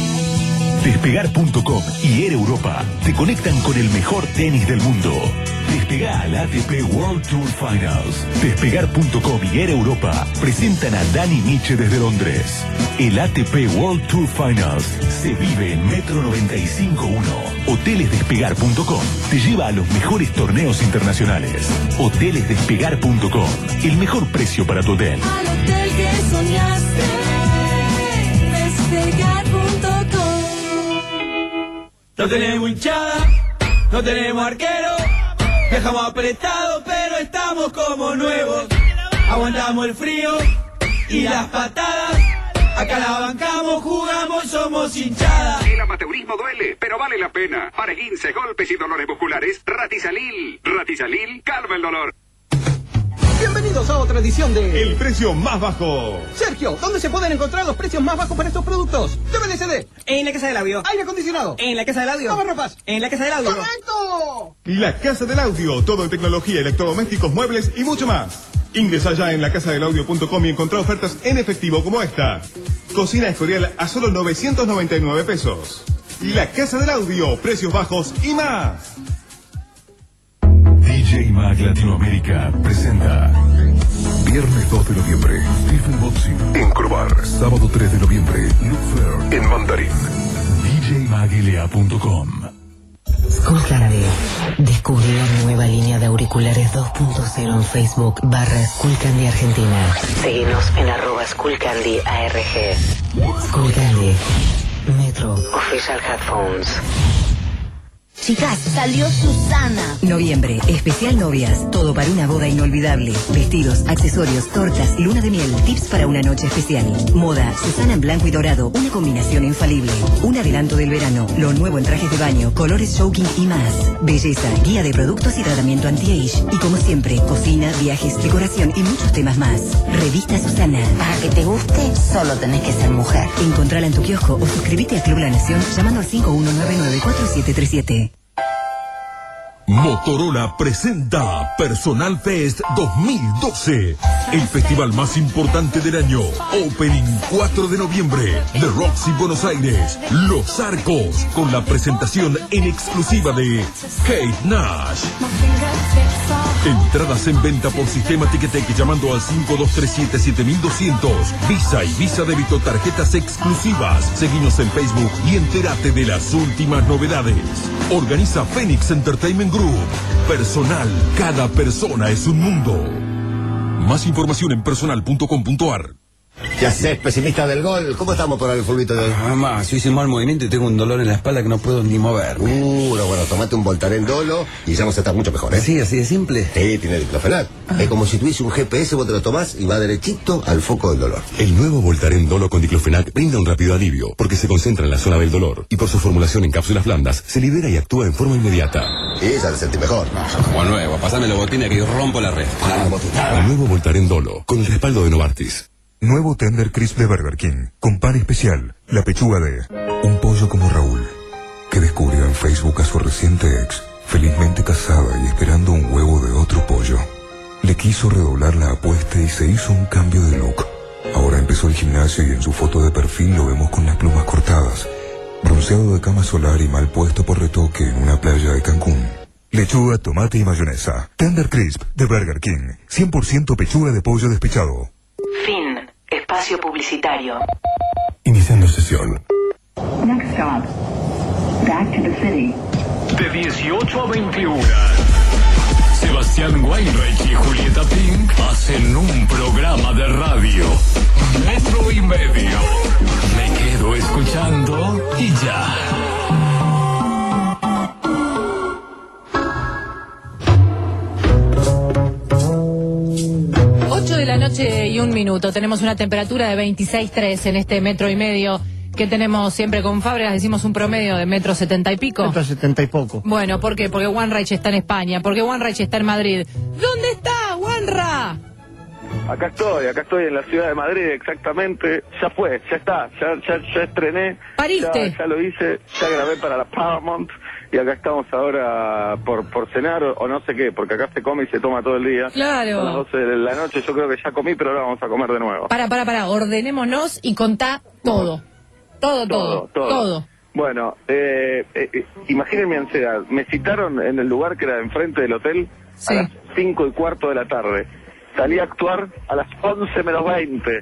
Despegar punto com y Air Europa te conectan con el mejor tenis del mundo. Despegá al A T P World Tour Finals. Despegar punto com y Air Europa presentan a Dani Miche desde Londres. El A T P World Tour Finals se vive en Metro noventa y cinco punto uno. Hoteles Despegar punto com te lleva a los mejores torneos internacionales. Hoteles Despegar punto com, el mejor precio para tu hotel. Al hotel que soñaste, despegar punto com. No tenemos hinchada, no tenemos arquero, viajamos apretados pero estamos como nuevos. Aguantamos el frío y las patadas, acá la bancamos, jugamos, somos hinchada. El amateurismo duele, pero vale la pena. Para esguince, golpes y dolores musculares, Ratisalil. Ratisalil calma el dolor. Bienvenidos a otra edición de El precio más bajo. Sergio, ¿dónde se pueden encontrar los precios más bajos para estos productos? D V D C D. En la casa del audio. Aire acondicionado. En la casa del audio. Lavarropas. En la casa del audio. ¡Correcto! La Casa del Audio, todo en tecnología, electrodomésticos, muebles y mucho más. Ingresa ya en la casa del audio punto com y encontrá ofertas en efectivo como esta. Cocina Escorial a solo novecientos noventa y nueve pesos. La Casa del Audio, precios bajos y más. D J Mag Latinoamérica presenta Viernes dos de noviembre, Stephen Boxing en Crobar. Sábado tres de noviembre, Look Fair en Mandarín. D J Mag L A punto com. Skullcandy. Descubrí la nueva línea de auriculares dos punto cero en Facebook barra Skullcandy Argentina. Seguinos en arroba Skullcandy A R G. Skullcandy. Metro. Official Headphones. Chicas, salió Susana. Noviembre, especial novias. Todo para una boda inolvidable. Vestidos, accesorios, tortas, luna de miel, tips para una noche especial. Moda, Susana en blanco y dorado. Una combinación infalible. Un adelanto del verano. Lo nuevo en trajes de baño, colores showking y más. Belleza, guía de productos y tratamiento anti-age. Y como siempre, cocina, viajes, decoración y muchos temas más. Revista Susana. Para que te guste, solo tenés que ser mujer. Encontrala en tu kiosco o suscríbete a Club La Nación llamando al cinco uno nueve nueve cuatro siete tres siete. Motorola presenta Personal Fest dos mil doce, el festival más importante del año. Opening cuatro de noviembre, The Roxy Buenos Aires, Los Arcos, con la presentación en exclusiva de Kate Nash. Entradas en venta por sistema Ticketek llamando al cinco dos tres siete siete dos cero cero. Visa y Visa Débito, tarjetas exclusivas. Seguinos en Facebook y entérate de las últimas novedades. Organiza Phoenix Entertainment Group. Personal, cada persona es un mundo. Más información en personal punto com punto ar. Ya sé, pesimista del gol. ¿Cómo estamos para el fulbito de hoy? Mamá, yo hice un mal movimiento y tengo un dolor en la espalda que no puedo ni mover. Uh, no, bueno, tomate un Voltaren Dolo y ya vamos a estar mucho mejor, ¿eh? Sí, así de simple. Sí, tiene diclofenac. Ah. Es como si tuviese un G P S, vos te lo tomás y va derechito al foco del dolor. El nuevo Voltaren Dolo con diclofenac brinda un rápido alivio porque se concentra en la zona del dolor y por su formulación en cápsulas blandas se libera y actúa en forma inmediata. Y ya te sentí mejor. No, como nuevo, pasame los botines que yo rompo la red. El nuevo Voltaren Dolo con el respaldo de Novartis. Nuevo Tender Crisp de Burger King, con pan especial, la pechuga de un pollo como Raúl, que descubrió en Facebook a su reciente ex, felizmente casada y esperando un huevo de otro pollo. Le quiso redoblar la apuesta y se hizo un cambio de look. Ahora empezó el gimnasio y en su foto de perfil lo vemos con las plumas cortadas, bronceado de cama solar y mal puesto por retoque en una playa de Cancún. Lechuga, tomate y mayonesa. Tender Crisp de Burger King, cien por ciento pechuga de pollo despechado. Fin. Espacio publicitario. Iniciando sesión. Next stop. Back to the city. De dieciocho a veintiuna. Sebastián Weinreich y Julieta Pink hacen un programa de radio. Metro y medio. Me quedo escuchando y ya. ocho de la noche y un minuto. Tenemos una temperatura de veintiséis punto tres en este metro y medio que tenemos siempre con Fábregas. Decimos un promedio de metro setenta y pico. Metro setenta y poco. Bueno, ¿por qué? Porque Wanreich está en España, porque Wanreich está en Madrid. ¿Dónde está Wanra? Acá estoy, acá estoy en la ciudad de Madrid, exactamente. Ya fue, ya está, ya, ya, ya estrené. ¿Pariste? Ya, ya lo hice, ya grabé para la Paramount. Y acá estamos ahora por, por cenar o, o no sé qué, porque acá se come y se toma todo el día. Claro. A las doce de la noche yo creo que ya comí, pero ahora vamos a comer de nuevo. Para, para, para, ordenémonos y contá todo. Todo, todo, todo. todo. Bueno, eh, eh, imaginen mi ansiedad. Me citaron en el lugar que era enfrente del hotel Sí. a las cinco y cuarto de la tarde. Salí a actuar a las once menos veinte.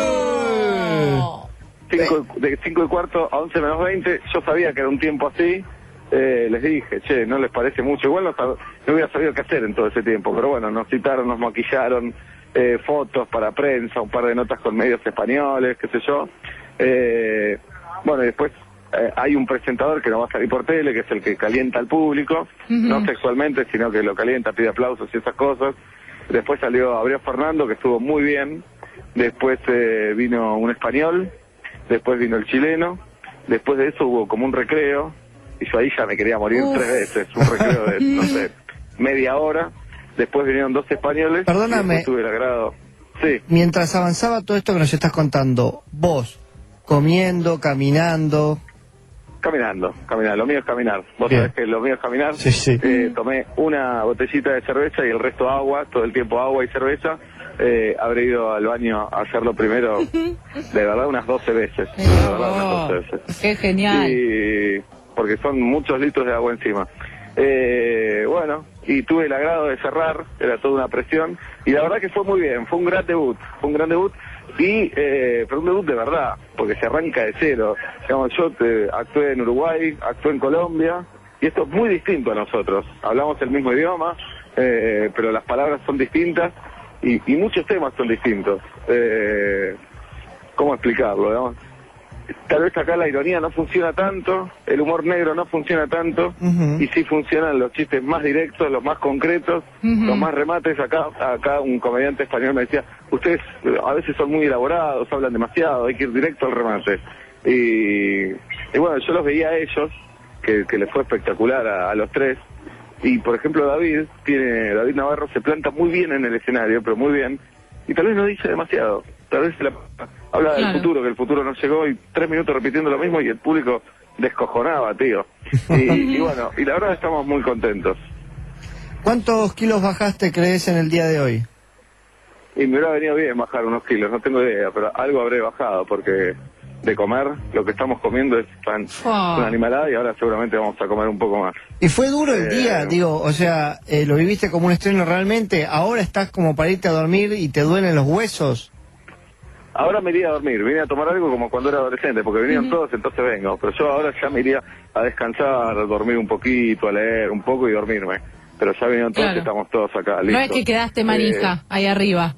Cinco, de cinco y cuarto a once menos veinte. Yo sabía que era un tiempo así. Eh, les dije, che, no les parece mucho. Igual no, sab- no hubiera sabido qué hacer en todo ese tiempo. Pero bueno, nos citaron, nos maquillaron, eh, fotos para prensa, un par de notas con medios españoles, qué sé yo. Eh, bueno, y después eh, hay un presentador que no va a salir por tele, que es el que calienta al público, Ujú. no sexualmente, sino que lo calienta, pide aplausos y esas cosas. Después salió Abreu Fernando, que estuvo muy bien. Después eh, vino un español. Después vino el chileno. Después de eso hubo como un recreo. Y yo ahí ya me quería morir Uf. tres veces. Un recreo de, no sé, media hora. Después vinieron dos españoles. Perdóname. Y después tuve el agrado. Sí. Mientras avanzaba todo esto que nos estás contando, vos, comiendo, caminando... Caminando, caminando. Lo mío es caminar. Vos Bien. sabés que lo mío es caminar. Sí, sí. Eh, tomé una botellita de cerveza y el resto agua. Todo el tiempo agua y cerveza. Eh, habré ido al baño a hacerlo primero, de verdad, unas doce veces. De verdad, unas doce veces. Qué genial. Y porque son muchos litros de agua encima. Eh, bueno, y tuve el agrado de cerrar, era toda una presión, y la verdad que fue muy bien, fue un gran debut, fue un gran debut, y eh, pero un debut de verdad, porque se arranca de cero. Digamos, yo te, actué en Uruguay, actué en Colombia, y esto es muy distinto a nosotros. Hablamos el mismo idioma, eh, pero las palabras son distintas, y, y muchos temas son distintos. Eh, ¿Cómo explicarlo? Digamos? Tal vez acá la ironía no funciona tanto, el humor negro no funciona tanto, y sí funcionan los chistes más directos, los más concretos, Ujú. los más remates. Acá acá un comediante español me decía, ustedes eh, a veces son muy elaborados, hablan demasiado, hay que ir directo al remate. Y, y bueno, yo los veía a ellos, que, que les fue espectacular a, a los tres, y por ejemplo David, tiene David Navarro se planta muy bien en el escenario, pero muy bien, y tal vez no dice demasiado, tal vez se la... Habla del Claro. futuro, que el futuro no llegó, y tres minutos repitiendo lo mismo y el público descojonaba, tío. Y, y bueno, y la verdad estamos muy contentos. ¿Cuántos kilos bajaste, crees, en el día de hoy? Y me hubiera venido bien bajar unos kilos, no tengo idea, pero algo habré bajado, porque de comer, lo que estamos comiendo es tan, Ah. una animalada, y ahora seguramente vamos a comer un poco más. ¿Y fue duro el Eh, día? Digo, o sea, eh, ¿lo viviste como un estreno realmente? ¿Ahora estás como para irte a dormir y te duelen los huesos? Ahora me iría a dormir, vine a tomar algo como cuando era adolescente, porque vinieron todos, entonces vengo. Pero yo ahora ya me iría a descansar, a dormir un poquito, a leer un poco y dormirme. Pero ya vinieron todos, Claro. y estamos todos acá, No listos. es que quedaste manija Eh, ahí arriba.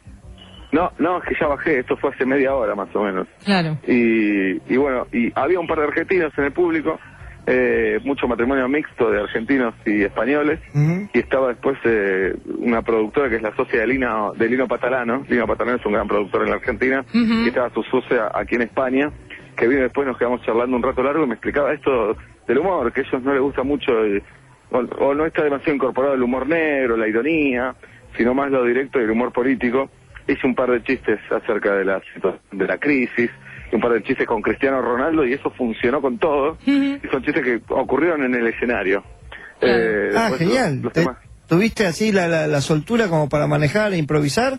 no, no, es que ya bajé, esto fue hace media hora más o menos. Claro. Y, y bueno, y había un par de argentinos en el público, eh, mucho matrimonio mixto de argentinos y españoles, y estaba después eh, una productora que es la socia de Lino, de Lino Patalano. Lino Patalano es un gran productor en la Argentina, Ujú. y estaba su socia aquí en España, que vino después, nos quedamos charlando un rato largo y me explicaba esto del humor, que a ellos no les gusta mucho, el- o, o no está demasiado incorporado el humor negro, la ironía, sino más lo directo y el humor político. Hice un par de chistes acerca de la situa- de la crisis, y un par de chistes con Cristiano Ronaldo, y eso funcionó con todo, y son chistes que ocurrieron en el escenario. Eh, Ah, después genial. los- los ¿Te- temas- ¿Tuviste así la, la, la soltura como para manejar e improvisar?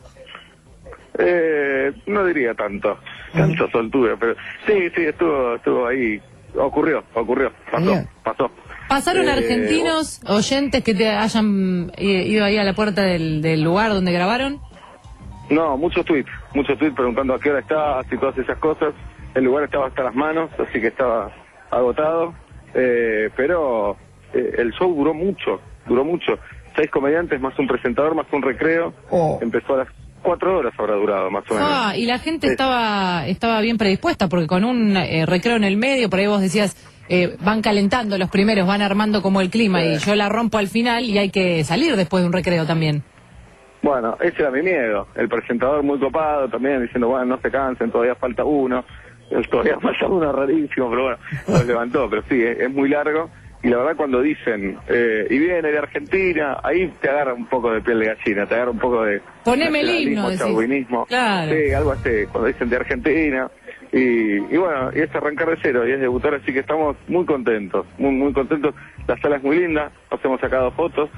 Eh, no diría tanto, tanta soltura, pero sí, sí, estuvo, estuvo ahí, ocurrió, ocurrió, pasó, pasó. ¿Pasaron Eh, argentinos oyentes que te hayan eh, ido ahí a la puerta del, del lugar donde grabaron? No, muchos tweets, muchos tweets preguntando a qué hora estabas y todas esas cosas. El lugar estaba hasta las manos, así que estaba agotado, eh, pero eh, el show duró mucho, duró mucho. Seis comediantes, más un presentador, más un recreo. Empezó a las cuatro horas, habrá durado, más o menos. Ah, y la gente Sí. estaba estaba bien predispuesta, porque con un eh, recreo en el medio, por ahí vos decías, eh, van calentando los primeros, van armando como el clima, y yo la rompo al final y hay que salir después de un recreo también. Bueno, ese era mi miedo. El presentador muy copado también, diciendo, bueno, no se cansen, todavía falta uno. Todavía falta uno rarísimo, pero bueno, los levantó. Pero sí, es, es muy largo. Y la verdad cuando dicen, eh, y viene de Argentina, ahí te agarra un poco de piel de gallina, te agarra un poco de Poneme el nacionalismo, himno, decís. chauvinismo. Claro. Sí, algo así, cuando dicen de Argentina. Y, y bueno, y es arrancar de cero, y es debutar, así que estamos muy contentos, muy muy contentos. La sala es muy linda, nos hemos sacado fotos,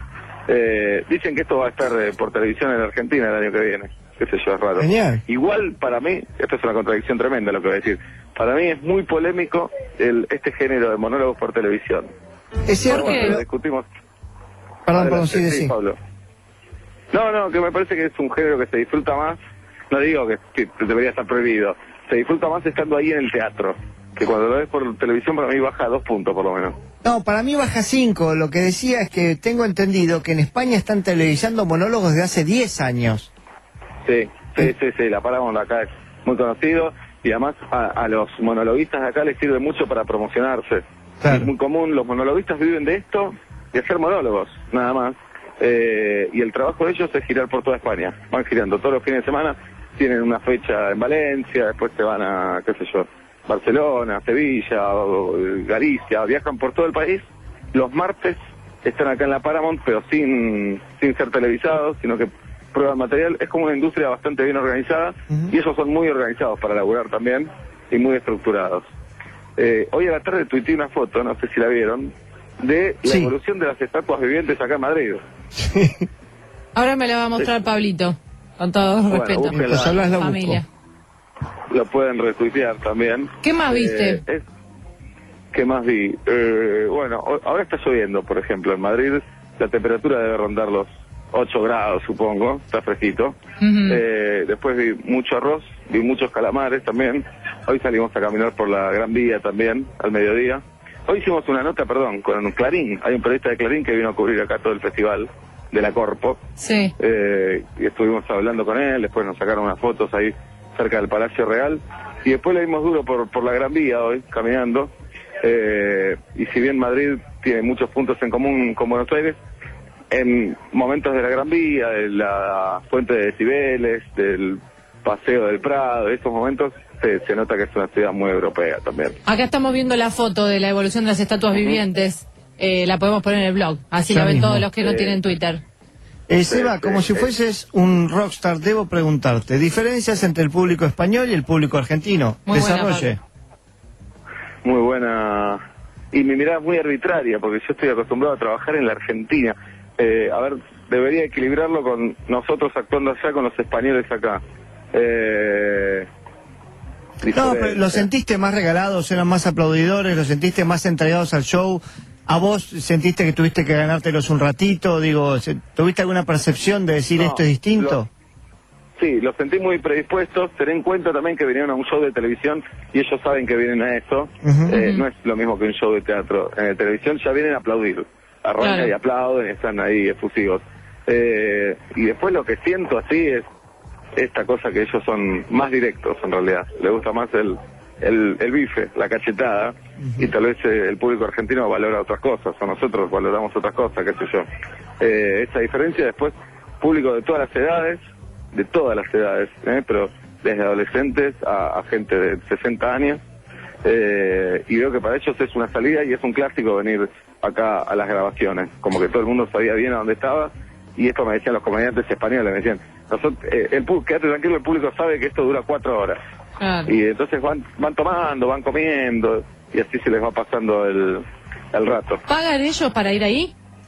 Eh, dicen que esto va a estar eh, por televisión en Argentina el año que viene. Qué sé yo, es raro. Genial. Igual, para mí, esto es una contradicción tremenda lo que voy a decir, para mí es muy polémico el, este género de monólogos por televisión. Es cierto. Bueno, que... lo discutimos. Perdón, perdón, sí, sí, sí. Pablo. No, no, que me parece que es un género que se disfruta más, no digo que, que debería estar prohibido, se disfruta más estando ahí en el teatro, que cuando lo ves por televisión para mí baja dos puntos por lo menos. No, para mí baja cinco. Lo que decía es que tengo entendido que en España están televisando monólogos de hace diez años. Sí, sí, sí, sí, la Paramount acá es muy conocido y además a, a los monologuistas de acá les sirve mucho para promocionarse. Claro. Es muy común, los monologuistas viven de esto, de hacer monólogos, nada más. Eh, y el trabajo de ellos es girar por toda España. Van girando todos los fines de semana, tienen una fecha en Valencia, después se van a, qué sé yo, Barcelona, Sevilla, o, o, Galicia, viajan por todo el país. Los martes están acá en la Paramount, pero sin, sin ser televisados, sino que prueban material. Es como una industria bastante bien organizada, uh-huh. y ellos son muy organizados para laburar también, y muy estructurados. Eh, hoy a la tarde tuiteé una foto, no sé si la vieron, de la sí. evolución de las estatuas vivientes acá en Madrid. Ahora me la va a mostrar sí. Pablito, con todo bueno, respeto. Pues hablas la familia. Lo pueden retuitear también. ¿Qué más viste? Eh, es, ¿Qué más vi? Eh, bueno, ahora está lloviendo, por ejemplo, en Madrid la temperatura debe rondar los ocho grados, supongo, está fresquito. Uh-huh. eh, después vi mucho arroz, vi muchos calamares también. Hoy salimos a caminar por la Gran Vía también, al mediodía. Hoy hicimos una nota, perdón, con Clarín. Hay un periodista de Clarín que vino a cubrir acá todo el festival de la Corpo. Sí. Eh, y estuvimos hablando con él, después nos sacaron unas fotos ahí cerca del Palacio Real. Y después le dimos duro por, por la Gran Vía hoy, caminando. Eh, y si bien Madrid tiene muchos puntos en común con Buenos Aires, en momentos de la Gran Vía, de la Fuente de Cibeles, del Paseo del Prado, esos momentos se, se nota que es una ciudad muy europea también. Acá estamos viendo la foto de la evolución de las estatuas uh-huh. vivientes. Eh, la podemos poner en el blog, así ya la ven mismo. Todos los que no eh, tienen Twitter. Eh, Seba, como si fueses un rockstar, debo preguntarte, diferencias entre el público español y el público argentino. Muy Desarrolle. Buena, muy buena. Y mi mirada es muy arbitraria, porque yo estoy acostumbrado a trabajar en la Argentina. Eh, a ver, debería equilibrarlo con nosotros actuando allá, con los españoles acá. Eh, no, pero ¿lo sentiste más regalados, eran más aplaudidores, lo sentiste más entregados al show? ¿A vos sentiste que tuviste que ganártelos un ratito? Digo, ¿tuviste alguna percepción de decir no, esto es distinto? Lo, sí, los sentí muy predispuestos. Ten en cuenta también que vinieron a un show de televisión y ellos saben que vienen a esto. Uh-huh. Eh, no es lo mismo que un show de teatro. En la televisión ya vienen a aplaudir. Arrancan claro. y aplauden y están ahí efusivos. Eh, y después lo que siento así es esta cosa que ellos son más directos en realidad. Les gusta más el... El, el bife, la cachetada, uh-huh. y tal vez eh, el público argentino valora otras cosas, o nosotros valoramos otras cosas, qué sé yo. Eh, esa diferencia después, público de todas las edades, de todas las edades, ¿eh? Pero desde adolescentes a, a gente de sesenta años, eh, y veo que para ellos es una salida y es un clásico venir acá a las grabaciones, como que todo el mundo sabía bien a dónde estaba, y esto me decían los comediantes españoles, me decían, nosotros, eh, el, quédate tranquilo, el público sabe que esto dura cuatro horas. Claro. Y entonces van van tomando, van comiendo, y así se les va pasando el, el rato. ¿Pagan ellos para ir ahí?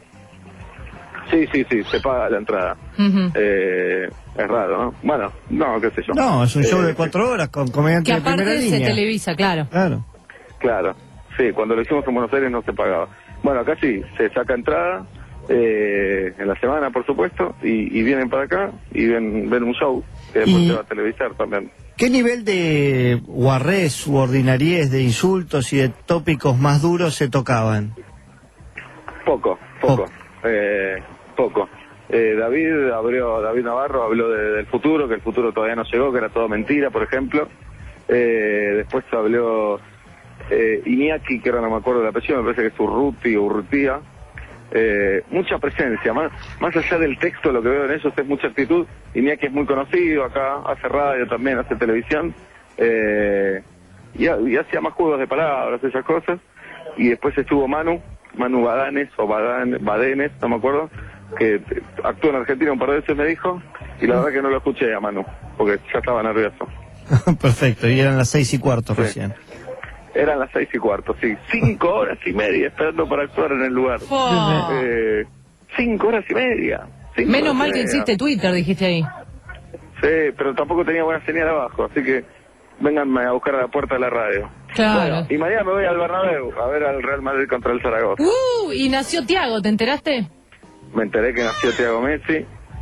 Sí, sí, sí, se paga la entrada. Uh-huh. eh, es raro, ¿no? Bueno, no, qué sé yo. No, es un show eh, de cuatro horas con comediantes de primera línea. Que aparte se televisa, claro. Claro. Claro, sí, cuando lo hicimos en Buenos Aires no se pagaba. Bueno, acá sí, se saca entrada, eh, en la semana, por supuesto, y, y vienen para acá y ven, ven un show, que después y... se va a televisar también. ¿Qué nivel de guarrés u ordinariez, de insultos y de tópicos más duros se tocaban? Poco, poco, poco. Eh, poco. Eh, David abrió, David Navarro habló de, del futuro, que el futuro todavía no llegó, que era todo mentira, por ejemplo. Eh, después habló eh, Iñaki, que ahora no me acuerdo del apellido, me parece que es Urruti o Urrutía. Eh, mucha presencia, más, más allá del texto, lo que veo en ellos es mucha actitud. Iñaki es muy conocido acá, hace radio también, hace televisión, eh, y, y hacía más juegos de palabras, esas cosas. Y después estuvo Manu, Manu Badanes o Badan, Badenes, no me acuerdo, que actuó en Argentina un par de veces, me dijo, y la verdad que no lo escuché a Manu, porque ya estaba nervioso. Perfecto, y eran las seis y cuarto sí. recién. Eran las seis y cuarto, sí. Cinco horas y media esperando para actuar en el lugar. Oh. Eh, cinco horas y media. Cinco Menos horas mal y que media. existe Twitter, dijiste ahí. Sí, pero tampoco tenía buena señal abajo, así que vénganme a buscar a la puerta de la radio. Claro. Bueno, y mañana me voy al Bernabéu a ver al Real Madrid contra el Zaragoza. Uh, y nació Tiago, ¿te enteraste? Me enteré que nació Thiago Messi,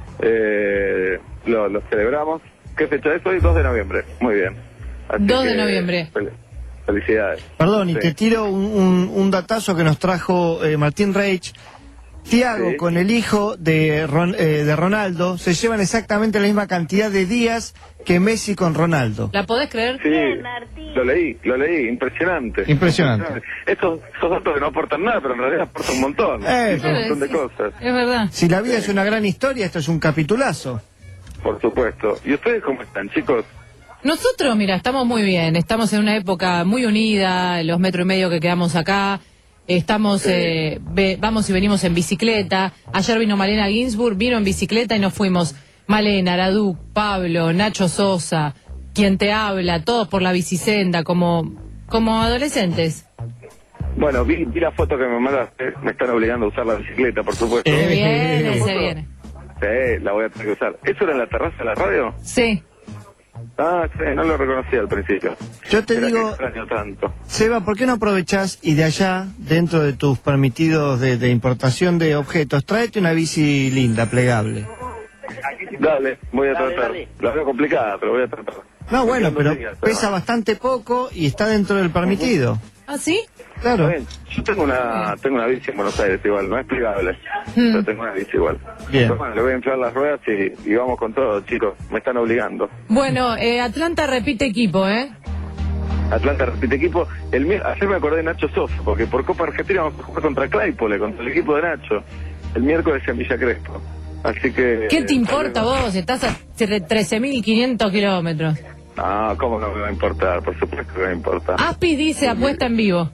eh, lo, lo celebramos. ¿Qué fecha es hoy? dos de noviembre, muy bien. Así dos de que, noviembre. fel- Felicidades. Perdón, y Sí. te tiro un, un, un datazo que nos trajo eh, Martín Reich. Tiago Sí. con el hijo de, Ron- eh, de Ronaldo se llevan exactamente la misma cantidad de días que Messi con Ronaldo. ¿La podés creer? Sí, lo leí, lo leí, impresionante. Impresionante. Estos, estos datos que no aportan nada, pero en realidad aportan un montón. Eh, un montón de cosas. Es verdad. Si la vida es una gran historia, esto es un capitulazo. Por supuesto. ¿Y ustedes cómo están, chicos? Nosotros, mira, estamos muy bien, estamos en una época muy unida, los metro y medio que quedamos acá, estamos, eh, ve- vamos y venimos en bicicleta, ayer vino Malena Ginsburg, vino en bicicleta y nos fuimos, Malena, Araduc, Pablo, Nacho Sosa, quien te habla, todos por la bicisenda, como, como adolescentes. Bueno, vi, vi la foto que me mandaste. Me están obligando a usar la bicicleta, por supuesto. Se viene, se viene. Sí, la voy a tener que usar. ¿Eso era en la terraza de la radio? Sí. Ah, sí, no lo reconocí al principio. Yo te Era digo, que extraño tanto. Seba, ¿por qué no aprovechás y de allá, dentro de tus permitidos de, de importación de objetos, tráete una bici linda, plegable? Dale, voy a Dale, tratar. dale. La veo complicada, pero voy a tratar. No, bueno, Me quedan pero dos días, pesa además. bastante poco y está dentro del permitido. ¿Ah, sí? Claro. Está bien. Yo tengo una, tengo una bici en Buenos Aires igual, no es plegable, Hmm. pero tengo una bici igual. Bien. Pero bueno, le voy a inflar las ruedas y, y vamos con todo, chicos. Me están obligando. Bueno, eh, Atlanta repite equipo, ¿eh? Atlanta repite equipo. El, mi- ayer me acordé de Nacho Sosa, porque por Copa Argentina vamos a jugar contra Claypole, contra el equipo de Nacho, el miércoles en Villa Crespo. Así que... ¿Qué te importa vos? Estás a trece mil quinientos kilómetros. No, ¿cómo no me va a importar? Por supuesto que me importa. Aspis dice apuesta en vivo.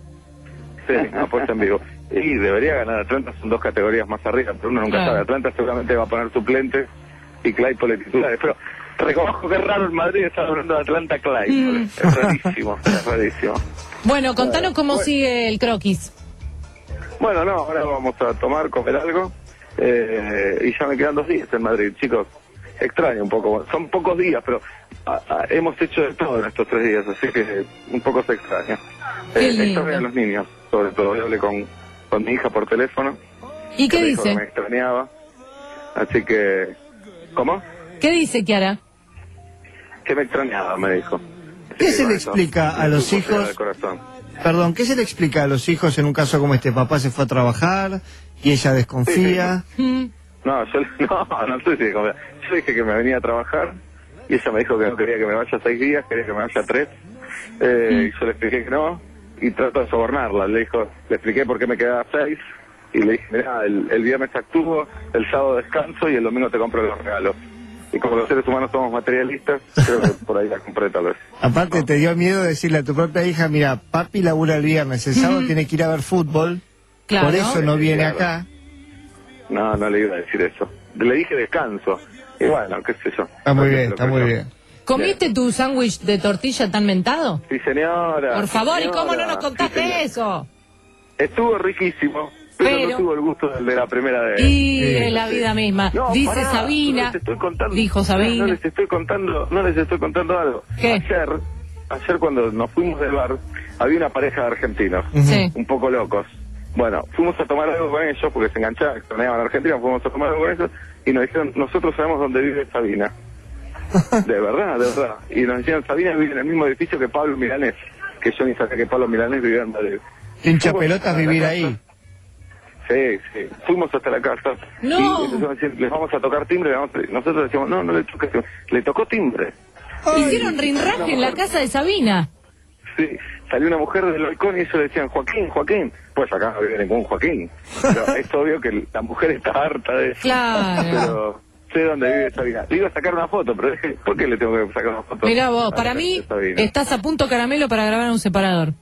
Sí, apuesta en vivo. Y debería ganar Atlanta, son dos categorías más arriba, pero uno nunca Claro. sabe. Atlanta seguramente va a poner suplentes y Claypole titulares. Pero reconozco que es raro el Madrid estar hablando de Atlanta Claypole. Mm. Es rarísimo, es rarísimo. Bueno, contanos cómo Bueno. sigue el croquis. Bueno, no, ahora vamos a tomar, comer algo. Eh, y ya me quedan dos días en Madrid, chicos. Extraño un poco. Son pocos días, pero a- a- hemos hecho de todo en estos tres días, así que un poco se extraña. Qué Eh, lindo. extraño a los niños, sobre todo. Yo hablé con, con mi hija por teléfono. ¿Y qué que me dijo que dice? me extrañaba. Así que... ¿Cómo? ¿Qué dice Kiara? Que me extrañaba, me dijo. Así ¿Qué que se con le eso, explica a me los supo llegar hijos? al corazón. Perdón, ¿qué se le explica a los hijos en un caso como este? Papá se fue a trabajar y ella desconfía. Mm. No, yo no, no sé si... como- Yo dije que me venía a trabajar y ella me dijo que no quería que me vaya seis días, quería que me vaya tres. Eh, y yo le expliqué que no y trato de sobornarla. Le dijo, le expliqué por qué me quedaba seis y le dije, mira, el, el viernes actúo, el sábado descanso y el domingo te compro los regalos. Y como los seres humanos somos materialistas, creo que por ahí la compré tal vez. Aparte, te dio miedo decirle a tu propia hija, mira, papi labura el viernes, el sábado tiene que ir a ver fútbol, Claro. por eso no viene Claro. acá. No, no le iba a decir eso. Le dije descanso. Y bueno, qué sé yo. Está muy No sé bien, si lo está muy creyó. bien. ¿Comiste tu sándwich de tortilla tan mentado? Sí, señora. Por favor, ¿y cómo no señora. nos contaste Sí, señora. eso? Estuvo riquísimo, pero, Pero- no tuvo el gusto del de la primera vez. Y Sí, es la sí. vida misma. No, Dice pará, Sabina, no les estoy contando, dijo No, Sabina. no les estoy contando, no les estoy contando algo. ¿Qué? Ayer, ayer cuando nos fuimos del bar, había una pareja de argentinos, Sí. un poco locos. Bueno, fuimos a tomar algo con ellos porque se enganchaban, extrañaban a Argentina, fuimos a tomar algo con ellos y nos dijeron, nosotros sabemos dónde vive Sabina. De verdad, de verdad. Y nos decían, Sabina vive en el mismo edificio que Pablo Milanés, que yo ni sabía que Pablo Milanés vivía en Madrid. Hincha Fuimos pelotas hasta la vivir casa. ahí. Sí, sí. Fuimos hasta la casa. No. Y empezamos a decir, les vamos a tocar timbre. le vamos a- Nosotros decíamos, no, no le toques. Le tocó timbre. Hicieron rinraje en la casa de Sabina. Sí. Salió una mujer del balcón y ellos le decían, Joaquín, Joaquín. Pues acá no vive ningún Joaquín. Pero es obvio que la mujer está harta de eso. Claro. Pero sé dónde vive Sabina. Le iba a sacar una foto, pero dije, ¿por qué le tengo que sacar una foto? Mirá vos, a la para casa mí de Sabina? estás a punto caramelo para grabar en un separador.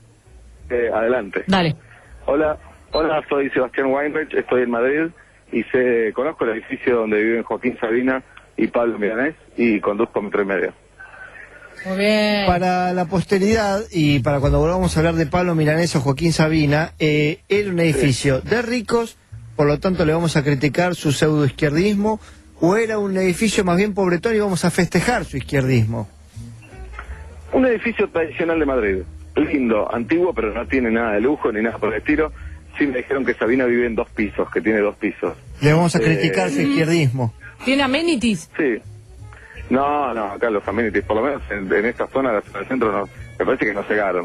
Eh, adelante. Dale. Hola, hola, soy Sebastián Weinreich, estoy en Madrid y sé, conozco el edificio donde viven Joaquín Sabina y Pablo Milanés y conduzco metro y medio. Muy bien. Para la posteridad y para cuando volvamos a hablar de Pablo Milanés o Joaquín Sabina, eh, era un edificio de ricos por lo tanto le vamos a criticar su pseudoizquierdismo, o era un edificio más bien pobretón y vamos a festejar su izquierdismo? Un edificio tradicional de Madrid, lindo, antiguo, pero no tiene nada de lujo ni nada por el estilo. Sí me dijeron que Sabina vive en dos pisos, que tiene dos pisos. Le vamos a criticar eh, su izquierdismo. ¿Tiene amenities? Sí. No, no, acá los amenities, por lo menos en, en esta zona, la zona del centro, no, me parece que no llegaron.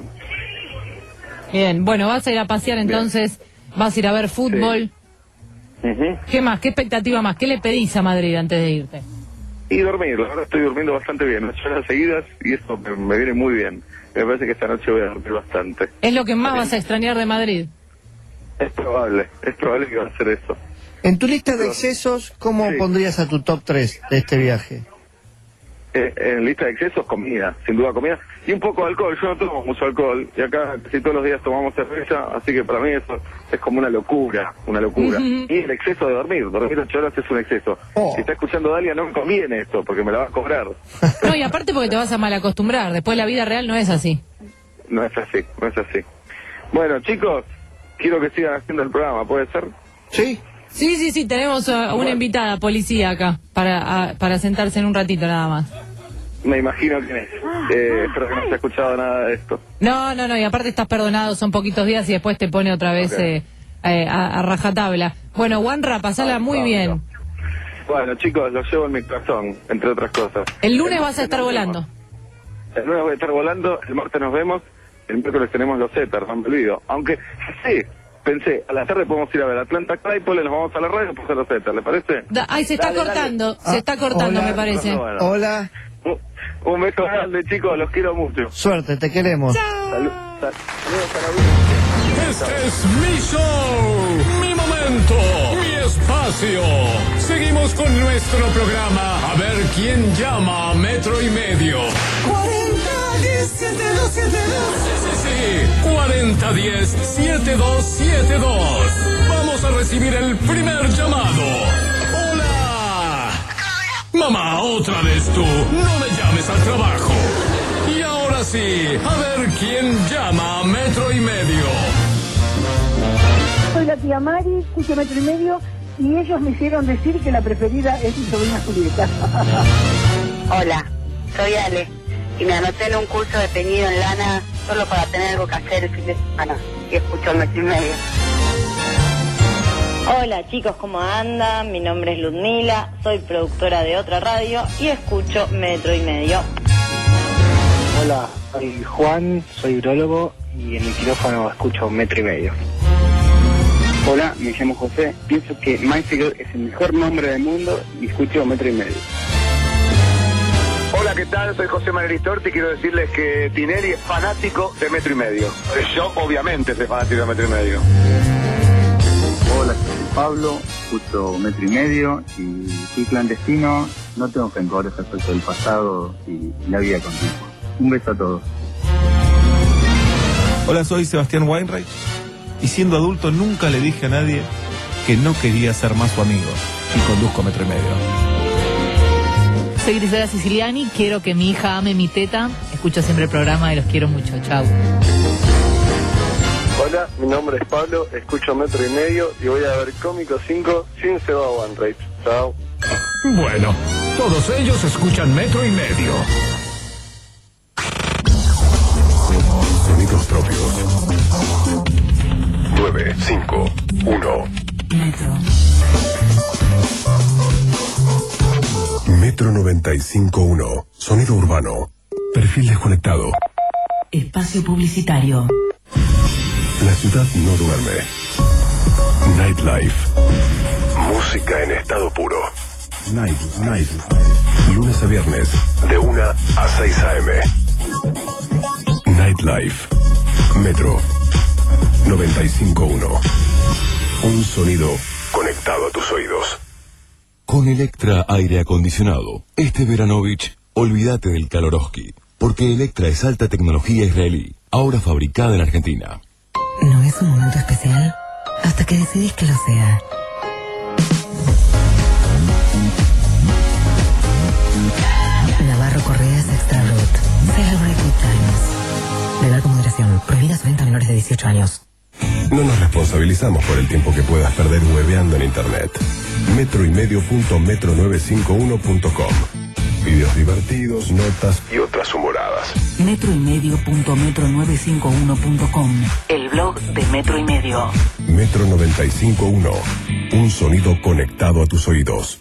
Bien, bueno, vas a ir a pasear entonces, Bien. vas a ir a ver fútbol. Sí. Uh-huh. ¿Qué más? ¿Qué expectativa más? ¿Qué le pedís a Madrid antes de irte? Y dormir, la verdad estoy durmiendo bastante bien, ocho horas seguidas y eso me, me viene muy bien. Me parece que esta noche voy a dormir bastante. ¿Es lo que más vas a extrañar de Madrid? Es probable, es probable que va a ser eso. En tu lista de excesos, ¿cómo sí. pondrías a tu top tres de este viaje? Eh, en lista de excesos, comida, sin duda comida, y un poco de alcohol. Yo no tomo mucho alcohol, y acá casi todos los días tomamos cerveza, así que para mí eso es como una locura, una locura. Uh-huh. Y el exceso de dormir, dormir ocho horas es un exceso. Oh. Si está escuchando Dalia, no me conviene esto, porque me la va a cobrar. No, y aparte porque te vas a malacostumbrar, después la vida real no es así. No es así, no es así. Bueno, chicos, quiero que sigan haciendo el programa, ¿puede ser? Sí. Sí, sí, sí, tenemos a una invitada, policía acá, para, a, para sentarse en un ratito nada más. Me imagino quién es. Eh, espero que no se haya escuchado nada de esto. No, no, no, y aparte estás perdonado, son poquitos días y después te pone otra vez okay. eh, eh, a, a rajatabla. Bueno, Wanra, pasala ah, muy bien. Bueno, chicos, lo llevo en mi corazón, entre otras cosas. El lunes el vas a estar volando. El lunes voy a estar volando, el martes nos vemos, el miércoles tenemos los Zetas, no me olvido. Aunque, sí, pensé, a la tarde podemos ir a ver Atlanta Claypole, nos vamos a la radio y después a los Zetas, ¿le parece? Da, ay, se está dale, cortando, dale. se ah, está cortando, hola, me parece. Bueno, bueno. Hola. Un, un beso grande, chicos, los quiero mucho. Suerte, te queremos. Salud, sal, saludos para vos. Este es mi show, mi momento, mi espacio. Seguimos con nuestro programa. A ver quién llama a Metro y Medio. cuarenta diez setenta y dos setenta y dos. Sí, sí, sí. cuarenta diez setenta y dos setenta y dos. Vamos a recibir el primer llamado. Hola. Mamá, otra vez tú. No me llames al trabajo. Y ahora sí, a ver quién llama a Metro y Medio. Soy la tía Mari, escucho Metro y Medio, y ellos me hicieron decir que la preferida es mi sobrina Julieta. Hola, soy Ale, y me anoté en un curso de teñido en lana solo para tener algo que hacer el fin de semana, y escucho Metro y Medio. Hola chicos, ¿cómo andan? Mi nombre es Ludmila, soy productora de otra radio y escucho Metro y Medio. Hola, soy Juan, soy urologo y en el quirófano escucho Metro y Medio. Hola, me llamo José, pienso que MySecure es el mejor nombre del mundo y escucho Metro y Medio. Hola, ¿qué tal? Soy José Manuel Torti y quiero decirles que Tineri es fanático de Metro y Medio. Yo obviamente soy fanático de Metro y Medio. Hola, soy Pablo, escucho Metro y Medio y soy clandestino, no tengo rencores respecto del pasado y la vida continua. Un beso a todos. Hola, soy Sebastián Weinreich y siendo adulto nunca le dije a nadie que no quería ser más su amigo y conduzco Metro y Medio. Soy Griselda Siciliani, quiero que mi hija ame mi teta, escucho siempre el programa y los quiero mucho, chau. Hola, mi nombre es Pablo, escucho Metro y Medio y voy a ver Cómico cinco sin Seba Weinreich. Chao. Bueno, todos ellos escuchan Metro y Medio. Sonidos propios. nueve cinco uno. Metro. Metro noventa y cinco punto uno. Sonido urbano. Perfil desconectado. Espacio publicitario. La ciudad no duerme. Nightlife. Música en estado puro. Night, night. Lunes a viernes, de una a seis a eme. Nightlife. Metro noventa y cinco punto uno. Un sonido conectado a tus oídos. Con Electra Aire Acondicionado, este Veranovich, olvídate del Kalorowski, porque Electra es alta tecnología israelí, ahora fabricada en Argentina. ¿No es un momento especial? Hasta que decidís que lo sea. Navarro Correas Extra Root. Celebrate good times. Beber con moderación. Prohibida su venta a menores de dieciocho años. No nos responsabilizamos por el tiempo que puedas perder hueveando en internet. Metro y medio punto metro novecientos cincuenta y uno punto com. Videos divertidos, notas y otras humoradas. Metro y medio punto metro novecientos cincuenta y uno punto com. El blog de Metro y Medio. Metro noventa y cinco punto uno. Un sonido conectado a tus oídos.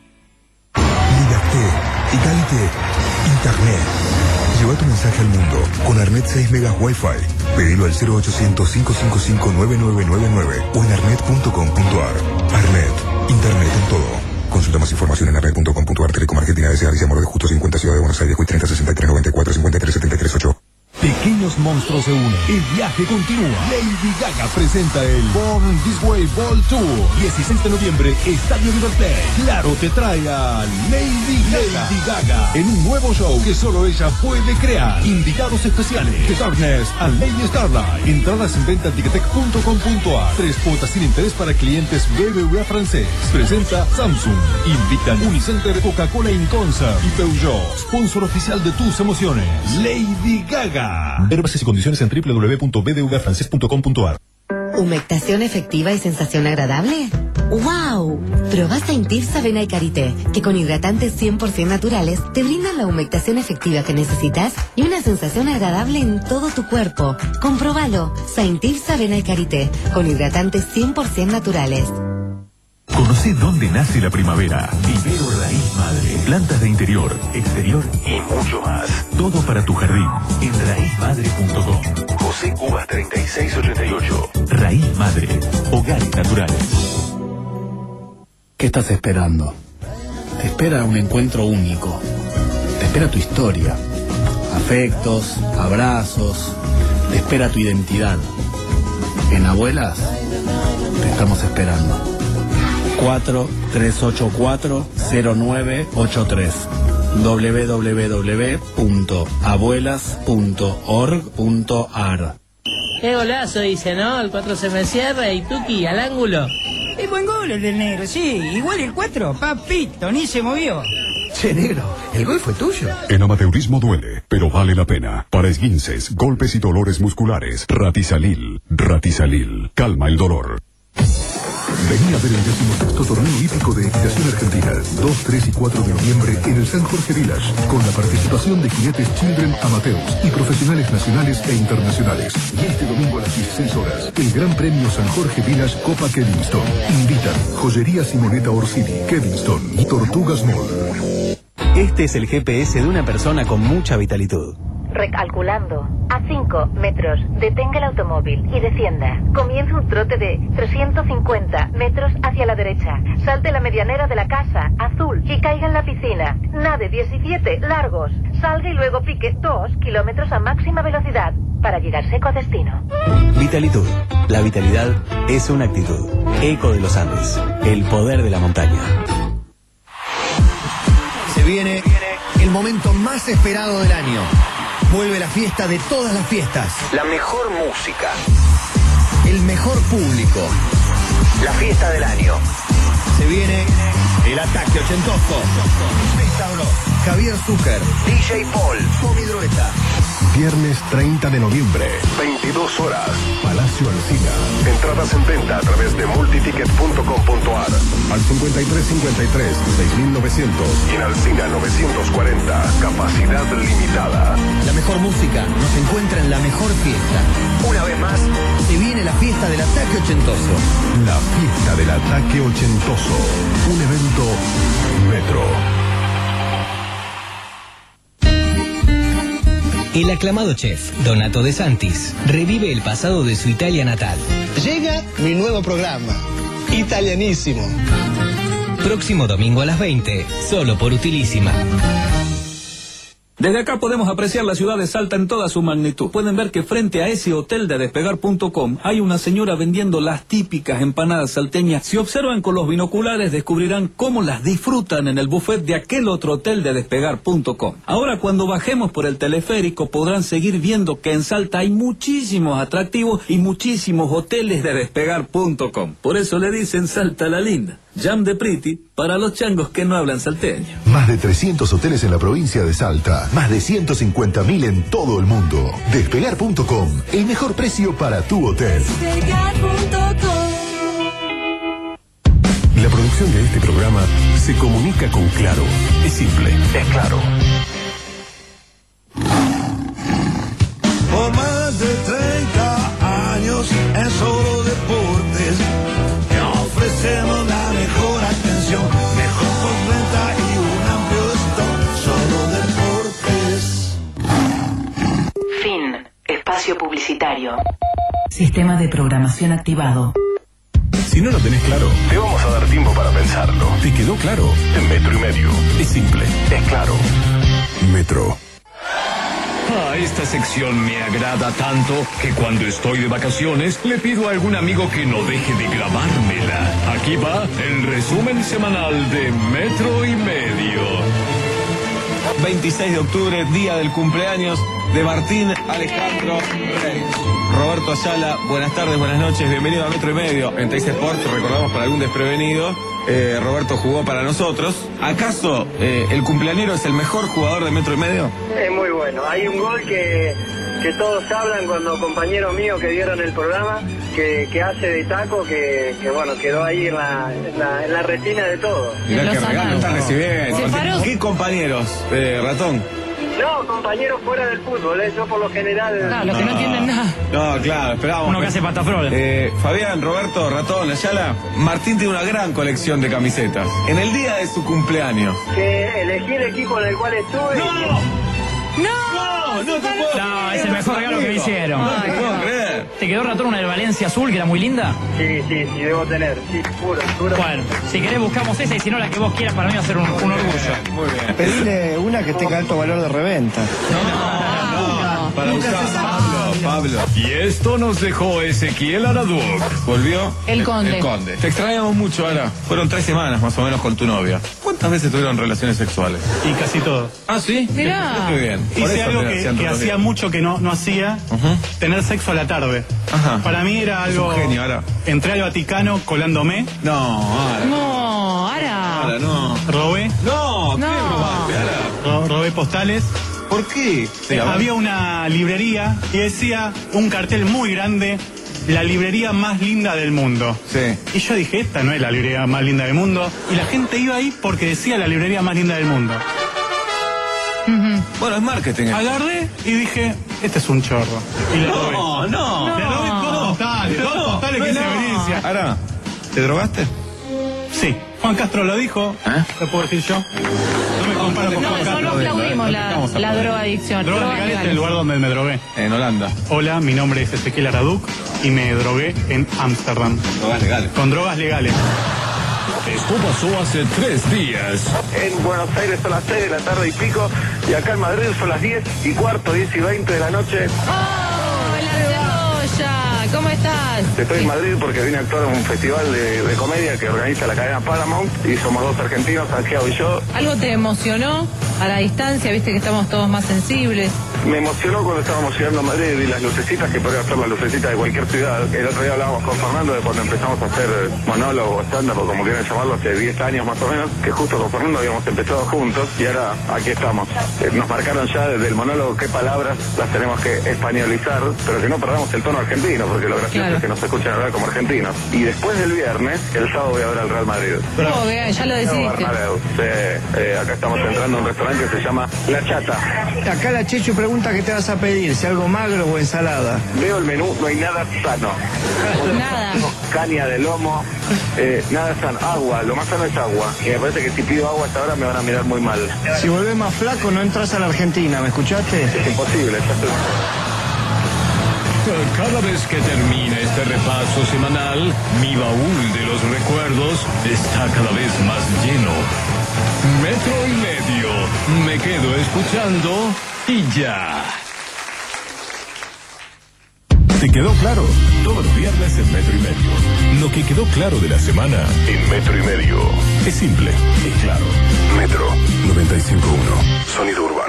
Liberté, égalité, Internet. Lleva tu mensaje al mundo con Arnet seis megas Wi-Fi. Pedilo al cero ochocientos, cinco cinco cinco, nueve nueve nueve nueve o en arnet punto com punto ar. Arnet, Internet en todo. Consulta más información en arnet punto com punto ar. Telecom Argentina S A. Dice Amor de Justo cincuenta, Ciudad de Buenos Aires, treinta sesenta y tres noventa y cuatro cincuenta y tres setenta y tres ocho. Pequeños monstruos se unen. El viaje continúa. Lady Gaga presenta el Born This Way Ball Tour. dieciséis de noviembre, Estadio River Plate. Claro, te trae a Lady Gaga. Lady Gaga en un nuevo show que solo ella puede crear. Invitados especiales: The Darkness and Lady Starlight. Entradas en venta en ticketek punto com punto ar. Tres cuotas sin interés para clientes B B V A francés. Presenta Samsung. Invitan Unicenter, Coca-Cola in Concert y Peugeot, sponsor oficial de tus emociones. Lady Gaga. Ver bases y condiciones en doble u doble u doble u punto b d v francés punto com punto ar. ¿Humectación efectiva y sensación agradable? ¡Wow! Probá Saintifs Avena y Karité, que con hidratantes cien por ciento naturales te brindan la humectación efectiva que necesitas y una sensación agradable en todo tu cuerpo. Comprobalo. Saintifs Avena y Karité, con hidratantes cien por ciento naturales. Conoce dónde nace la primavera. Vivero Raíz Madre. Plantas de interior, exterior y mucho más. Todo para tu jardín en raíz madre punto com. José Cubas treinta y seis ochenta y ocho. Raíz Madre. Hogares naturales. ¿Qué estás esperando? Te espera un encuentro único. Te espera tu historia. Afectos, abrazos. Te espera tu identidad. En Abuelas te estamos esperando. cuatro tres ocho cuatro cero nueve ocho tres doble u doble u doble u punto abuelas punto org punto ar. Qué golazo dice, ¿no? El cuatro se me cierra y Tuki al ángulo. Es buen gol el del negro, sí. Igual el cuatro, papito, ni se movió. Che, negro, ¿el gol fue tuyo? El amateurismo duele, pero vale la pena. Para esguinces, golpes y dolores musculares, Ratisalil. Ratisalil. Calma el dolor. Vení a ver el decimosexto torneo hípico de equitación argentina, dos, tres y cuatro de noviembre en el San Jorge Village, con la participación de jinetes Children amateurs y profesionales nacionales e internacionales. Y este domingo a las dieciséis horas, el Gran Premio San Jorge Village Copa Kevinston. Invitan Joyería Simonetta Orsini, Kevinston y Tortugas Mall. Este es el G P S de una persona con mucha vitalitud. Recalculando. A cinco metros, detenga el automóvil y descienda. Comienza un trote de trescientos cincuenta metros hacia la derecha. Salte la medianera de la casa, azul, y caiga en la piscina. Nade diecisiete largos. Salga y luego pique dos kilómetros a máxima velocidad para llegar seco a destino. Vitalitud. La vitalidad es una actitud. Eco de los Andes. El poder de la montaña. Se viene el momento más esperado del año. Vuelve la fiesta de todas las fiestas. La mejor música. El mejor público. La fiesta del año. Se viene el ataque ochentoso. Javier Zucker. D J Paul. Tommy Drueta. Viernes treinta de noviembre, veintidós horas, Palacio Alsina. Entradas en venta a través de multiticket punto com punto ar. Al cincuenta y tres cincuenta y tres, seis mil novecientos y en Alsina novecientos cuarenta. Capacidad limitada. La mejor música nos encuentra en la mejor fiesta. Una vez más, se viene la fiesta del ataque ochentoso. La fiesta del ataque ochentoso. Un evento Metro. El aclamado chef Donato De Santis revive el pasado de su Italia natal. Llega mi nuevo programa, Italianísimo. Próximo domingo a las veinte, solo por Utilísima. Desde acá podemos apreciar la ciudad de Salta en toda su magnitud. Pueden ver que frente a ese hotel de despegar punto com hay una señora vendiendo las típicas empanadas salteñas. Si observan con los binoculares descubrirán cómo las disfrutan en el buffet de aquel otro hotel de despegar punto com. Ahora cuando bajemos por el teleférico podrán seguir viendo que en Salta hay muchísimos atractivos y muchísimos hoteles de despegar punto com. Por eso le dicen Salta la linda. Jam de Pretty para los changos que no hablan salteño. Más de trescientos hoteles en la provincia de Salta. Más de ciento cincuenta mil en todo el mundo. Despegar punto com. El mejor precio para tu hotel. Despegar punto com. La producción de este programa se comunica con Claro. Es simple. Es Claro. Por más de treinta años en Solo Deportes te ofrecemos la mejor atención, mejor postventa y un amplio stock. Solo Deportes. Fin. Espacio publicitario. Sistema de programación activado. Si no lo tenés claro, te vamos a dar tiempo para pensarlo. ¿Te quedó claro? En Metro y Medio. Es simple. Es Claro. Metro. Ah, esta sección me agrada tanto que cuando estoy de vacaciones le pido a algún amigo que no deje de grabármela. Aquí va el resumen semanal de Metro y Medio. veintiséis de octubre, día del cumpleaños de Martín Alejandro Reis. Roberto Ayala, buenas tardes, buenas noches, bienvenido a Metro y Medio. En Teis Sports, recordamos para algún desprevenido, eh, Roberto jugó para nosotros. ¿Acaso eh, el cumpleañero es el mejor jugador de Metro y Medio? Es muy bueno. Hay un gol que, que todos hablan cuando compañeros míos que vieron el programa, que, que hace de taco, que, que bueno, quedó ahí en la, en la, en la retina de todos. Mirá qué regalo está recibiendo. ¿Qué compañeros, eh, Ratón? No, compañeros fuera del fútbol, ¿eh? Yo por lo general... Claro, los que no entienden nada. No, claro, esperamos. Uno que hace patafroles. Eh, Fabián, Roberto, Ratón, Ayala, Martín tiene una gran colección de camisetas. En el día de su cumpleaños. Que elegí el equipo en el cual estuve... ¡No! ¡No! No, no te puedo. No, es el mejor regalo que me hicieron. No te puedo creer. ¿Te quedó, Ratón, una de Valencia azul que era muy linda? Sí, sí, sí, debo tener. Sí, puro, puro. Bueno, si querés buscamos esa y si no la que vos quieras, para mí va a ser un, un orgullo. Muy bien. Pedile una que tenga alto valor de reventa. No, para usar Pablo, Pablo. Y esto nos dejó Ezequiel Araduc. ¿Volvió? El Conde. El Conde. Te extrañamos mucho, Ara. Fueron tres semanas más o menos con tu novia. ¿Cuántas veces tuvieron relaciones sexuales? Y casi todo. ¿Ah, sí? Mirá. Muy bien. Por Hice eso algo te que, hacían que todos hacía bien. mucho que no, no hacía, Ujú. tener sexo a la tarde. Ajá. Para mí era Es algo... un genio, Ara. Entré al Vaticano colándome, No, Ara. No, Ara. Ara, no. robé, No, ¿qué No. robaste, Ara? ro- robé postales. ¿Por qué? Eh, había una librería y decía un cartel muy grande, la librería más linda del mundo. Sí. Y yo dije, esta no es la librería más linda del mundo. Y la gente iba ahí porque decía la librería más linda del mundo. Bueno, es marketing. Agarré y dije, este es un chorro. Y le robé. No, no. Le robé dos postales, dos postales que se venencia. Ara, ¿te drogaste? Sí, Juan Castro lo dijo. ¿Eh? ¿Lo puedo decir yo? No me comparo con No, Juan eso no Castro. aplaudimos la, la drogadicción. Drogas Drogas legales es el legales. lugar donde me drogué. En Holanda. Hola, mi nombre es Ezequiel Araduc y me drogué en Ámsterdam. Drogas legales. Con drogas legales. Esto pasó hace tres días. En Buenos Aires son las seis de la tarde y pico, y acá en Madrid son las diez y cuarto, diez y veinte de la noche. ¡Oh, la cebolla! ¿Cómo estás? Estoy en Madrid porque vine a actuar en un festival de, de comedia que organiza la cadena Paramount, y somos dos argentinos, Santiago y yo. ¿Algo te emocionó a la distancia? Viste que estamos todos más sensibles. Me emocionó cuando estábamos llegando a Madrid y las lucecitas, que podrían ser las lucecitas de cualquier ciudad. El otro día hablábamos con Fernando de cuando empezamos a hacer monólogo, stand-up, o como quieran llamarlo, hace diez años más o menos, que justo con Fernando habíamos empezado juntos y ahora aquí estamos. Eh, Nos marcaron ya desde el monólogo qué palabras las tenemos que españolizar, pero que no perdamos el tono argentino, porque lo gracioso Claro. es que nos escuchan hablar como argentinos. Y después del viernes, el sábado voy a ver al Real Madrid. Oh, bien, ya lo No, decidiste. Bernabéu. Sí, eh, acá estamos entrando a un restaurante que se llama La Chata. Acá la Chechu pregunta qué te vas a pedir, si algo magro o ensalada. Veo el menú, no hay nada sano. Nada. Caña de lomo, eh, nada sano. Agua, lo más sano es agua. Y me parece que si pido agua hasta ahora me van a mirar muy mal. Si volvés más flaco no entras a la Argentina, ¿me escuchaste? Es imposible, ya estoy... Cada vez que termina este repaso semanal, mi baúl de los recuerdos está cada vez más lleno. Metro y Medio. Me quedo escuchando y ya. ¿Te quedó claro? Todos los viernes en Metro y Medio. Lo que quedó claro de la semana en Metro y Medio. Es simple, es claro. Metro noventa y cinco punto uno. Sonido urbano.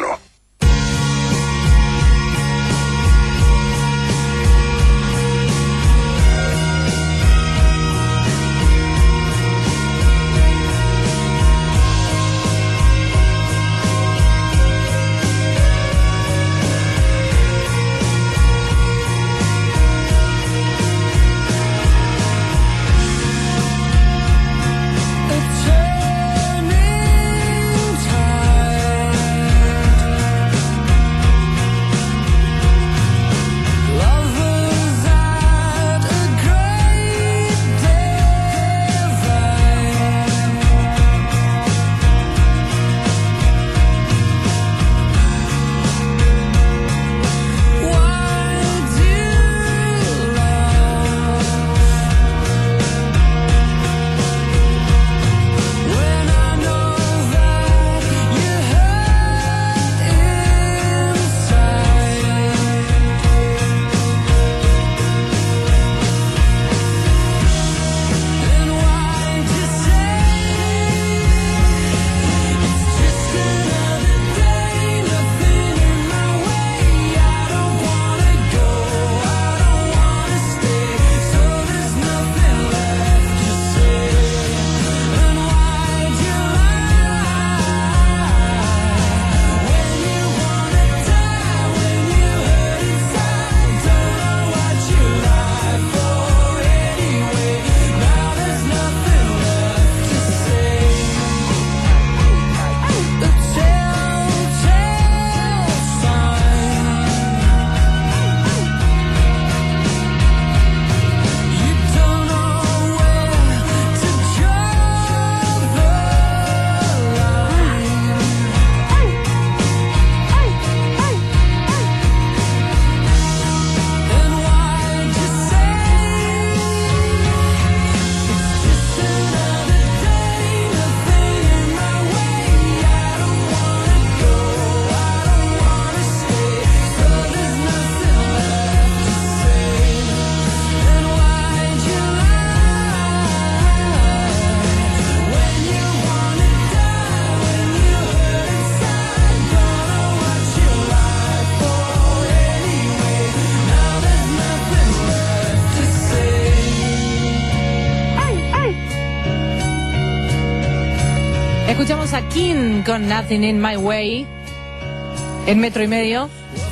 Escuchamos a King con Nothing in My Way en Metro y Medio.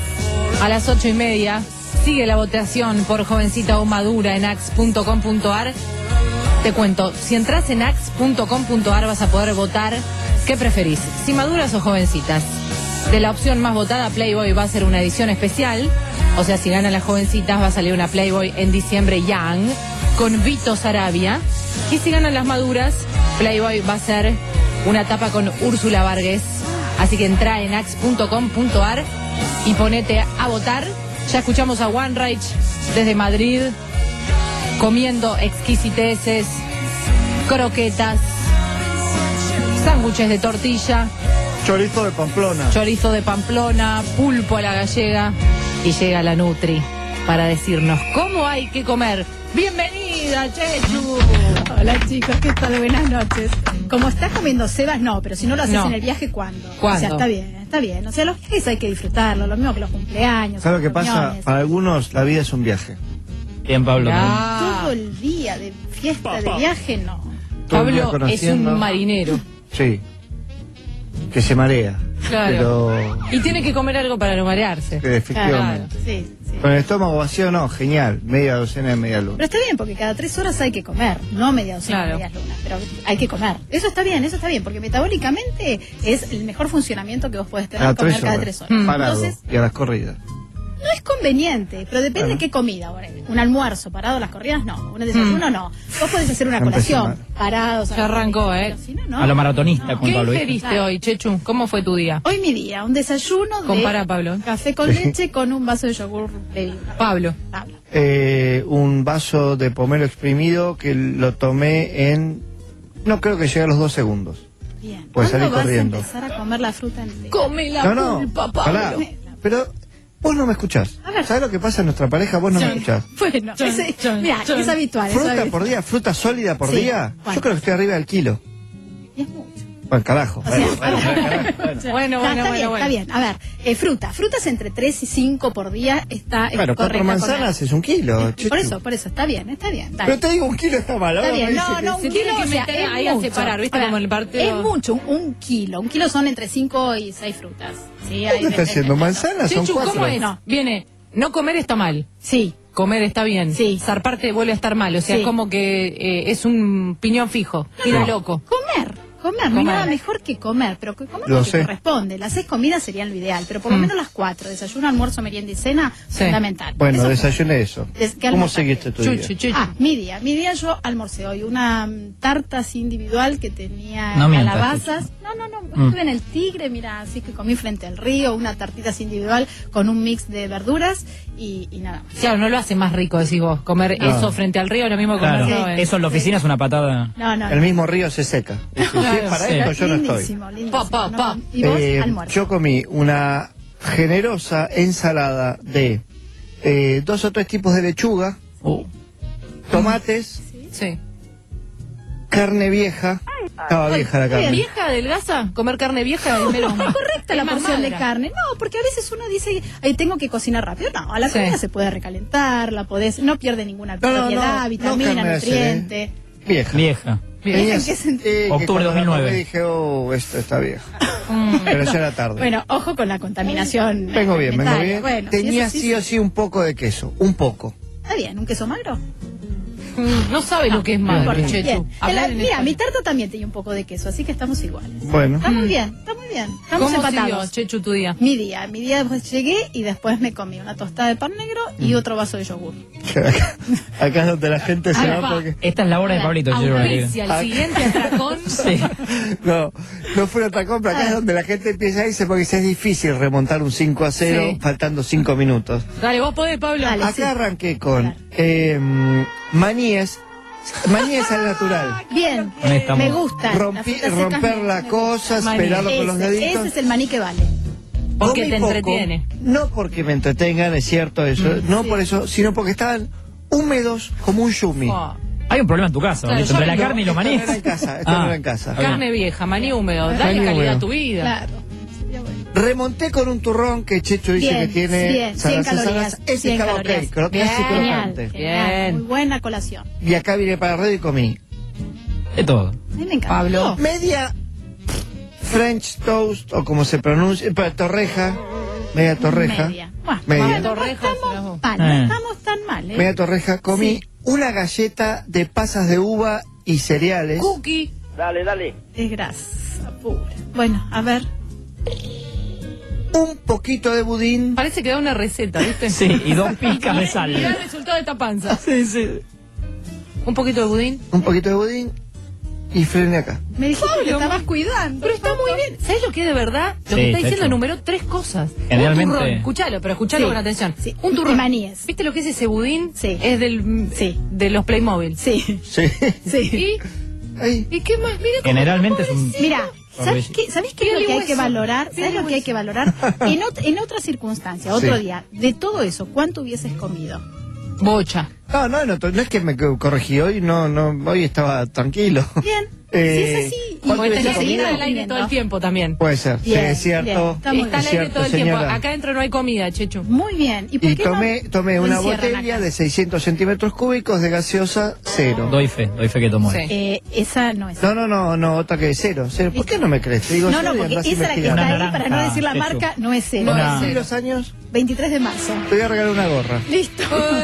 A las ocho y media sigue la votación por Jovencita o Madura en ax punto com punto ar. Te cuento, si entras en ax punto com punto ar vas a poder votar qué preferís, si maduras o jovencitas. De la opción más votada, Playboy va a ser una edición especial. O sea, si ganan las jovencitas va a salir una Playboy en diciembre Young con Vito Sarabia. Y si ganan las maduras, Playboy va a ser una tapa con Úrsula Vargas. Así que entra en ax punto com punto ar y ponete a votar. Ya escuchamos a One Rage desde Madrid comiendo exquisiteces, croquetas, sándwiches de tortilla, Chorizo de Pamplona. chorizo de Pamplona, pulpo a la gallega. Y llega la Nutri para decirnos cómo hay que comer. ¡Bienvenida, Chechu! Hola chicos, ¿qué tal? Buenas noches. Como estás comiendo cebas, no, pero si no lo haces No. en el viaje, ¿cuándo? ¿Cuándo? O sea, está bien, está bien. O sea, los viajes hay que disfrutarlo, lo mismo que los cumpleaños. ¿Sabes lo que las pasa? reuniones. Para algunos la vida es un viaje. Bien, Pablo. Todo el día de fiesta, de viaje, no. Todo el día Pablo es conociendo. un marinero. Sí. Que se marea. Claro. Pero Y tiene que comer algo para no marearse. que efectivamente. Sí, sí. Con el estómago vacío, no, genial. Media docena de media luna. Pero está bien, porque cada tres horas hay que comer, no media docena Claro. de medias lunas, pero hay que comer. Eso está bien, eso está bien, porque metabólicamente es el mejor funcionamiento que vos podés tener, Cada comer tres cada horas. tres horas. Parado. Entonces, Y a las corridas. no es conveniente, pero depende de qué comida. Bueno, un almuerzo parado a las corridas, no. Un desayuno, no. Vos podés hacer una Empezó colación mal. parados. a Ya las arrancó, corridas, ¿eh? pero si no, no. A lo maratonista con ¿Qué Pablo. ingeriste Claro. hoy, Chechu? ¿Cómo fue tu día? Hoy mi día, un desayuno de Compara, Pablo. café con leche con un vaso de yogur de Pablo. Pablo. Eh, un vaso de pomelo exprimido que lo tomé en... No creo que llegue a los dos segundos. Bien. Pues salí ¿Cuándo vas corriendo. a empezar a comer la fruta entera? Come la No, no, pulpa, pará. Pablo. Pero vos no me escuchás. ¿Sabés lo que pasa en nuestra pareja? Vos no me escuchás. Bueno, Chon, ese- chon, mira, chon. es habitual. es Fruta habitual. por día, fruta sólida por Sí. día. ¿Cuánto? Yo creo que estoy arriba del kilo. Y es mucho. Bueno, carajo. O sea, Bueno, a ver, Bueno, No, bueno, está bueno, bien, bueno. está bien. A ver, eh, fruta. Frutas entre tres y cinco por día está es Bueno, cuatro correcta manzanas comer. es un kilo. Eh, Chechu. Por eso, por eso, está bien, está bien. Está Pero bien. te digo, un kilo está mal. Está ahora bien, me no, dice que- no, un se kilo, tiene que o sea, meter es ahí a mucho. separar, ¿viste? A ver, Como el partido. Es mucho, un, un kilo. Un kilo son entre cinco y seis frutas. Sí, ahí ¿Qué está me- haciendo? me- ¿Manzanas? Son Chechu, cuatro. ¿cómo es? No. Viene, no comer está mal. Sí. Comer está bien. Sí. Zarparte vuelve a estar mal. O sea, Sí. es como que eh, es un piñón fijo. Tira No. loco. Comer. Comer, no hay Comer. nada mejor que comer, pero que comer Lo lo que sé. corresponde. Las seis comidas serían lo ideal, pero por lo Mm. menos las cuatro, desayuno, almuerzo, merienda y cena, Sí. fundamental. Bueno, Eso- desayuné eso. Des- ¿qué ¿Cómo almorzaste? seguiste tu día? Chuchu, chuchu. Ah, mi día. Mi día yo almorcé hoy una mm, tarta así individual que tenía No mientas, calabazas. No, no, no. Mm. Estuve en el Tigre, mira, así que comí frente al río, una tartita así individual con un mix de verduras y, y nada más. Claro, no lo hace más rico, decís vos. Comer No. eso frente al río, lo mismo que Claro, comerlo en- eso en la oficina es una patada. No, no. El no. mismo río se seca. Si es para Sí. esto, yo no estoy. Lindísimo, lindísimo. Pa, pa, No, pa. Y vos, Eh, almuerzo. yo comí una generosa ensalada de eh, dos o tres tipos de lechuga, Oh. tomates, Sí. carne vieja. Estaba vieja la carne. ¿Vieja, adelgaza? ¿Comer carne vieja es menos Correcta es la más porción de magra. carne. No, porque a veces uno dice, ahí tengo que cocinar rápido. No, a la Sí. comida se puede recalentar, la podés, no pierde ninguna No, no, propiedad, no, vitamina, no carne de nutriente. Vieja. Vieja. ¿Vieja en Tenías- qué sentido? eh, que Octubre cuando la dos mil nueve. comí dije, oh, esto está vieja. Mm. Pero ya era tarde. Bueno, ojo con la contaminación. vengo bien, vengo alimentaria. bien. Bueno, si Tenía eso sí, sí o sí un poco de queso, un poco. Está bien, ¿un queso magro? Mm, No sabe lo que es No magro, importa. Chechu. Bien. Hablar La- en mira, español. mi tarta también tenía un poco de queso, así que estamos iguales. Bueno. Está muy bien, está muy bien. Estamos ¿Cómo siguió, empatados. Chechu, tu día? Mi día, mi día después llegué y después me comí una tostada de pan negro y Mm. otro vaso de yogur. Acá, acá es donde la gente se Ahí va va. porque... Esta es la hora de Pablito. yo creo que- Auspicia, el siguiente atracón. Sí. No, no fue otra compra, acá es donde la gente empieza a irse porque es difícil remontar un cinco a cero Sí. faltando cinco minutos. Dale, vos podés, Pablo. Dale. Acá sí. arranqué con eh, maníes, maníes al natural. Bien, Honestamente. me gusta. Rompi- romper la cosa, Maní. esperarlo con los Ese, deditos. ese es el maní que vale. Porque Comí te poco, entretiene. No porque me entretengan, es cierto eso, no sí. por eso, sino porque estaban húmedos como un yumi. Oh. Hay un problema en tu casa, Claro, Pablito, entre yo la no- carne y los Esto no manís. era en casa, esto Ah. no era en casa. Carne vieja, maní húmedo. Dale Maní calidad húmedo. a tu vida. Claro. Sería bueno. Remonté con un turrón que Checho dice Bien, que tiene bien, cien salas calorías. ensadas. Ese cien estaba calorías. ok, crocante y Genial, crocante. genial, Bien. muy buena colación. Y acá vine para la red y comí De todo. A mí me encanta. Pablo. media French toast, o como se pronuncia, para torreja, media torreja. Media. Bueno, media. bueno, torreja, no estamos mal, no Eh. estamos tan mal, ¿eh? Media torreja. Comí Sí. una galleta de pasas de uva y cereales. Cookie. Dale, dale. Es grasa pura. Bueno, a ver. Un poquito de budín. Parece que da una receta, ¿viste? Sí, y dos pizcas de sal. Y da el resultado de esta panza. Sí, sí. Un poquito de budín. Un poquito de budín y frene acá. Me dijiste que Pablo, estabas cuidando. Pero está muy bien. ¿Sabes lo que es de verdad? Lo Sí, que está está diciendo hecho. enumeró tres cosas. Generalmente- Un turrón. Escuchalo, pero escuchalo Sí, con atención. sí. Un Y turrón. maníes. ¿Viste lo que es ese budín? Sí. Es del, Sí. de los Playmobil. Sí, Sí. sí. ¿Y, Ay. ¿Y qué más? Mira cómo Generalmente es un... Mira, ¿sabes qué, ¿sabés qué es lo que hay que hueso. valorar? ¿Sabes Pídele lo que hay hueso. que valorar? En, ot- en otra circunstancia, otro Sí. día, de todo eso, ¿cuánto hubieses comido? Bocha. No, no, no, no es que me co- corregí hoy, no, no, hoy estaba tranquilo. Bien. Eh, si es así. y ¿cuánto Porque hubiese tenés que ir comido? al aire todo el tiempo también. Puede ser, sí, Bien, es cierto. bien, está muy Está al es aire cierto, todo el tiempo. señora. Acá adentro no hay comida, Chechu. Muy bien. ¿Y por Y qué tomé, no, tomé no una encierran botella acá? de seiscientos centímetros cúbicos de gaseosa cero. Doy fe, doy fe que tomó. Sí. Eh, esa no es. No, no, no, no, otra que cero, cero. ¿Por qué no me crees? Te digo, No, no, cero y porque andás esa la que investigando. está ahí, Una para no naranja, decir la Chechu. marca, no es cero. Una- ¿Cuántos los años? veintitrés de marzo. Te voy a regalar una gorra. Listo.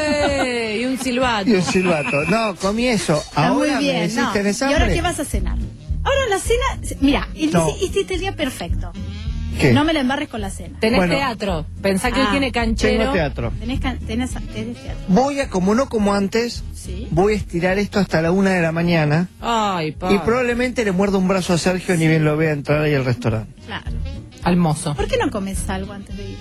Ey, y un silbato. Y un silbato. No, comí eso. Está Ahora muy bien. me decís, No. ¿tenés ¿Y ahora hambre? qué vas a cenar? Ahora la cena, mira, el No. este es el día perfecto. ¿Qué? No me la embarres con la cena. Tenés Bueno. teatro. Pensá que él Ah, tiene canchero. Tengo teatro. Tenés, can- tenés, tenés teatro. Voy a, como no como antes, Sí. voy a estirar esto hasta la una de la mañana. Ay, pa. Y probablemente le muerdo un brazo a Sergio ni bien lo vea entrar ahí al restaurante. Claro. Al mozo. ¿Por qué no comes algo antes de ir?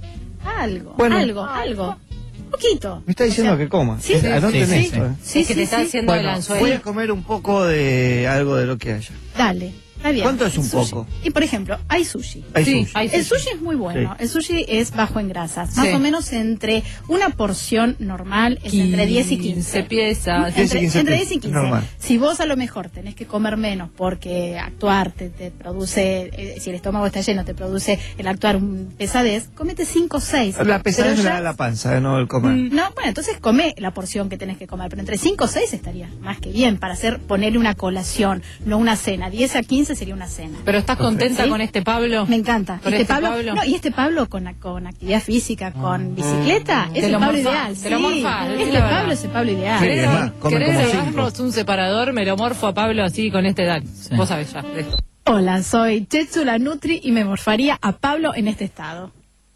Algo, Bueno. algo, algo. Poquito. Me está diciendo O sea, que coma. Sí, sí, Anoten sí, sí, esto, sí. eh. Sí, es que sí, te está sí. haciendo el Bueno, anzuelo. voy a comer un poco de algo de lo que haya. Dale. Está bien. ¿Cuánto es un Sushi. poco? Y por ejemplo, hay sushi. Hay Sí, sushi. hay El sushi es muy bueno. Sí. El sushi es bajo en grasas. Más Sí. o menos entre una porción normal es entre diez y quince. quince piezas. diez y Entre, quince entre piezas, diez y quince. normal. Si vos a lo mejor tenés que comer menos porque actuar te, te produce, eh, si el estómago está lleno, te produce el actuar un pesadez, comete cinco o seis. La pesadez me Pero la ya- da la panza, eh, no el comer. Mm, No, bueno, entonces come la porción que tenés que comer, pero entre cinco o seis estaría más que bien para hacer ponerle una colación, no una cena. diez a quince sería una cena. Pero estás contenta ¿Sí? con este Pablo. Me encanta. ¿Con Este este Pablo, Pablo? No, y este Pablo con, con actividad física, con bicicleta, es Te el lo Pablo morfás, ideal. te lo sí. morfás, decí Este la verdad. Pablo es el Pablo ideal. Sí, ¿Querés, es más, come ¿querés como llevarnos un separador? Me lo morfo a Pablo así con este edad. Vos sabés ya. de esto. Hola, soy Chetsu la Nutri y me morfaría a Pablo en este estado.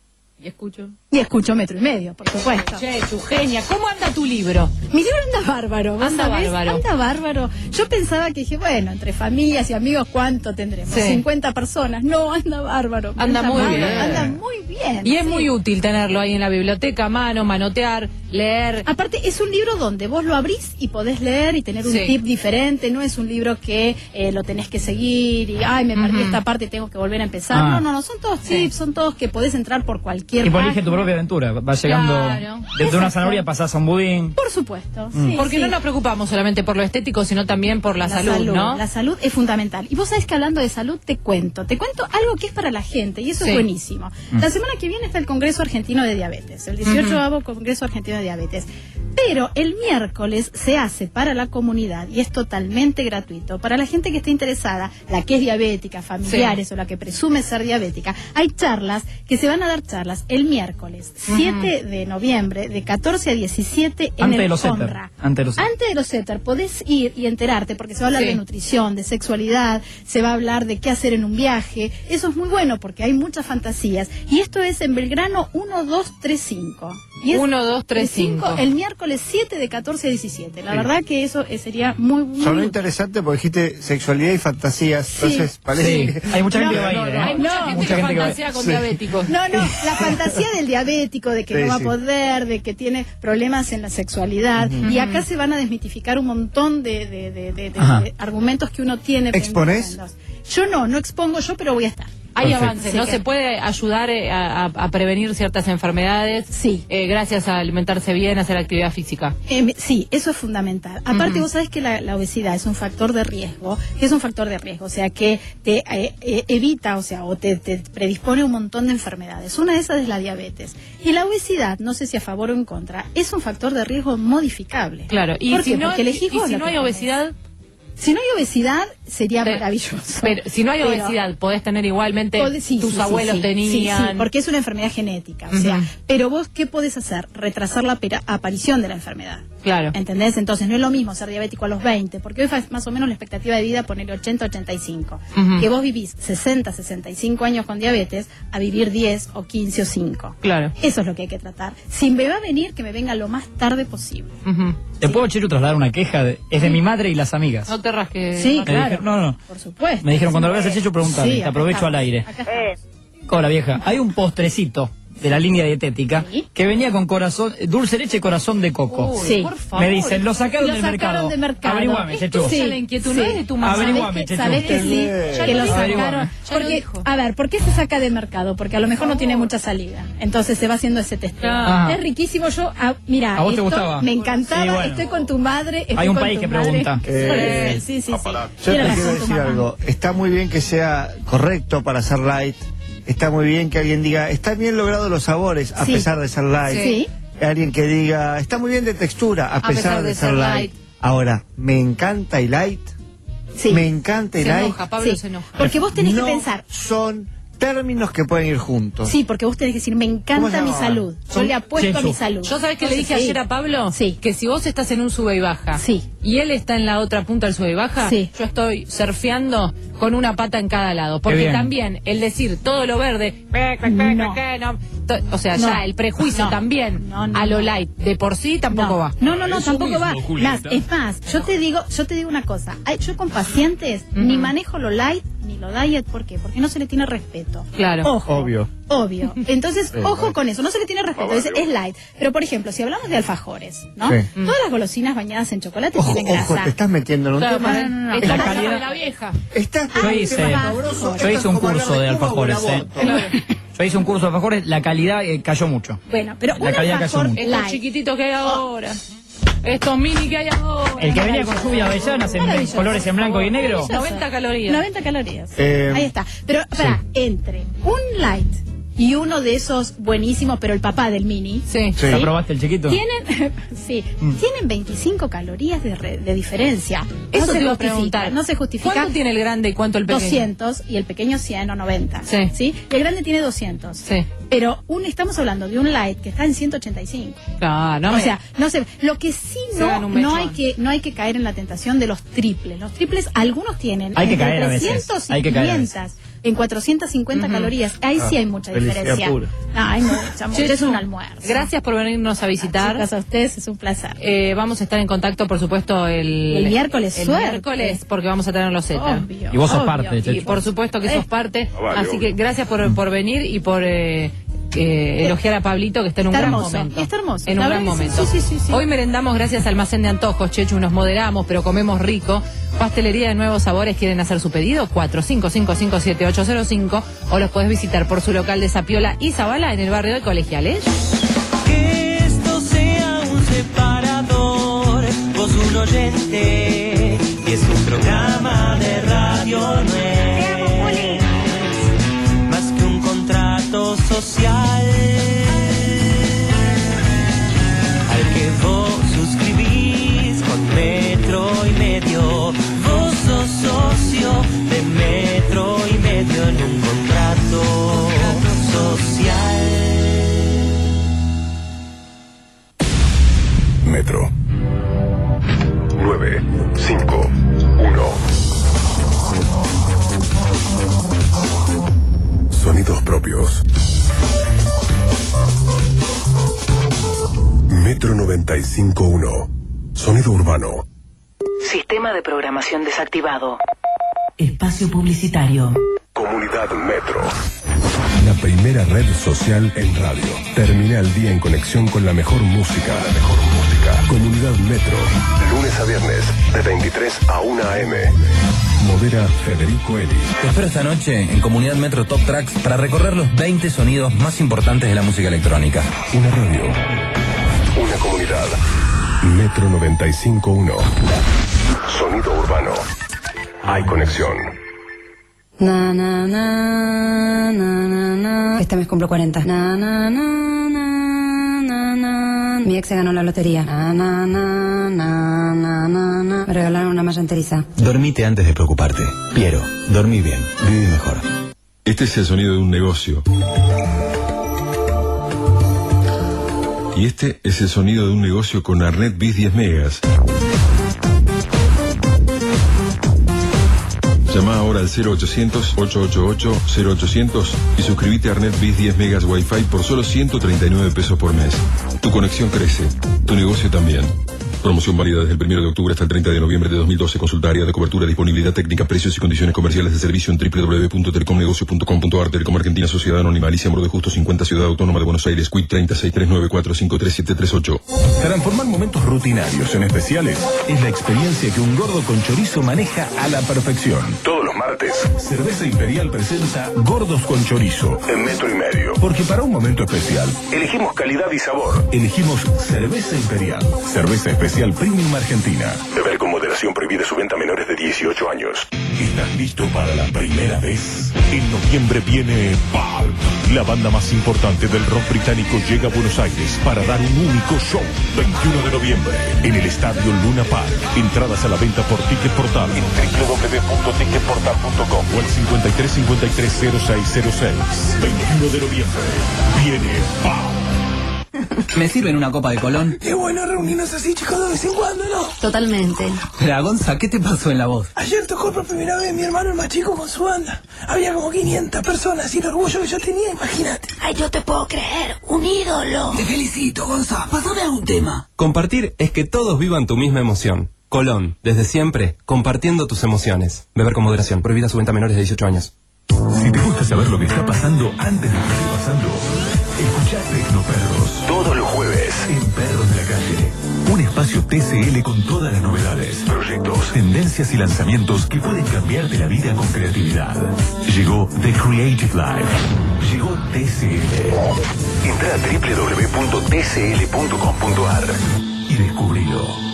Y escucho. Y escucho Metro y Medio, por supuesto. Che, tu genia. ¿Cómo anda tu libro? Mi libro anda bárbaro, ¿vos Anda sabés? bárbaro. Anda bárbaro. Yo pensaba que dije, bueno, entre familias y amigos, ¿cuánto tendremos? Sí. cincuenta personas. No, anda bárbaro. Anda muy bárbaro, bien. Anda muy bien. Y es sí. muy útil tenerlo ahí en la biblioteca a mano, manotear, leer. Aparte, es un libro donde vos lo abrís y podés leer y tener un Sí. tip diferente. No es un libro que eh, lo tenés que seguir y, ay, me perdí Ujú. esta parte y tengo que volver a empezar. Ah. No, no, no. Son todos tips, son todos que podés entrar por cualquier Y por elige página. tu propia aventura. Vas llegando Claro. desde una Exacto. zanahoria pasás a un budín. Por supuesto. Mm. Sí, Porque sí. no nos preocupamos solamente por lo estético, sino también por la, salud, ¿no? La salud es fundamental. Y vos sabés que hablando de salud, te cuento. Te cuento algo que es para la gente y eso Sí. es buenísimo. Mm. La semana que viene está el Congreso Argentino de Diabetes, el dieciocho Congreso Argentino de Diabetes. Pero el miércoles se hace para la comunidad y es totalmente gratuito. Para la gente que esté interesada, la que es diabética, familiares Sí. o la que presume ser diabética, hay charlas que se van a dar charlas el miércoles siete de noviembre de catorce a diecisiete en Antes el de los Zetter. Conra. Antes de los Zetter. Antes de los Zetter podés ir y enterarte porque se va a hablar Sí. de nutrición, de sexualidad, se va a hablar de qué hacer en un viaje. Eso es muy bueno porque hay muchas fantasías. Y esto es en Belgrano uno dos tres cinco. Y es uno, dos, tres, cinco. el miércoles siete de catorce a diecisiete. La Sí. verdad que eso eh, sería muy, muy Sonó útil. interesante porque dijiste sexualidad y fantasías. Sí. Entonces, parece Sí, que- hay mucha No, gente que va a ir. no, ¿eh? no, Hay mucha No. gente Mucha que gente que va- fantasea con Sí. diabéticos. No, no, la fantasía del diabético, de que Sí, no va a sí. poder, de que tiene problemas en la sexualidad. Y acá se van a desmitificar un montón de, de- de- de- de- Ajá. de argumentos que uno tiene. ¿Exponés? tremendos. Yo no, no expongo yo, pero voy a estar. Hay Perfecto. avances, Sí ¿no? que- Se puede ayudar eh, a, a- a prevenir ciertas enfermedades. Sí. eh, gracias a alimentarse bien, hacer actividad física. Eh, sí, eso es fundamental. Aparte, Ujú. vos sabés que la, la obesidad es un factor de riesgo, que es un factor de riesgo, o sea, que te eh, eh, evita, o sea, o te, te predispone a un montón de enfermedades. Una de esas es la diabetes. Y la obesidad, no sé si a favor o en contra, es un factor de riesgo modificable. Claro. Y ¿Por si qué? no, Porque elegís y vos si lo no que hay comes. obesidad, Si no hay obesidad, sería Pero- maravilloso. Pero si no hay Pero- obesidad, podés tener igualmente, Podés- sí, tus sí, sí, abuelos sí, tenían. sí, sí, porque es una enfermedad genética, o sea, Ujú. pero vos, ¿qué podés hacer? Retrasar la pera- aparición de la enfermedad. Claro. ¿Entendés? Entonces no es lo mismo ser diabético a los veinte, porque hoy fa- más o menos la expectativa de vida poner ochenta a ochenta y cinco. Ujú. Que vos vivís sesenta, sesenta y cinco años con diabetes a vivir diez o quince o cinco. Claro. Eso es lo que hay que tratar. Si me va a venir, que me venga lo más tarde posible. ¿Te puedo, Chechu, trasladar una queja? De- es de mi madre y las amigas. No te rasques. Sí, Me claro. dijeron- no, no. Por supuesto. Me dijeron, cuando lo veas a Chechu, preguntame. Sí, Te acá aprovecho estamos, al aire. acá estamos. Hola, vieja. Hay un postrecito de la línea dietética que venía con corazón, dulce leche corazón de coco. Uy, Sí. por favor. Me dicen, lo sacaron Lo del sacaron mercado. de mercado. Averiguame, Esto Chechu. sí, la inquietud sí. no es de tu mamá. Averiguame, ¿Sabés que, Chechu. sabés que sí? Ya Que lo lo dijo. sacaron. Ya lo Porque, dijo. a ver, ¿por qué se saca de mercado? Porque a lo mejor no tiene mucha salida. Entonces se va haciendo ese testeo. Ah. Es riquísimo. Yo, ah, mira, ¿A vos te esto gustaba? me encantaba. Sí, bueno. Estoy con tu madre. Estoy Hay un con país tu que madre. pregunta. Eh, sí, sí, sí. sí. Yo Tiene te razón quiero tu decir mamá. algo. Está muy bien que sea correcto para hacer light. Está muy bien que alguien diga, está bien logrado los sabores a Sí. pesar de ser light. Sí. Alguien que diga, está muy bien de textura a, pesar, de, ser light. Ahora, me encanta y light. Sí. Me encanta y Se light. enoja, Pablo Sí. se enoja. Porque vos tenés No que pensar. son términos que pueden ir juntos. Sí, porque vos tenés que decir, me ¿Cómo encanta se mi llamaban? salud. Yo Son le apuesto a Chechu. mi salud. Yo sabés que le dije Sí. ayer a Pablo Sí. que si vos estás en un sube y baja Sí. y él está en la otra punta del sube y baja, Sí. yo estoy surfeando con una pata en cada lado. Qué Porque bien. también el decir todo lo verde, pe, pe, pe, No. pe, no, to- o sea, No. ya el prejuicio No. también No, no, a lo no. light de por sí tampoco no. va. No, no, no, Eso tampoco mismo, va. Julieta. Más, es más, yo te digo, yo te digo una cosa. Ay, yo con pacientes ni manejo lo light ni lo diet, ¿por qué? Porque no se le tiene respeto. Claro. Ojo. Obvio. Obvio. Entonces, Sí, ojo obvio. con eso. No se le tiene respeto. Es, es light. Pero, por ejemplo, si hablamos de alfajores, ¿no? Sí. Todas las golosinas bañadas en chocolate Ojo, tienen grasa. ojo, te estás metiendo en un Claro, tema. para- no, no, no. esta La es calidad- de la vieja. Estás Yo hice, yo hice un curso de alfajores. eh. Yo hice un curso de alfajores, la calidad eh, cayó mucho. Bueno, pero La un calidad cayó alfajor mucho. Estos light. chiquititos que hay ahora. Estos mini que hay ahora. El que venía con lluvia avellanas en Maravilloso. colores en blanco y negro. Maravilloso. noventa calorías. noventa calorías. Eh, Ahí está. Pero, para, entre un light y uno de esos buenísimos, pero el papá del mini. Sí. Sí. ¿La probaste el chiquito? Tienen, sí, Mm. tienen veinticinco calorías de, re- de diferencia. Eso no te se iba a justifica, preguntar. no se justifica. ¿Cuánto tiene el grande y cuánto el pequeño? doscientos y el pequeño cien o noventa. Sí. ¿Sí? Y el grande tiene doscientos. Sí. Pero un, estamos hablando de un light que está en ciento ochenta y cinco. Claro, no o me- sea, no sé, lo que sí Se no, dan un no mechón. hay que no hay que caer en la tentación de los triples. Los triples algunos tienen Hay que entre caer a veces, trescientos y hay que caer a quinientas. En cuatrocientas cincuenta Ujú. calorías. Ahí sí hay mucha felicidad diferencia. pura. No, hay mucha, mucha. Chechu, Es un almuerzo. Gracias por venirnos a visitar. Chicas, a ustedes es un placer. Eh, vamos a estar en contacto, por supuesto, el, El miércoles, el suerte. miércoles, porque vamos a tener los Z. Obvio, Y vos sos obvio. parte, Y Chechu. por supuesto que Eh. sos parte. Ah, vale, Así obvio. que gracias por, por venir y por eh, eh, elogiar a Pablito, que está en un Está gran hermoso, momento. está hermoso. En La un gran verdad que sí, momento. sí, sí, sí. Hoy merendamos gracias al Almacén de Antojos, Chechu. Nos moderamos, pero comemos rico. Pastelería de Nuevos Sabores. ¿Quieren hacer su pedido? cuatro cinco cinco cinco siete ocho cero cinco. O los podés visitar por su local de Zapiola y Zabala en el barrio de Colegiales. Que esto sea un separador, vos un oyente, y es un programa de radio, no es más que un contrato social al que vos suscribís con metro y medio. Vos sos socio de metro y medio en un contrato social. Metro. nueve, cinco, uno. Sonidos propios. Metro noventa y cinco uno. Sonido urbano. Sistema de programación desactivado. Espacio publicitario. Comunidad Metro. La primera red social en radio. Termina el día en conexión con la mejor música. La mejor música. Comunidad Metro. Lunes a viernes, de veintitrés a una a eme. Modera Federico Eli. Te espero esta noche en Comunidad Metro Top Tracks para recorrer los veinte sonidos más importantes de la música electrónica. Una radio. Una comunidad. Metro noventa y cinco uno. Sonido urbano. Hay conexión. Na, na, na, na, na, na. Este mes cumplo cuarenta. Na, na, na, na, na, na, na. Mi ex se ganó la lotería. Na, na, na, na, na, na, na. Me regalaron una malla enteriza. Dormite antes de preocuparte. Piero, dormí bien, viví mejor. Este es el sonido de un negocio. Y este es el sonido de un negocio con Arnet Bis diez megas. Llama ahora al cero ochocientos, ochocientos ochenta y ocho, cero ochocientos y suscríbete a Arnet Bis diez megas Wi-Fi por solo ciento treinta y nueve pesos por mes. Tu conexión crece, tu negocio también. Promoción válida desde el primero de octubre hasta el treinta de noviembre de dos mil doce. Consulta área de cobertura, disponibilidad técnica, precios y condiciones comerciales de servicio en doble u doble u doble u punto telecomnegocio punto com punto a r. Telecom Argentina, Sociedad Anónima, Alicia Moro de Justo cincuenta, Ciudad Autónoma de Buenos Aires, Q I C treinta, seis tres nueve cuatro cinco tres siete tres ocho. Transformar momentos rutinarios en especiales es la experiencia que un gordo con chorizo maneja a la perfección. Todos los martes, Cerveza Imperial presenta Gordos con Chorizo en Metro y Medio. Porque para un momento especial, elegimos calidad y sabor. Elegimos Cerveza Imperial, cerveza especial Premium Argentina. Beber con moderación, prohibida su venta a menores de dieciocho años. ¿Estás listo para la primera vez? En noviembre viene Pulp. La banda más importante del rock británico llega a Buenos Aires para dar un único show. veintiuno de noviembre en el Estadio Luna Park. Entradas a la venta por Ticket Portal en doble u doble u doble u punto ticket portal punto com o al cincuenta y tres cincuenta y tres cero seis cero seis. veintiuno de noviembre viene Pulp. ¿Me sirven una copa de Colón? Qué bueno reunirnos así, chicos, de vez en cuando, ¿no? Totalmente. La Gonza, ¿qué te pasó en la voz? Ayer tocó por primera vez mi hermano el más chico con su banda. Había como quinientas personas y el orgullo que yo tenía, imagínate. Ay, yo te puedo creer, un ídolo. Te felicito, Gonza. Pásame algún tema. Compartir es que todos vivan tu misma emoción. Colón, desde siempre, compartiendo tus emociones. Beber con moderación. Prohibida su venta a menores de dieciocho años. Si te gusta saber lo que está pasando antes de que esté pasando, escuchá Tecnoperros. Todos los jueves en Perros de la Calle. Un espacio T C L con todas las novedades, proyectos, tendencias y lanzamientos que pueden cambiarte la vida con creatividad. Llegó The Creative Life. Llegó T C L. Entra a doble u doble u doble u punto t c l punto com punto a r y descubrilo.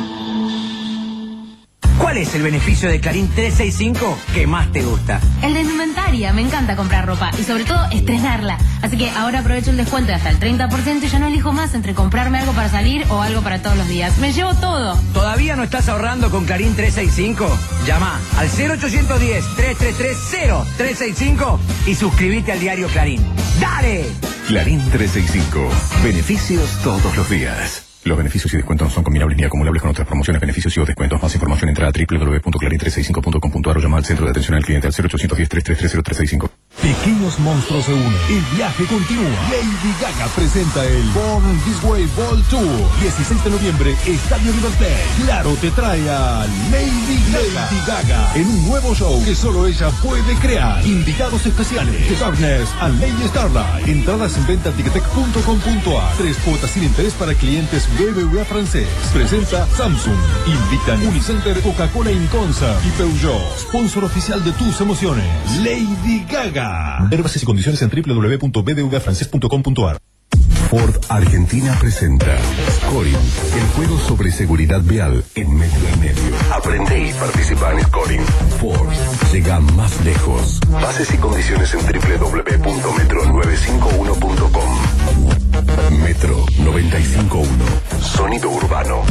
¿Cuál es el beneficio de Clarín trescientos sesenta y cinco que más te gusta? El de indumentaria. Me encanta comprar ropa y sobre todo estrenarla. Así que ahora aprovecho el descuento de hasta el treinta por ciento y ya no elijo más entre comprarme algo para salir o algo para todos los días. Me llevo todo. ¿Todavía no estás ahorrando con Clarín trescientos sesenta y cinco? Llama al cero ochocientos diez, trescientos treinta y tres, cero trescientos sesenta y cinco y suscríbete al diario Clarín. ¡Dale! Clarín trescientos sesenta y cinco. Beneficios todos los días. Los beneficios y descuentos no son combinables ni acumulables con otras promociones, beneficios y o descuentos. Más información entra a doble u doble u doble u punto clarín trescientos sesenta y cinco punto com punto a r o llama al centro de atención al cliente al cero ochocientos diez, trescientos treinta y tres, cero trescientos sesenta y cinco. Pequeños monstruos se unen. El viaje continúa. Lady Gaga presenta el Born This Way Ball Tour. dieciséis de noviembre, Estadio River Plate. Claro, te trae a Lady Gaga. Lady Gaga en un nuevo show que solo ella puede crear. Invitados especiales: The Darkness and Lady Starlight. Entradas en venta ticketek punto com punto a r. Tres cuotas sin interés para clientes B B V A francés. Presenta Samsung. Invitan Unicenter, Coca-Cola Inconsa y Peugeot. Sponsor oficial de tus emociones. Lady Gaga. Ver bases y condiciones en doble u doble u doble u punto b b v a francés punto com punto a r. Ford Argentina presenta Scoring, el juego sobre seguridad vial en metro y medio. Aprende y participa en Scoring. Ford llega más lejos. Bases y condiciones en doble u doble u doble u punto metro novecientos cincuenta y uno punto com. Metro noventa y cinco punto uno. Sonido urbano.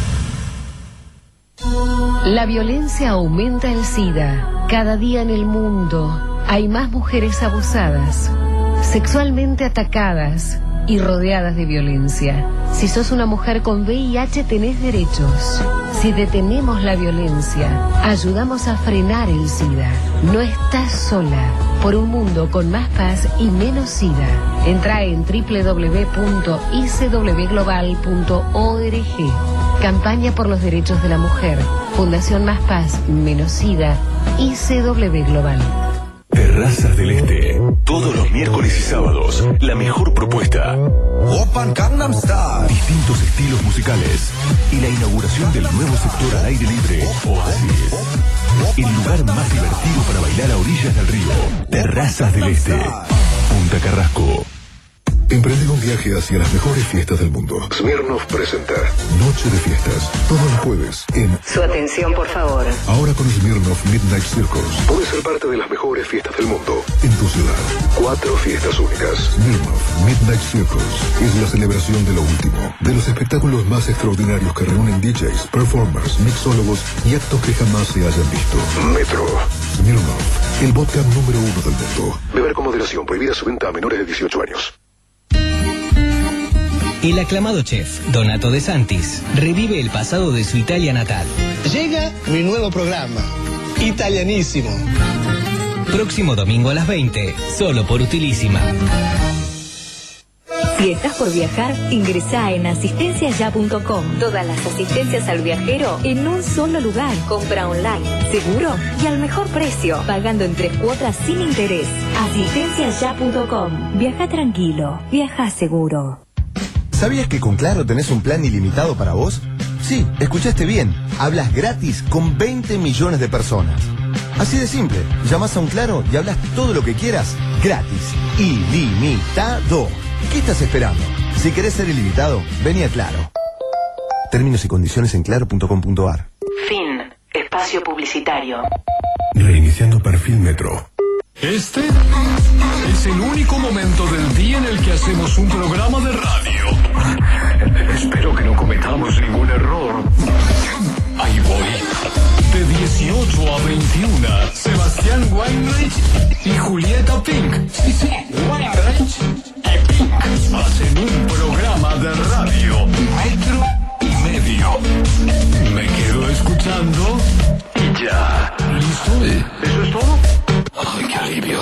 La violencia aumenta el SIDA. Cada día en el mundo hay más mujeres abusadas, sexualmente atacadas y rodeadas de violencia. Si sos una mujer con V I H tenés derechos. Si detenemos la violencia, ayudamos a frenar el SIDA. No estás sola. Por un mundo con más paz y menos SIDA. Entra en doble u doble u doble u punto i c w global punto org. Campaña por los derechos de la mujer. Fundación Más Paz, Menos SIDA. I C W Global. Terrazas del Este. Todos los miércoles y sábados. La mejor propuesta. Open Gangnam Style. Distintos estilos musicales. Y la inauguración del nuevo sector al aire libre. Oasis. El lugar más divertido para bailar a orillas del río. Terrazas del Este. Punta Carrasco. Emprende un viaje hacia las mejores fiestas del mundo. Smirnoff presenta Noche de Fiestas, todos los jueves en... Su atención, por favor. Ahora con Smirnoff Midnight Circus. Puedes ser parte de las mejores fiestas del mundo en tu ciudad. Cuatro fiestas únicas. Smirnoff Midnight Circus es la celebración de lo último, de los espectáculos más extraordinarios que reúnen D Js, performers, mixólogos y actos que jamás se hayan visto. Metro. Smirnoff, el vodka número uno del mundo. Beber con moderación, prohibida su venta a menores de dieciocho años. El aclamado chef Donato De Santis revive el pasado de su Italia natal. Llega mi nuevo programa, Italianísimo. Próximo domingo a las veinte, solo por Utilísima. Si estás por viajar, ingresá en asistencia ya punto com. Todas las asistencias al viajero en un solo lugar. Compra online, seguro y al mejor precio, pagando en tres cuotas sin interés. asistencia ya punto com. Viaja tranquilo, viaja seguro. ¿Sabías que con Claro tenés un plan ilimitado para vos? Sí, escuchaste bien. Hablas gratis con veinte millones de personas. Así de simple. Llamás a un Claro y hablas todo lo que quieras gratis. Ilimitado. ¿Qué estás esperando? Si querés ser ilimitado, vení a Claro. Términos y condiciones en claro punto com punto ar. Fin. Espacio publicitario. Reiniciando perfil Metro. Este es el único momento del día en el que hacemos un programa de radio. Espero que no cometamos ningún error. Ahí voy. De dieciocho a veintiuna, Sebastián Weinreich y Julieta Pink. Sí, sí, Weinreich y Pink hacen un programa de radio. Metro y medio. Me quedo escuchando y ya. ¿Listo? ¿Eso es todo? ¡Ay, qué alivio!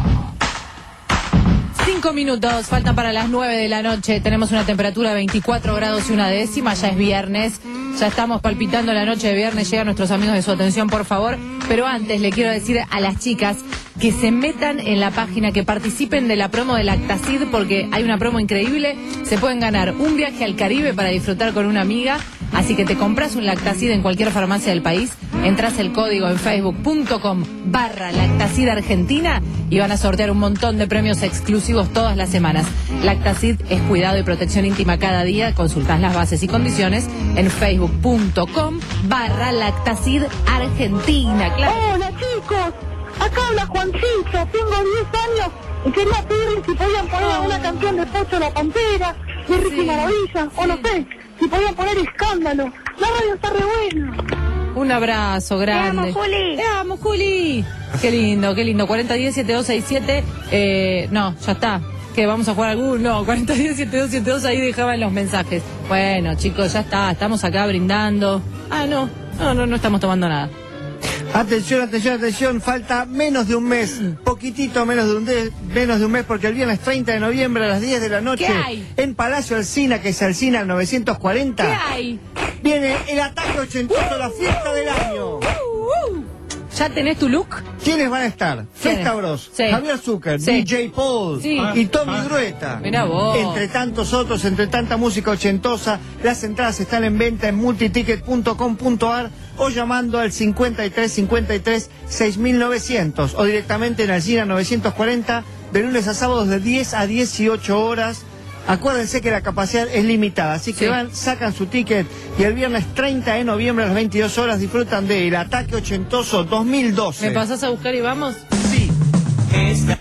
Cinco minutos, faltan para las nueve de la noche. Tenemos una temperatura de veinticuatro grados y una décima. Ya es viernes. Ya estamos palpitando la noche de viernes. Llegan nuestros amigos de Su Atención, por favor. Pero antes le quiero decir a las chicas que se metan en la página, que participen de la promo de Lactacid, porque hay una promo increíble. Se pueden ganar un viaje al Caribe para disfrutar con una amiga. Así que te compras un Lactacid en cualquier farmacia del país, entras el código en facebook punto com barra Lactacid Argentina y van a sortear un montón de premios exclusivos todas las semanas. Lactacid es cuidado y protección íntima cada día. Consultás las bases y condiciones en facebook punto com barra Lactacid Argentina. Claro. Hola chicos, acá habla Juancito, tengo diez años y quería pedirles si podían poner alguna canción de Pocho la Pantera, de Ricky Sí. Maravilla, o no sé, si podían poner Escándalo. La radio está re buena. Un abrazo grande. Te amo, Juli. Te amo, Juli. Qué lindo, qué lindo. cuarenta diez setenta y dos sesenta y siete. Eh, no, ya está. ¿Qué, vamos a jugar algún? No, cuarenta diez setenta y dos setenta y dos, ahí dejaban los mensajes. Bueno, chicos, ya está. Estamos acá brindando. Ah, no. No, no, no estamos tomando nada. Atención, atención, atención, falta menos de un mes, poquitito menos de un, de, menos de un mes, porque el viernes treinta de noviembre a las diez de la noche, ¿Qué hay? en Palacio Alsina, que es Alsina al novecientos cuarenta, ¿Qué hay? viene el ataque ochentoso, la fiesta del año. ¿Ya tenés tu look? ¿Quiénes van a estar? Festa Bros, Sí. Javier Zucker, Sí. D J Paul Sí. y Tommy Grueta. Mirá vos. Entre tantos otros, entre tanta música ochentosa, las entradas están en venta en multiticket punto com punto ar o llamando al cincuenta y tres cincuenta y tres seis mil novecientos o directamente en Alsina novecientos cuarenta de lunes a sábados de diez a dieciocho horas. Acuérdense que la capacidad es limitada, así que Sí. van, sacan su ticket y el viernes treinta de noviembre a las veintidós horas disfrutan de El Ataque Ochentoso dos mil doce. ¿Me pasás a buscar y vamos? Sí. Esta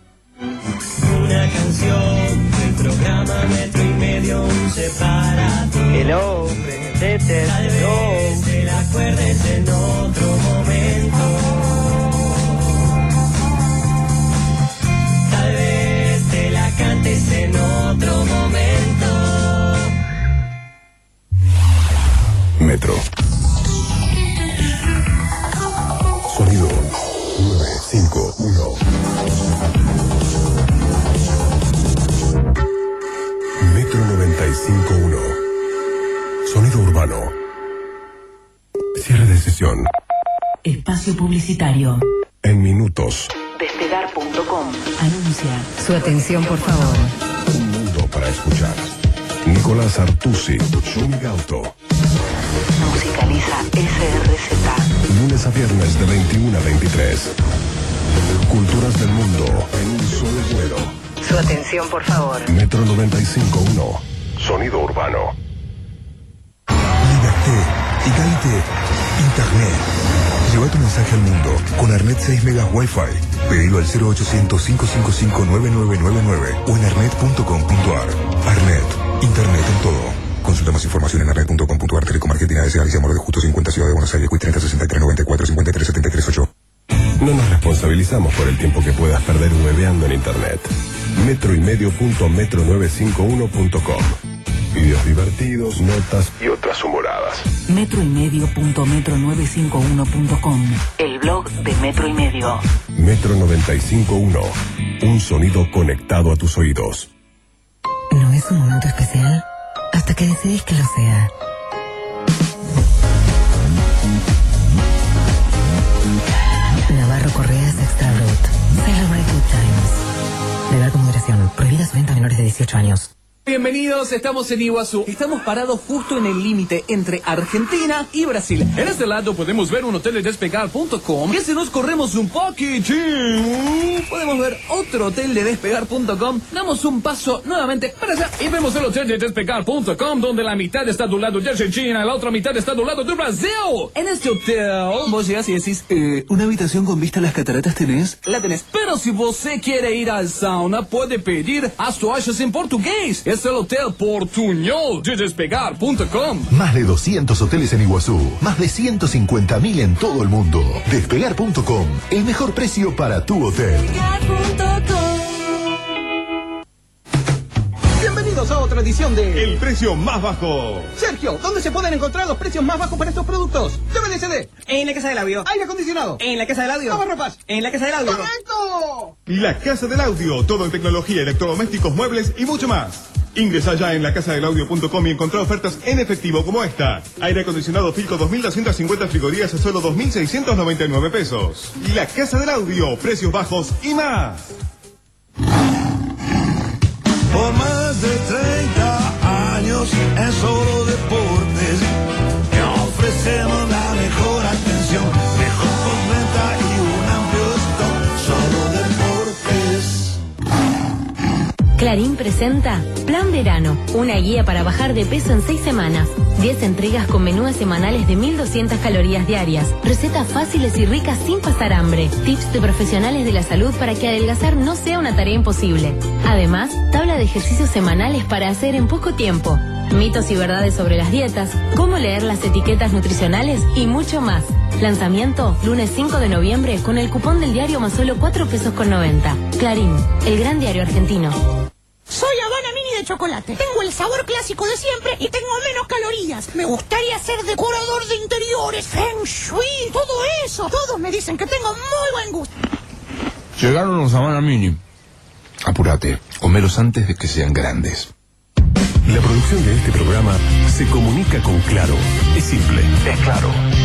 una canción del programa Metro y Medio, un separador. El hombre de Tal vez te la acuerdes en otro momento. Tal vez te la cantes en otro momento. Metro. Sonido nueve cinco uno. Metro noventa y cinco uno. Sonido urbano. Cierre de sesión. Espacio publicitario. En minutos. Despegar punto com. Anuncia. Su atención, por favor. Un mundo para escuchar. Nicolás Artusi, Shumi Gauto. Musicaliza S R Z. Lunes a viernes de veintiuno a veintitrés. Culturas del mundo en un solo vuelo. Su atención, por favor. Metro noventa y cinco punto uno. Sonido urbano. Liberté, égalité, Internet. Lleva tu mensaje al mundo con Arnet seis megas Wi-Fi. Pedido al cero ochocientos, cinco cinco cinco, nueve nueve nueve nueve o en arnet punto com punto ar. Arnet, Internet en todo. Consulta más información en arnet punto com punto ar. Telecom Argentina S A. Alicia Moro de Justo cincuenta, Ciudad de Buenos Aires. treinta sesenta y tres noventa y cuatro cincuenta y tres setenta y tres ocho. No nos responsabilizamos por el tiempo que puedas perder hueveando en Internet. Metro y medio punto metro novecientos cincuenta y uno punto com. Videos divertidos, notas y otras humoradas. Metro y medio punto metro novecientos cincuenta y uno punto com. El blog de Metro y Medio. Metro noventa y cinco punto uno. Un sonido conectado a tus oídos. No es un momento especial hasta que decidís que lo sea. Navarro Correas Extra Root. Celebrate good times. Beber con moderación. Prohibida su venta a menores de dieciocho años. Bienvenidos, estamos en Iguazú. Estamos parados justo en el límite entre Argentina y Brasil. En este lado podemos ver un hotel de despegar punto com. Y si nos corremos un poquitín, podemos ver otro hotel de despegar punto com. Damos un paso nuevamente para allá y vemos el hotel de despegar punto com, donde la mitad está del lado de Argentina y la otra mitad está del lado de Brasil. En este hotel, vos llegas y decís, eh, ¿una habitación con vista a las cataratas tenés? La tenés. Pero si você quiere ir al sauna, puede pedir as toallas en portugués. Es el Hotel Portuñol de despegar punto com. Más de doscientos hoteles en Iguazú, más de ciento cincuenta mil en todo el mundo. Despegar punto com, el mejor precio para tu hotel. Bienvenidos a otra edición de El Precio Más Bajo. Sergio, ¿dónde se pueden encontrar los precios más bajos para estos productos? D V D C D. En la Casa del Audio. Aire acondicionado. En la Casa del Audio. Lavarropas. En la Casa del Audio. ¡Correcto! La Casa del Audio, todo en tecnología, electrodomésticos, muebles y mucho más. Ingresa ya en la casa del audio punto com y encontrá ofertas en efectivo como esta. Aire acondicionado Filco dos mil doscientas cincuenta frigorías a solo dos mil seiscientos noventa y nueve pesos. La Casa del Audio, precios bajos y más. Por más de treinta años en Solo Deportes te ofrecemos la mejor atención, mejor postventa y un amplio stock. Solo Deportes. Clarín presenta Plan Verano, una guía para bajar de peso en seis semanas. diez entregas con menús semanales de mil doscientas calorías diarias, recetas fáciles y ricas sin pasar hambre, tips de profesionales de la salud para que adelgazar no sea una tarea imposible. Además, tabla de ejercicios semanales para hacer en poco tiempo, mitos y verdades sobre las dietas, cómo leer las etiquetas nutricionales y mucho más. Lanzamiento lunes cinco de noviembre con el cupón del diario más solo cuatro pesos con noventa. Clarín, el gran diario argentino. Soy Habana Mini de chocolate. Tengo el sabor clásico de siempre y tengo menos calorías. Me gustaría ser decorador de interiores, feng shui, todo eso. Todos me dicen que tengo muy buen gusto. Llegaron los Habana Mini. Apúrate, comelos antes de que sean grandes. La producción de este programa se comunica con Claro. Es simple, es claro.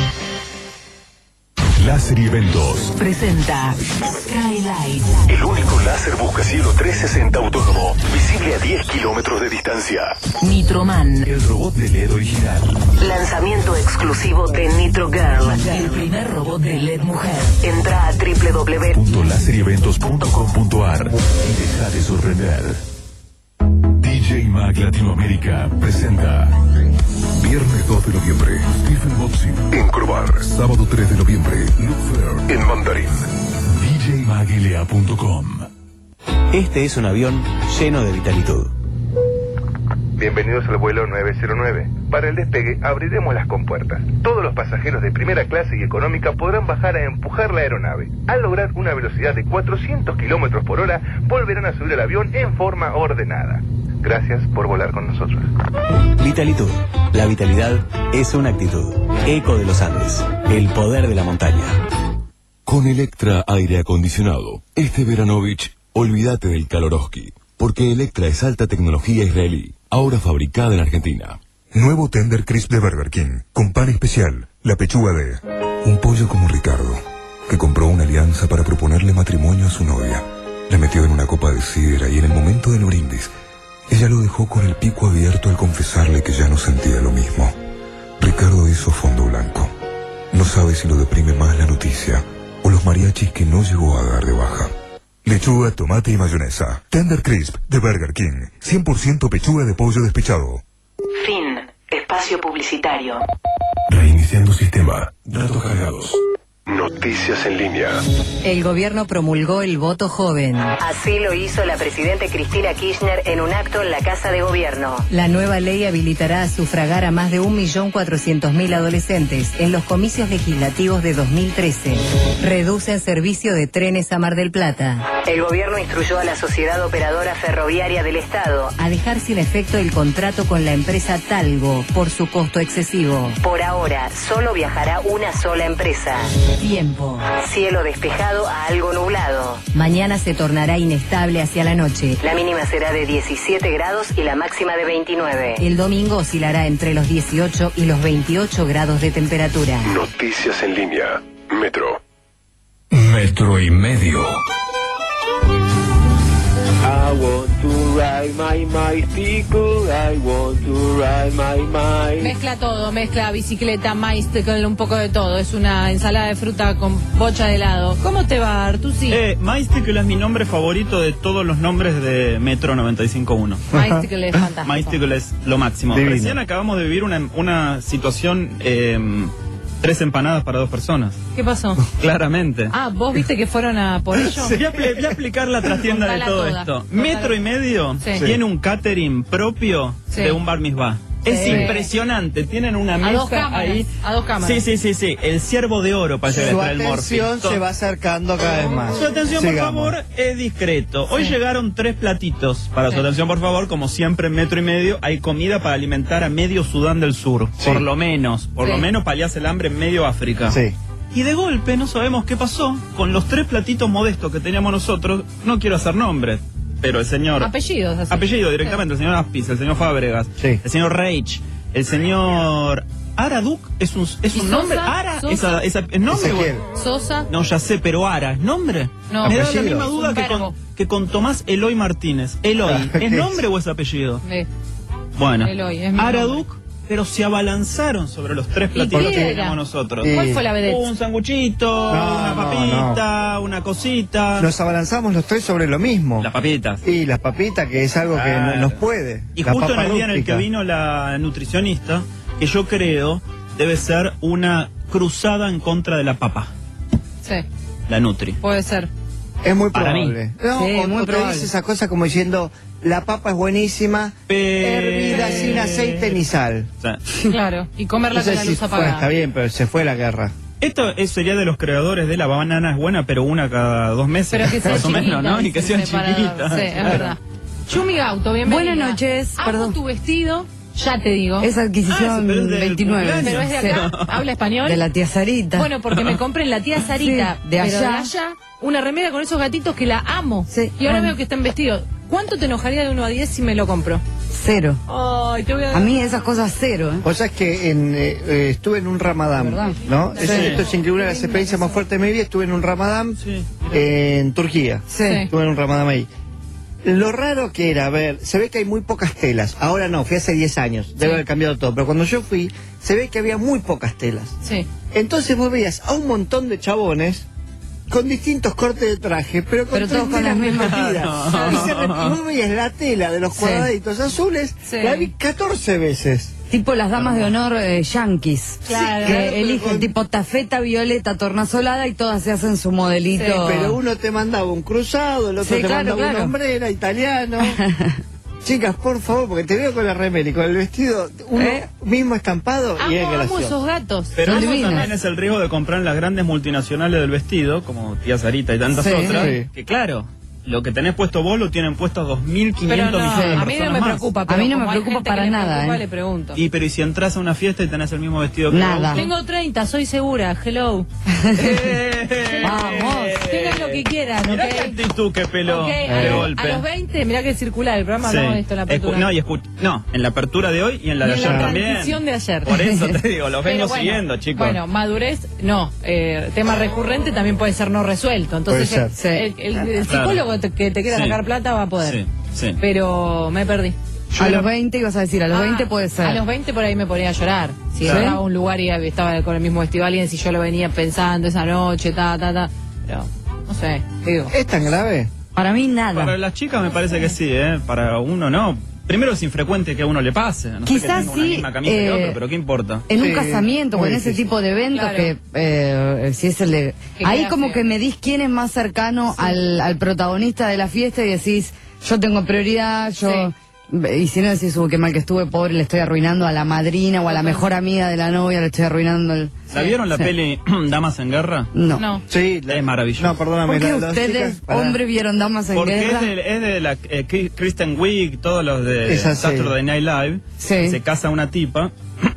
Láser y Eventos presenta Skylight. El único láser buscacielo trescientos sesenta autónomo, visible a diez kilómetros de distancia. Nitroman. El robot de L E D original. Lanzamiento exclusivo de Nitro Girl. El primer robot de L E D mujer. Entra a doble u doble u doble u punto láser y eventos punto com punto ar y deja de sorprender. D J Mag Latinoamérica presenta Viernes dos de noviembre, Stephen Boxing en Crobar. Sábado tres de noviembre, Look Fair en Mandarín. D J mag L A punto com. Este es un avión lleno de vitalitud. Bienvenidos al vuelo nueve cero nueve. Para el despegue abriremos las compuertas. Todos los pasajeros de primera clase y económica podrán bajar a empujar la aeronave. Al lograr una velocidad de cuatrocientos kilómetros por hora, volverán a subir al avión en forma ordenada. Gracias por volar con nosotros. Vitalitud. La vitalidad es una actitud. Eco de los Andes. El poder de la montaña. Con Electra Aire Acondicionado, este Veranovich, olvídate del Kaloroski, porque Electra es alta tecnología israelí, ahora fabricada en Argentina. Nuevo Tender Crisp de Burger King, con pan especial, la pechuga de un pollo como Ricardo, que compró una alianza para proponerle matrimonio a su novia. Le metió en una copa de sidra y en el momento del brindis, ella lo dejó con el pico abierto al confesarle que ya no sentía lo mismo. Ricardo hizo fondo blanco. No sabe si lo deprime más la noticia o los mariachis que no llegó a dar de baja. Lechuga, tomate y mayonesa. Tender Crisp de Burger King. cien por ciento pechuga de pollo despechado. Fin. Espacio publicitario. Reiniciando sistema. Datos cargados. Noticias en línea. El gobierno promulgó el voto joven. Así lo hizo la presidenta Cristina Kirchner en un acto en la Casa de Gobierno. La nueva ley habilitará a sufragar a más de un millón cuatrocientos mil adolescentes en los comicios legislativos de dos mil trece. Reduce el servicio de trenes a Mar del Plata. El gobierno instruyó a la Sociedad Operadora Ferroviaria del Estado A dejar sin efecto el contrato con la empresa Talgo por su costo excesivo. por ahora solo viajará una sola empresa. Tiempo. Cielo despejado a algo nublado. Mañana se tornará inestable hacia la noche. La mínima será de diecisiete grados y la máxima de veintinueve. El domingo oscilará entre los dieciocho y los veintiocho grados de temperatura. Noticias en línea. Metro. Metro y medio. I want to ride my bicycle, I want to ride my my. Mezcla todo, mezcla bicicleta, maíz, con un poco de todo. Es una ensalada de fruta con bocha de helado. ¿Cómo te va, Artusi? Eh, Maísticle es mi nombre favorito de todos los nombres de Metro noventa y cinco punto uno. Maísticle es fantástico. Maísticle es lo máximo. Divino. Recién acabamos de vivir una, una situación, eh, tres empanadas para dos personas. ¿Qué pasó? Claramente. Ah, ¿vos viste que fueron a por ello? Voy a, apl- voy a explicar la trastienda de Contala todo toda. esto. Contala. Metro y medio Sí. tiene un catering propio Sí. de un bar mitzvah. Es Sí. impresionante, tienen una A mesa dos cámaras, ahí. a dos cámaras. Sí, sí, sí, sí, el ciervo de oro para llegar Su a el morfi. atención se va acercando cada vez más. Su atención, Sigamos. por favor, es discreto. Hoy Sí. llegaron tres platitos. Para su Sí. atención, por favor, como siempre en Metro y Medio, hay comida para alimentar a medio Sudán del Sur. Sí. Por lo menos, por Sí. lo menos paliás el hambre en medio África. Sí. Y de golpe no sabemos qué pasó con los tres platitos modestos que teníamos nosotros. No quiero hacer nombres, pero el señor... Apellidos, así. Apellido directamente, el señor Aspis, el señor Fábregas, Sí. el señor Reich, el señor Araduk, es un, es ¿Y un nombre. Sosa? Ara, Sosa. esa, esa, ¿es nombre? Ezequiel. Sosa. No, ya sé, pero Ara, ¿es nombre? No. Me da la Apellido. misma duda Es un que verbo. con, que con Tomás Eloy Martínez. Eloy, Ah, ¿es ok. nombre o es apellido? Eh, Bueno, Eloy, es mi Araduk, pero se abalanzaron sobre los tres platitos qué que era? teníamos nosotros. Sí. ¿Cuál fue la vedette? Un sanguchito, No, una no, papita, una cosita. Nos abalanzamos los tres sobre lo mismo. Las papitas. Y las papitas, que es algo que Claro. no nos puede. Y La justo en papa el día en el que rústica. vino la nutricionista, que yo creo debe ser una cruzada en contra de la papa, sí, la Nutri. puede ser. Es muy Para probable. No, Sí, o, muy o te probable. dice esa cosa como diciendo, la papa es buenísima, Pero... hervida sin aceite ni sal. O sea, Claro. Y comerla No sé con la si luz fue, apagada. está bien, pero se fue la guerra. esto es- sería de los creadores de la banana es buena, pero una cada dos meses. Pero que sean más o menos, chiquitas, ¿no? Y que sean separador. chiquitas. Sí, es verdad. Chumi Gauto, bienvenida. Buenas noches, Amo perdón. tu vestido, ya te digo. Es adquisición Ah, pero es del veintinueve. cumpleaños. Pero es de acá, habla español. De la tía Sarita. Bueno, porque me compré en la tía Sarita, Sí, de pero allá. de allá, una remera con esos gatitos que la amo. Sí. Y ahora Ah. veo que están vestidos. ¿Cuánto te enojaría de uno a diez si me lo compro? Cero. Ay, te voy a... A mí esas cosas cero, ¿eh? O sea, es que en, eh, eh, estuve en un ramadán, ¿Verdad? ¿no? Sí. Es- Esto es increíble, una de las experiencias más fuertes de mi vida. Estuve en un ramadán Sí. en Turquía. Sí. Estuve en un ramadán ahí. Lo raro que era, a ver, se ve que hay muy pocas telas. Ahora no, fui hace diez años, debe Sí. haber cambiado todo. Pero cuando yo fui, se ve que había muy pocas telas. Sí. Entonces vos veías a un montón de chabones con distintos cortes de traje, pero con, Pero tres todos con telas las mismas. repetidas. No. Y, se rep- y vos veías la tela de los Sí. cuadraditos azules, Sí. la vi catorce veces. Tipo las damas de honor eh, yanquis. Claro. Que claro, pero eligen con- tipo tafeta, violeta, tornasolada y todas se hacen su modelito. Sí, Pero uno te mandaba un cruzado, el otro Sí, te claro, mandaba claro. una hombrera, italiano. Chicas, por favor, porque te veo con la remera y con el vestido, uno ¿Eh? mismo estampado y es Amo, amo gracioso. esos gatos. Pero Son eso divinas. también es el riesgo de comprar en las grandes multinacionales del vestido, como Tía Sarita y tantas Sí. otras, Sí. que claro, lo que tenés puesto vos lo tienen puesto dos mil Pero quinientos no, millones de a mí no personas me más. preocupa. A pero mí no me como hay preocupa gente para que le nada, preocupa, ¿eh? le pregunto. Y pero ¿y si entras a una fiesta y tenés el mismo vestido que Nada. vos? Tengo treinta, soy segura. Hello. Vamos. Tengan lo que quieran, Mirá ¿ok? qué actitud que peló Ok, de a, los, golpe. a los veinte, mirá que es circular el programa, Sí. hablamos de esto en la apertura. Escu- no, y escu- no, en la apertura de hoy y en la Y de en ayer la también. transición de ayer. Por eso te digo, los Pero vengo bueno, siguiendo, chicos. Bueno, madurez, no. Eh, tema recurrente también puede ser no resuelto. Entonces, Puede el, ser. el- el- el Claro. psicólogo te- que te quiera Sí. sacar plata va a poder. Sí, sí. Pero me perdí. A los veinte ibas a decir, a los Ah, veinte puede ser. A los veinte por ahí me ponía a llorar. Si ¿Sí? entraba a un lugar y estaba con el mismo vestido alguien, si yo lo venía pensando esa noche, ta, ta, ta. Pero, no sé, digo. ¿Es tan grave? Para mí nada. Para las chicas me parece que sí, ¿eh? Para uno no. Primero es infrecuente que a uno le pase. No Quizás sé que tenga sí, una misma camisa que eh, otro, pero ¿qué importa? En un Sí, casamiento o muy en ese difícil. tipo de eventos Claro. que eh, si es el de... Que Ahí queda como feo. que medís quién es más cercano al, al protagonista de la fiesta y decís, yo tengo prioridad, yo... Y si no decís, uy, qué mal que estuve, pobre, le estoy arruinando a la madrina o a la mejor amiga de la novia, le estoy arruinando el... ¿La vieron la Sí. peli Damas en Guerra? No. No. Sí, es maravilloso. No, perdóname. ¿Por qué la- las ustedes, chicas- pará. hombres, vieron Damas en Porque Guerra? es de, es de la eh, Ki- Kristen Wiig, todos los de Esa serie. Saturday Night Live. Sí. Se casa una tipa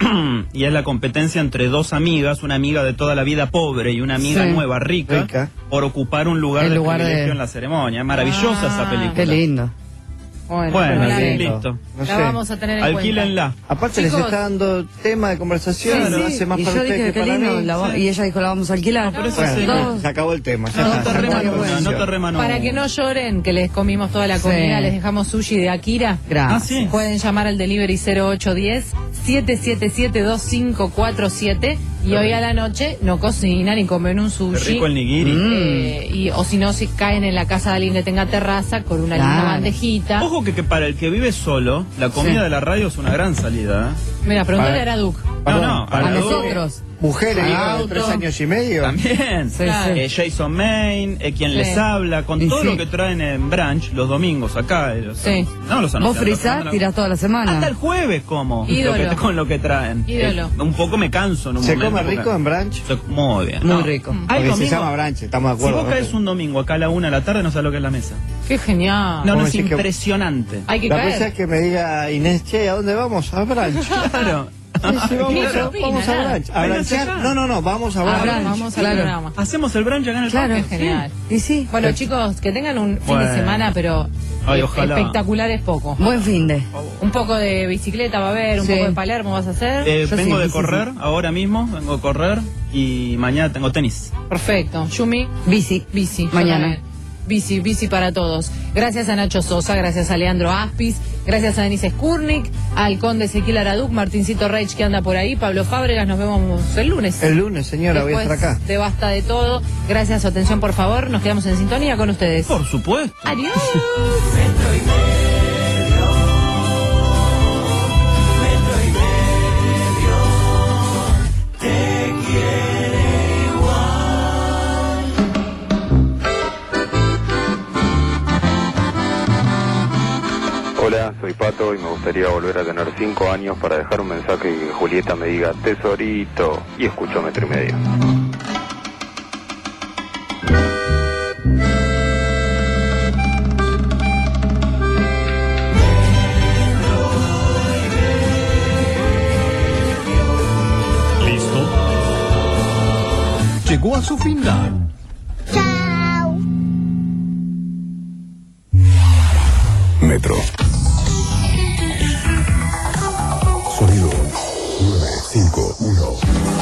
y es la competencia entre dos amigas, una amiga de toda la vida pobre y una amiga Sí. nueva, rica, Rica. por ocupar un lugar El de lugar privilegio de- en la ceremonia. Es maravillosa Ah, esa película. Qué lindo. Bueno, Bueno, la, sí, vemos. listo. No La sé. vamos a tener en Alquílenla. Aparte les Chicos. está dando tema de conversación, Sí, lo sí. hace más Y para yo usted dije, que qué para lindo, mí. la va- y ella dijo, la vamos a alquilar. Por eso Bueno, sí. Todos- se acabó el tema. Ya No está, te se acabó la remano, conversación. no te remano. Para que no lloren, que les comimos toda la comida, Sí. les dejamos sushi de Akira. Gracias. Ah, sí. Pueden llamar al delivery cero ocho uno cero, siete siete siete, dos cinco cuatro siete y hoy a la noche no cocinan y comen un Qué sushi. rico el nigiri. Eh, y, o si no, si caen en la casa de alguien que tenga terraza con una linda Claro. bandejita. Ojo que, que para el que vive solo, la comida Sí. de la radio es una gran salida. ¿eh? Mira, pregúntale Para- a Araduc. No, no, A para nosotros. Mujeres Al hijas de auto. tres años y medio. También. Sí, Claro. sí. Eh, Jason Main, eh, quien Sí. les habla, con Y todo sí. lo que traen en brunch los domingos acá. eh, los- Sí. No los Vos anunciantes, frizás, no, tirás toda la Hasta el semana. jueves como Ídolo. lo que- con lo que traen. Ídolo. Eh, un poco me canso en un ¿Se momento. come porque- rico en brunch? Se- Muy bien. Muy No. rico. Hay Porque se domingo- llama brunch, estamos de Si acuerdo. vos caes un domingo acá a la una de la tarde, no sabes lo que es la mesa. Qué genial. No, no, vos es decís que- impresionante. Hay que La caer. próxima es que me diga Inés, che, ¿a dónde vamos? A brunch. Claro. Sí, sí, vamos, Ni a, propina, vamos a nada. brunch. ¿A Vengan branchear? acá. No, no, no, vamos a A brunch. brunch. Vamos al Claro. programa. Hacemos el brunch acá en el Claro. parque. Qué genial. Y sí. Bueno, chicos, que tengan un fin Bueno. de semana, pero Ay, eh, ojalá. espectacular es poco. Buen fin de. Un poco de bicicleta va a haber, un Sí. poco de Palermo vas a hacer. Eh, Yo vengo sí, de sí, correr sí. ahora mismo, vengo de correr y mañana tengo tenis. Perfecto. Yumi, Bici. bici. Yo Mañana. también. Bici, bici para todos. Gracias a Nacho Sosa, gracias a Leandro Aspis, gracias a Denise Skurnik, al conde Ezequiel Araduc, Martincito Reich que anda por ahí, Pablo Fábregas, nos vemos el lunes. El lunes, señora, voy a Después estar acá. de Basta de Todo. Gracias a su atención, por favor. Nos quedamos en sintonía con ustedes. Por supuesto. Adiós. Hola, soy Pato y me gustaría volver a tener cinco años para dejar un mensaje y que Julieta me diga tesorito y escucho metro y medio. ¿Listo? Llegó a su final. Metro. Sonido nueve cinco uno.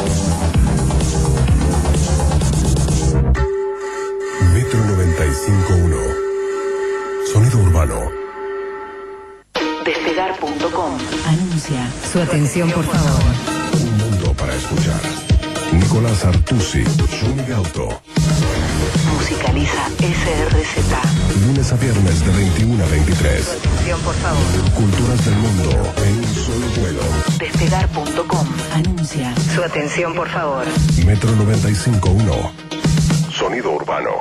Metro noventa y cinco uno. Sonido urbano. Despegar punto com anuncia. Su atención, por favor. Un mundo para escuchar. Nicolás Artusi, Johnny Gauto. Musicaliza S R Z. Lunes a viernes de veintiuno a veintitrés. Atención, por favor. Culturas del mundo en un solo vuelo. Despegar punto com anuncia. Su atención, por favor. Metro noventa y cinco uno. Sonido urbano.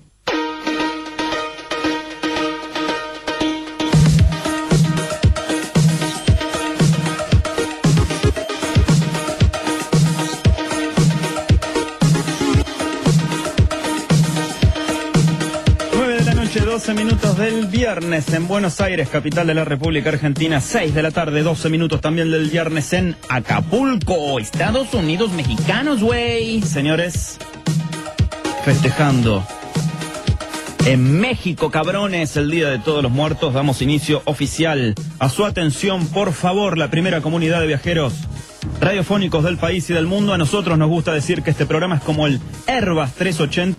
nueve de la noche, doce minutos del viernes en Buenos Aires, capital de la República Argentina. seis de la tarde, doce minutos también del viernes en Acapulco, Estados Unidos mexicanos, güey. Señores, festejando en México, cabrones, el Día de Todos los Muertos, damos inicio oficial a su atención, por favor, la primera comunidad de viajeros radiofónicos del país y del mundo. A nosotros nos gusta decir que este programa es como el Airbus trescientos ochenta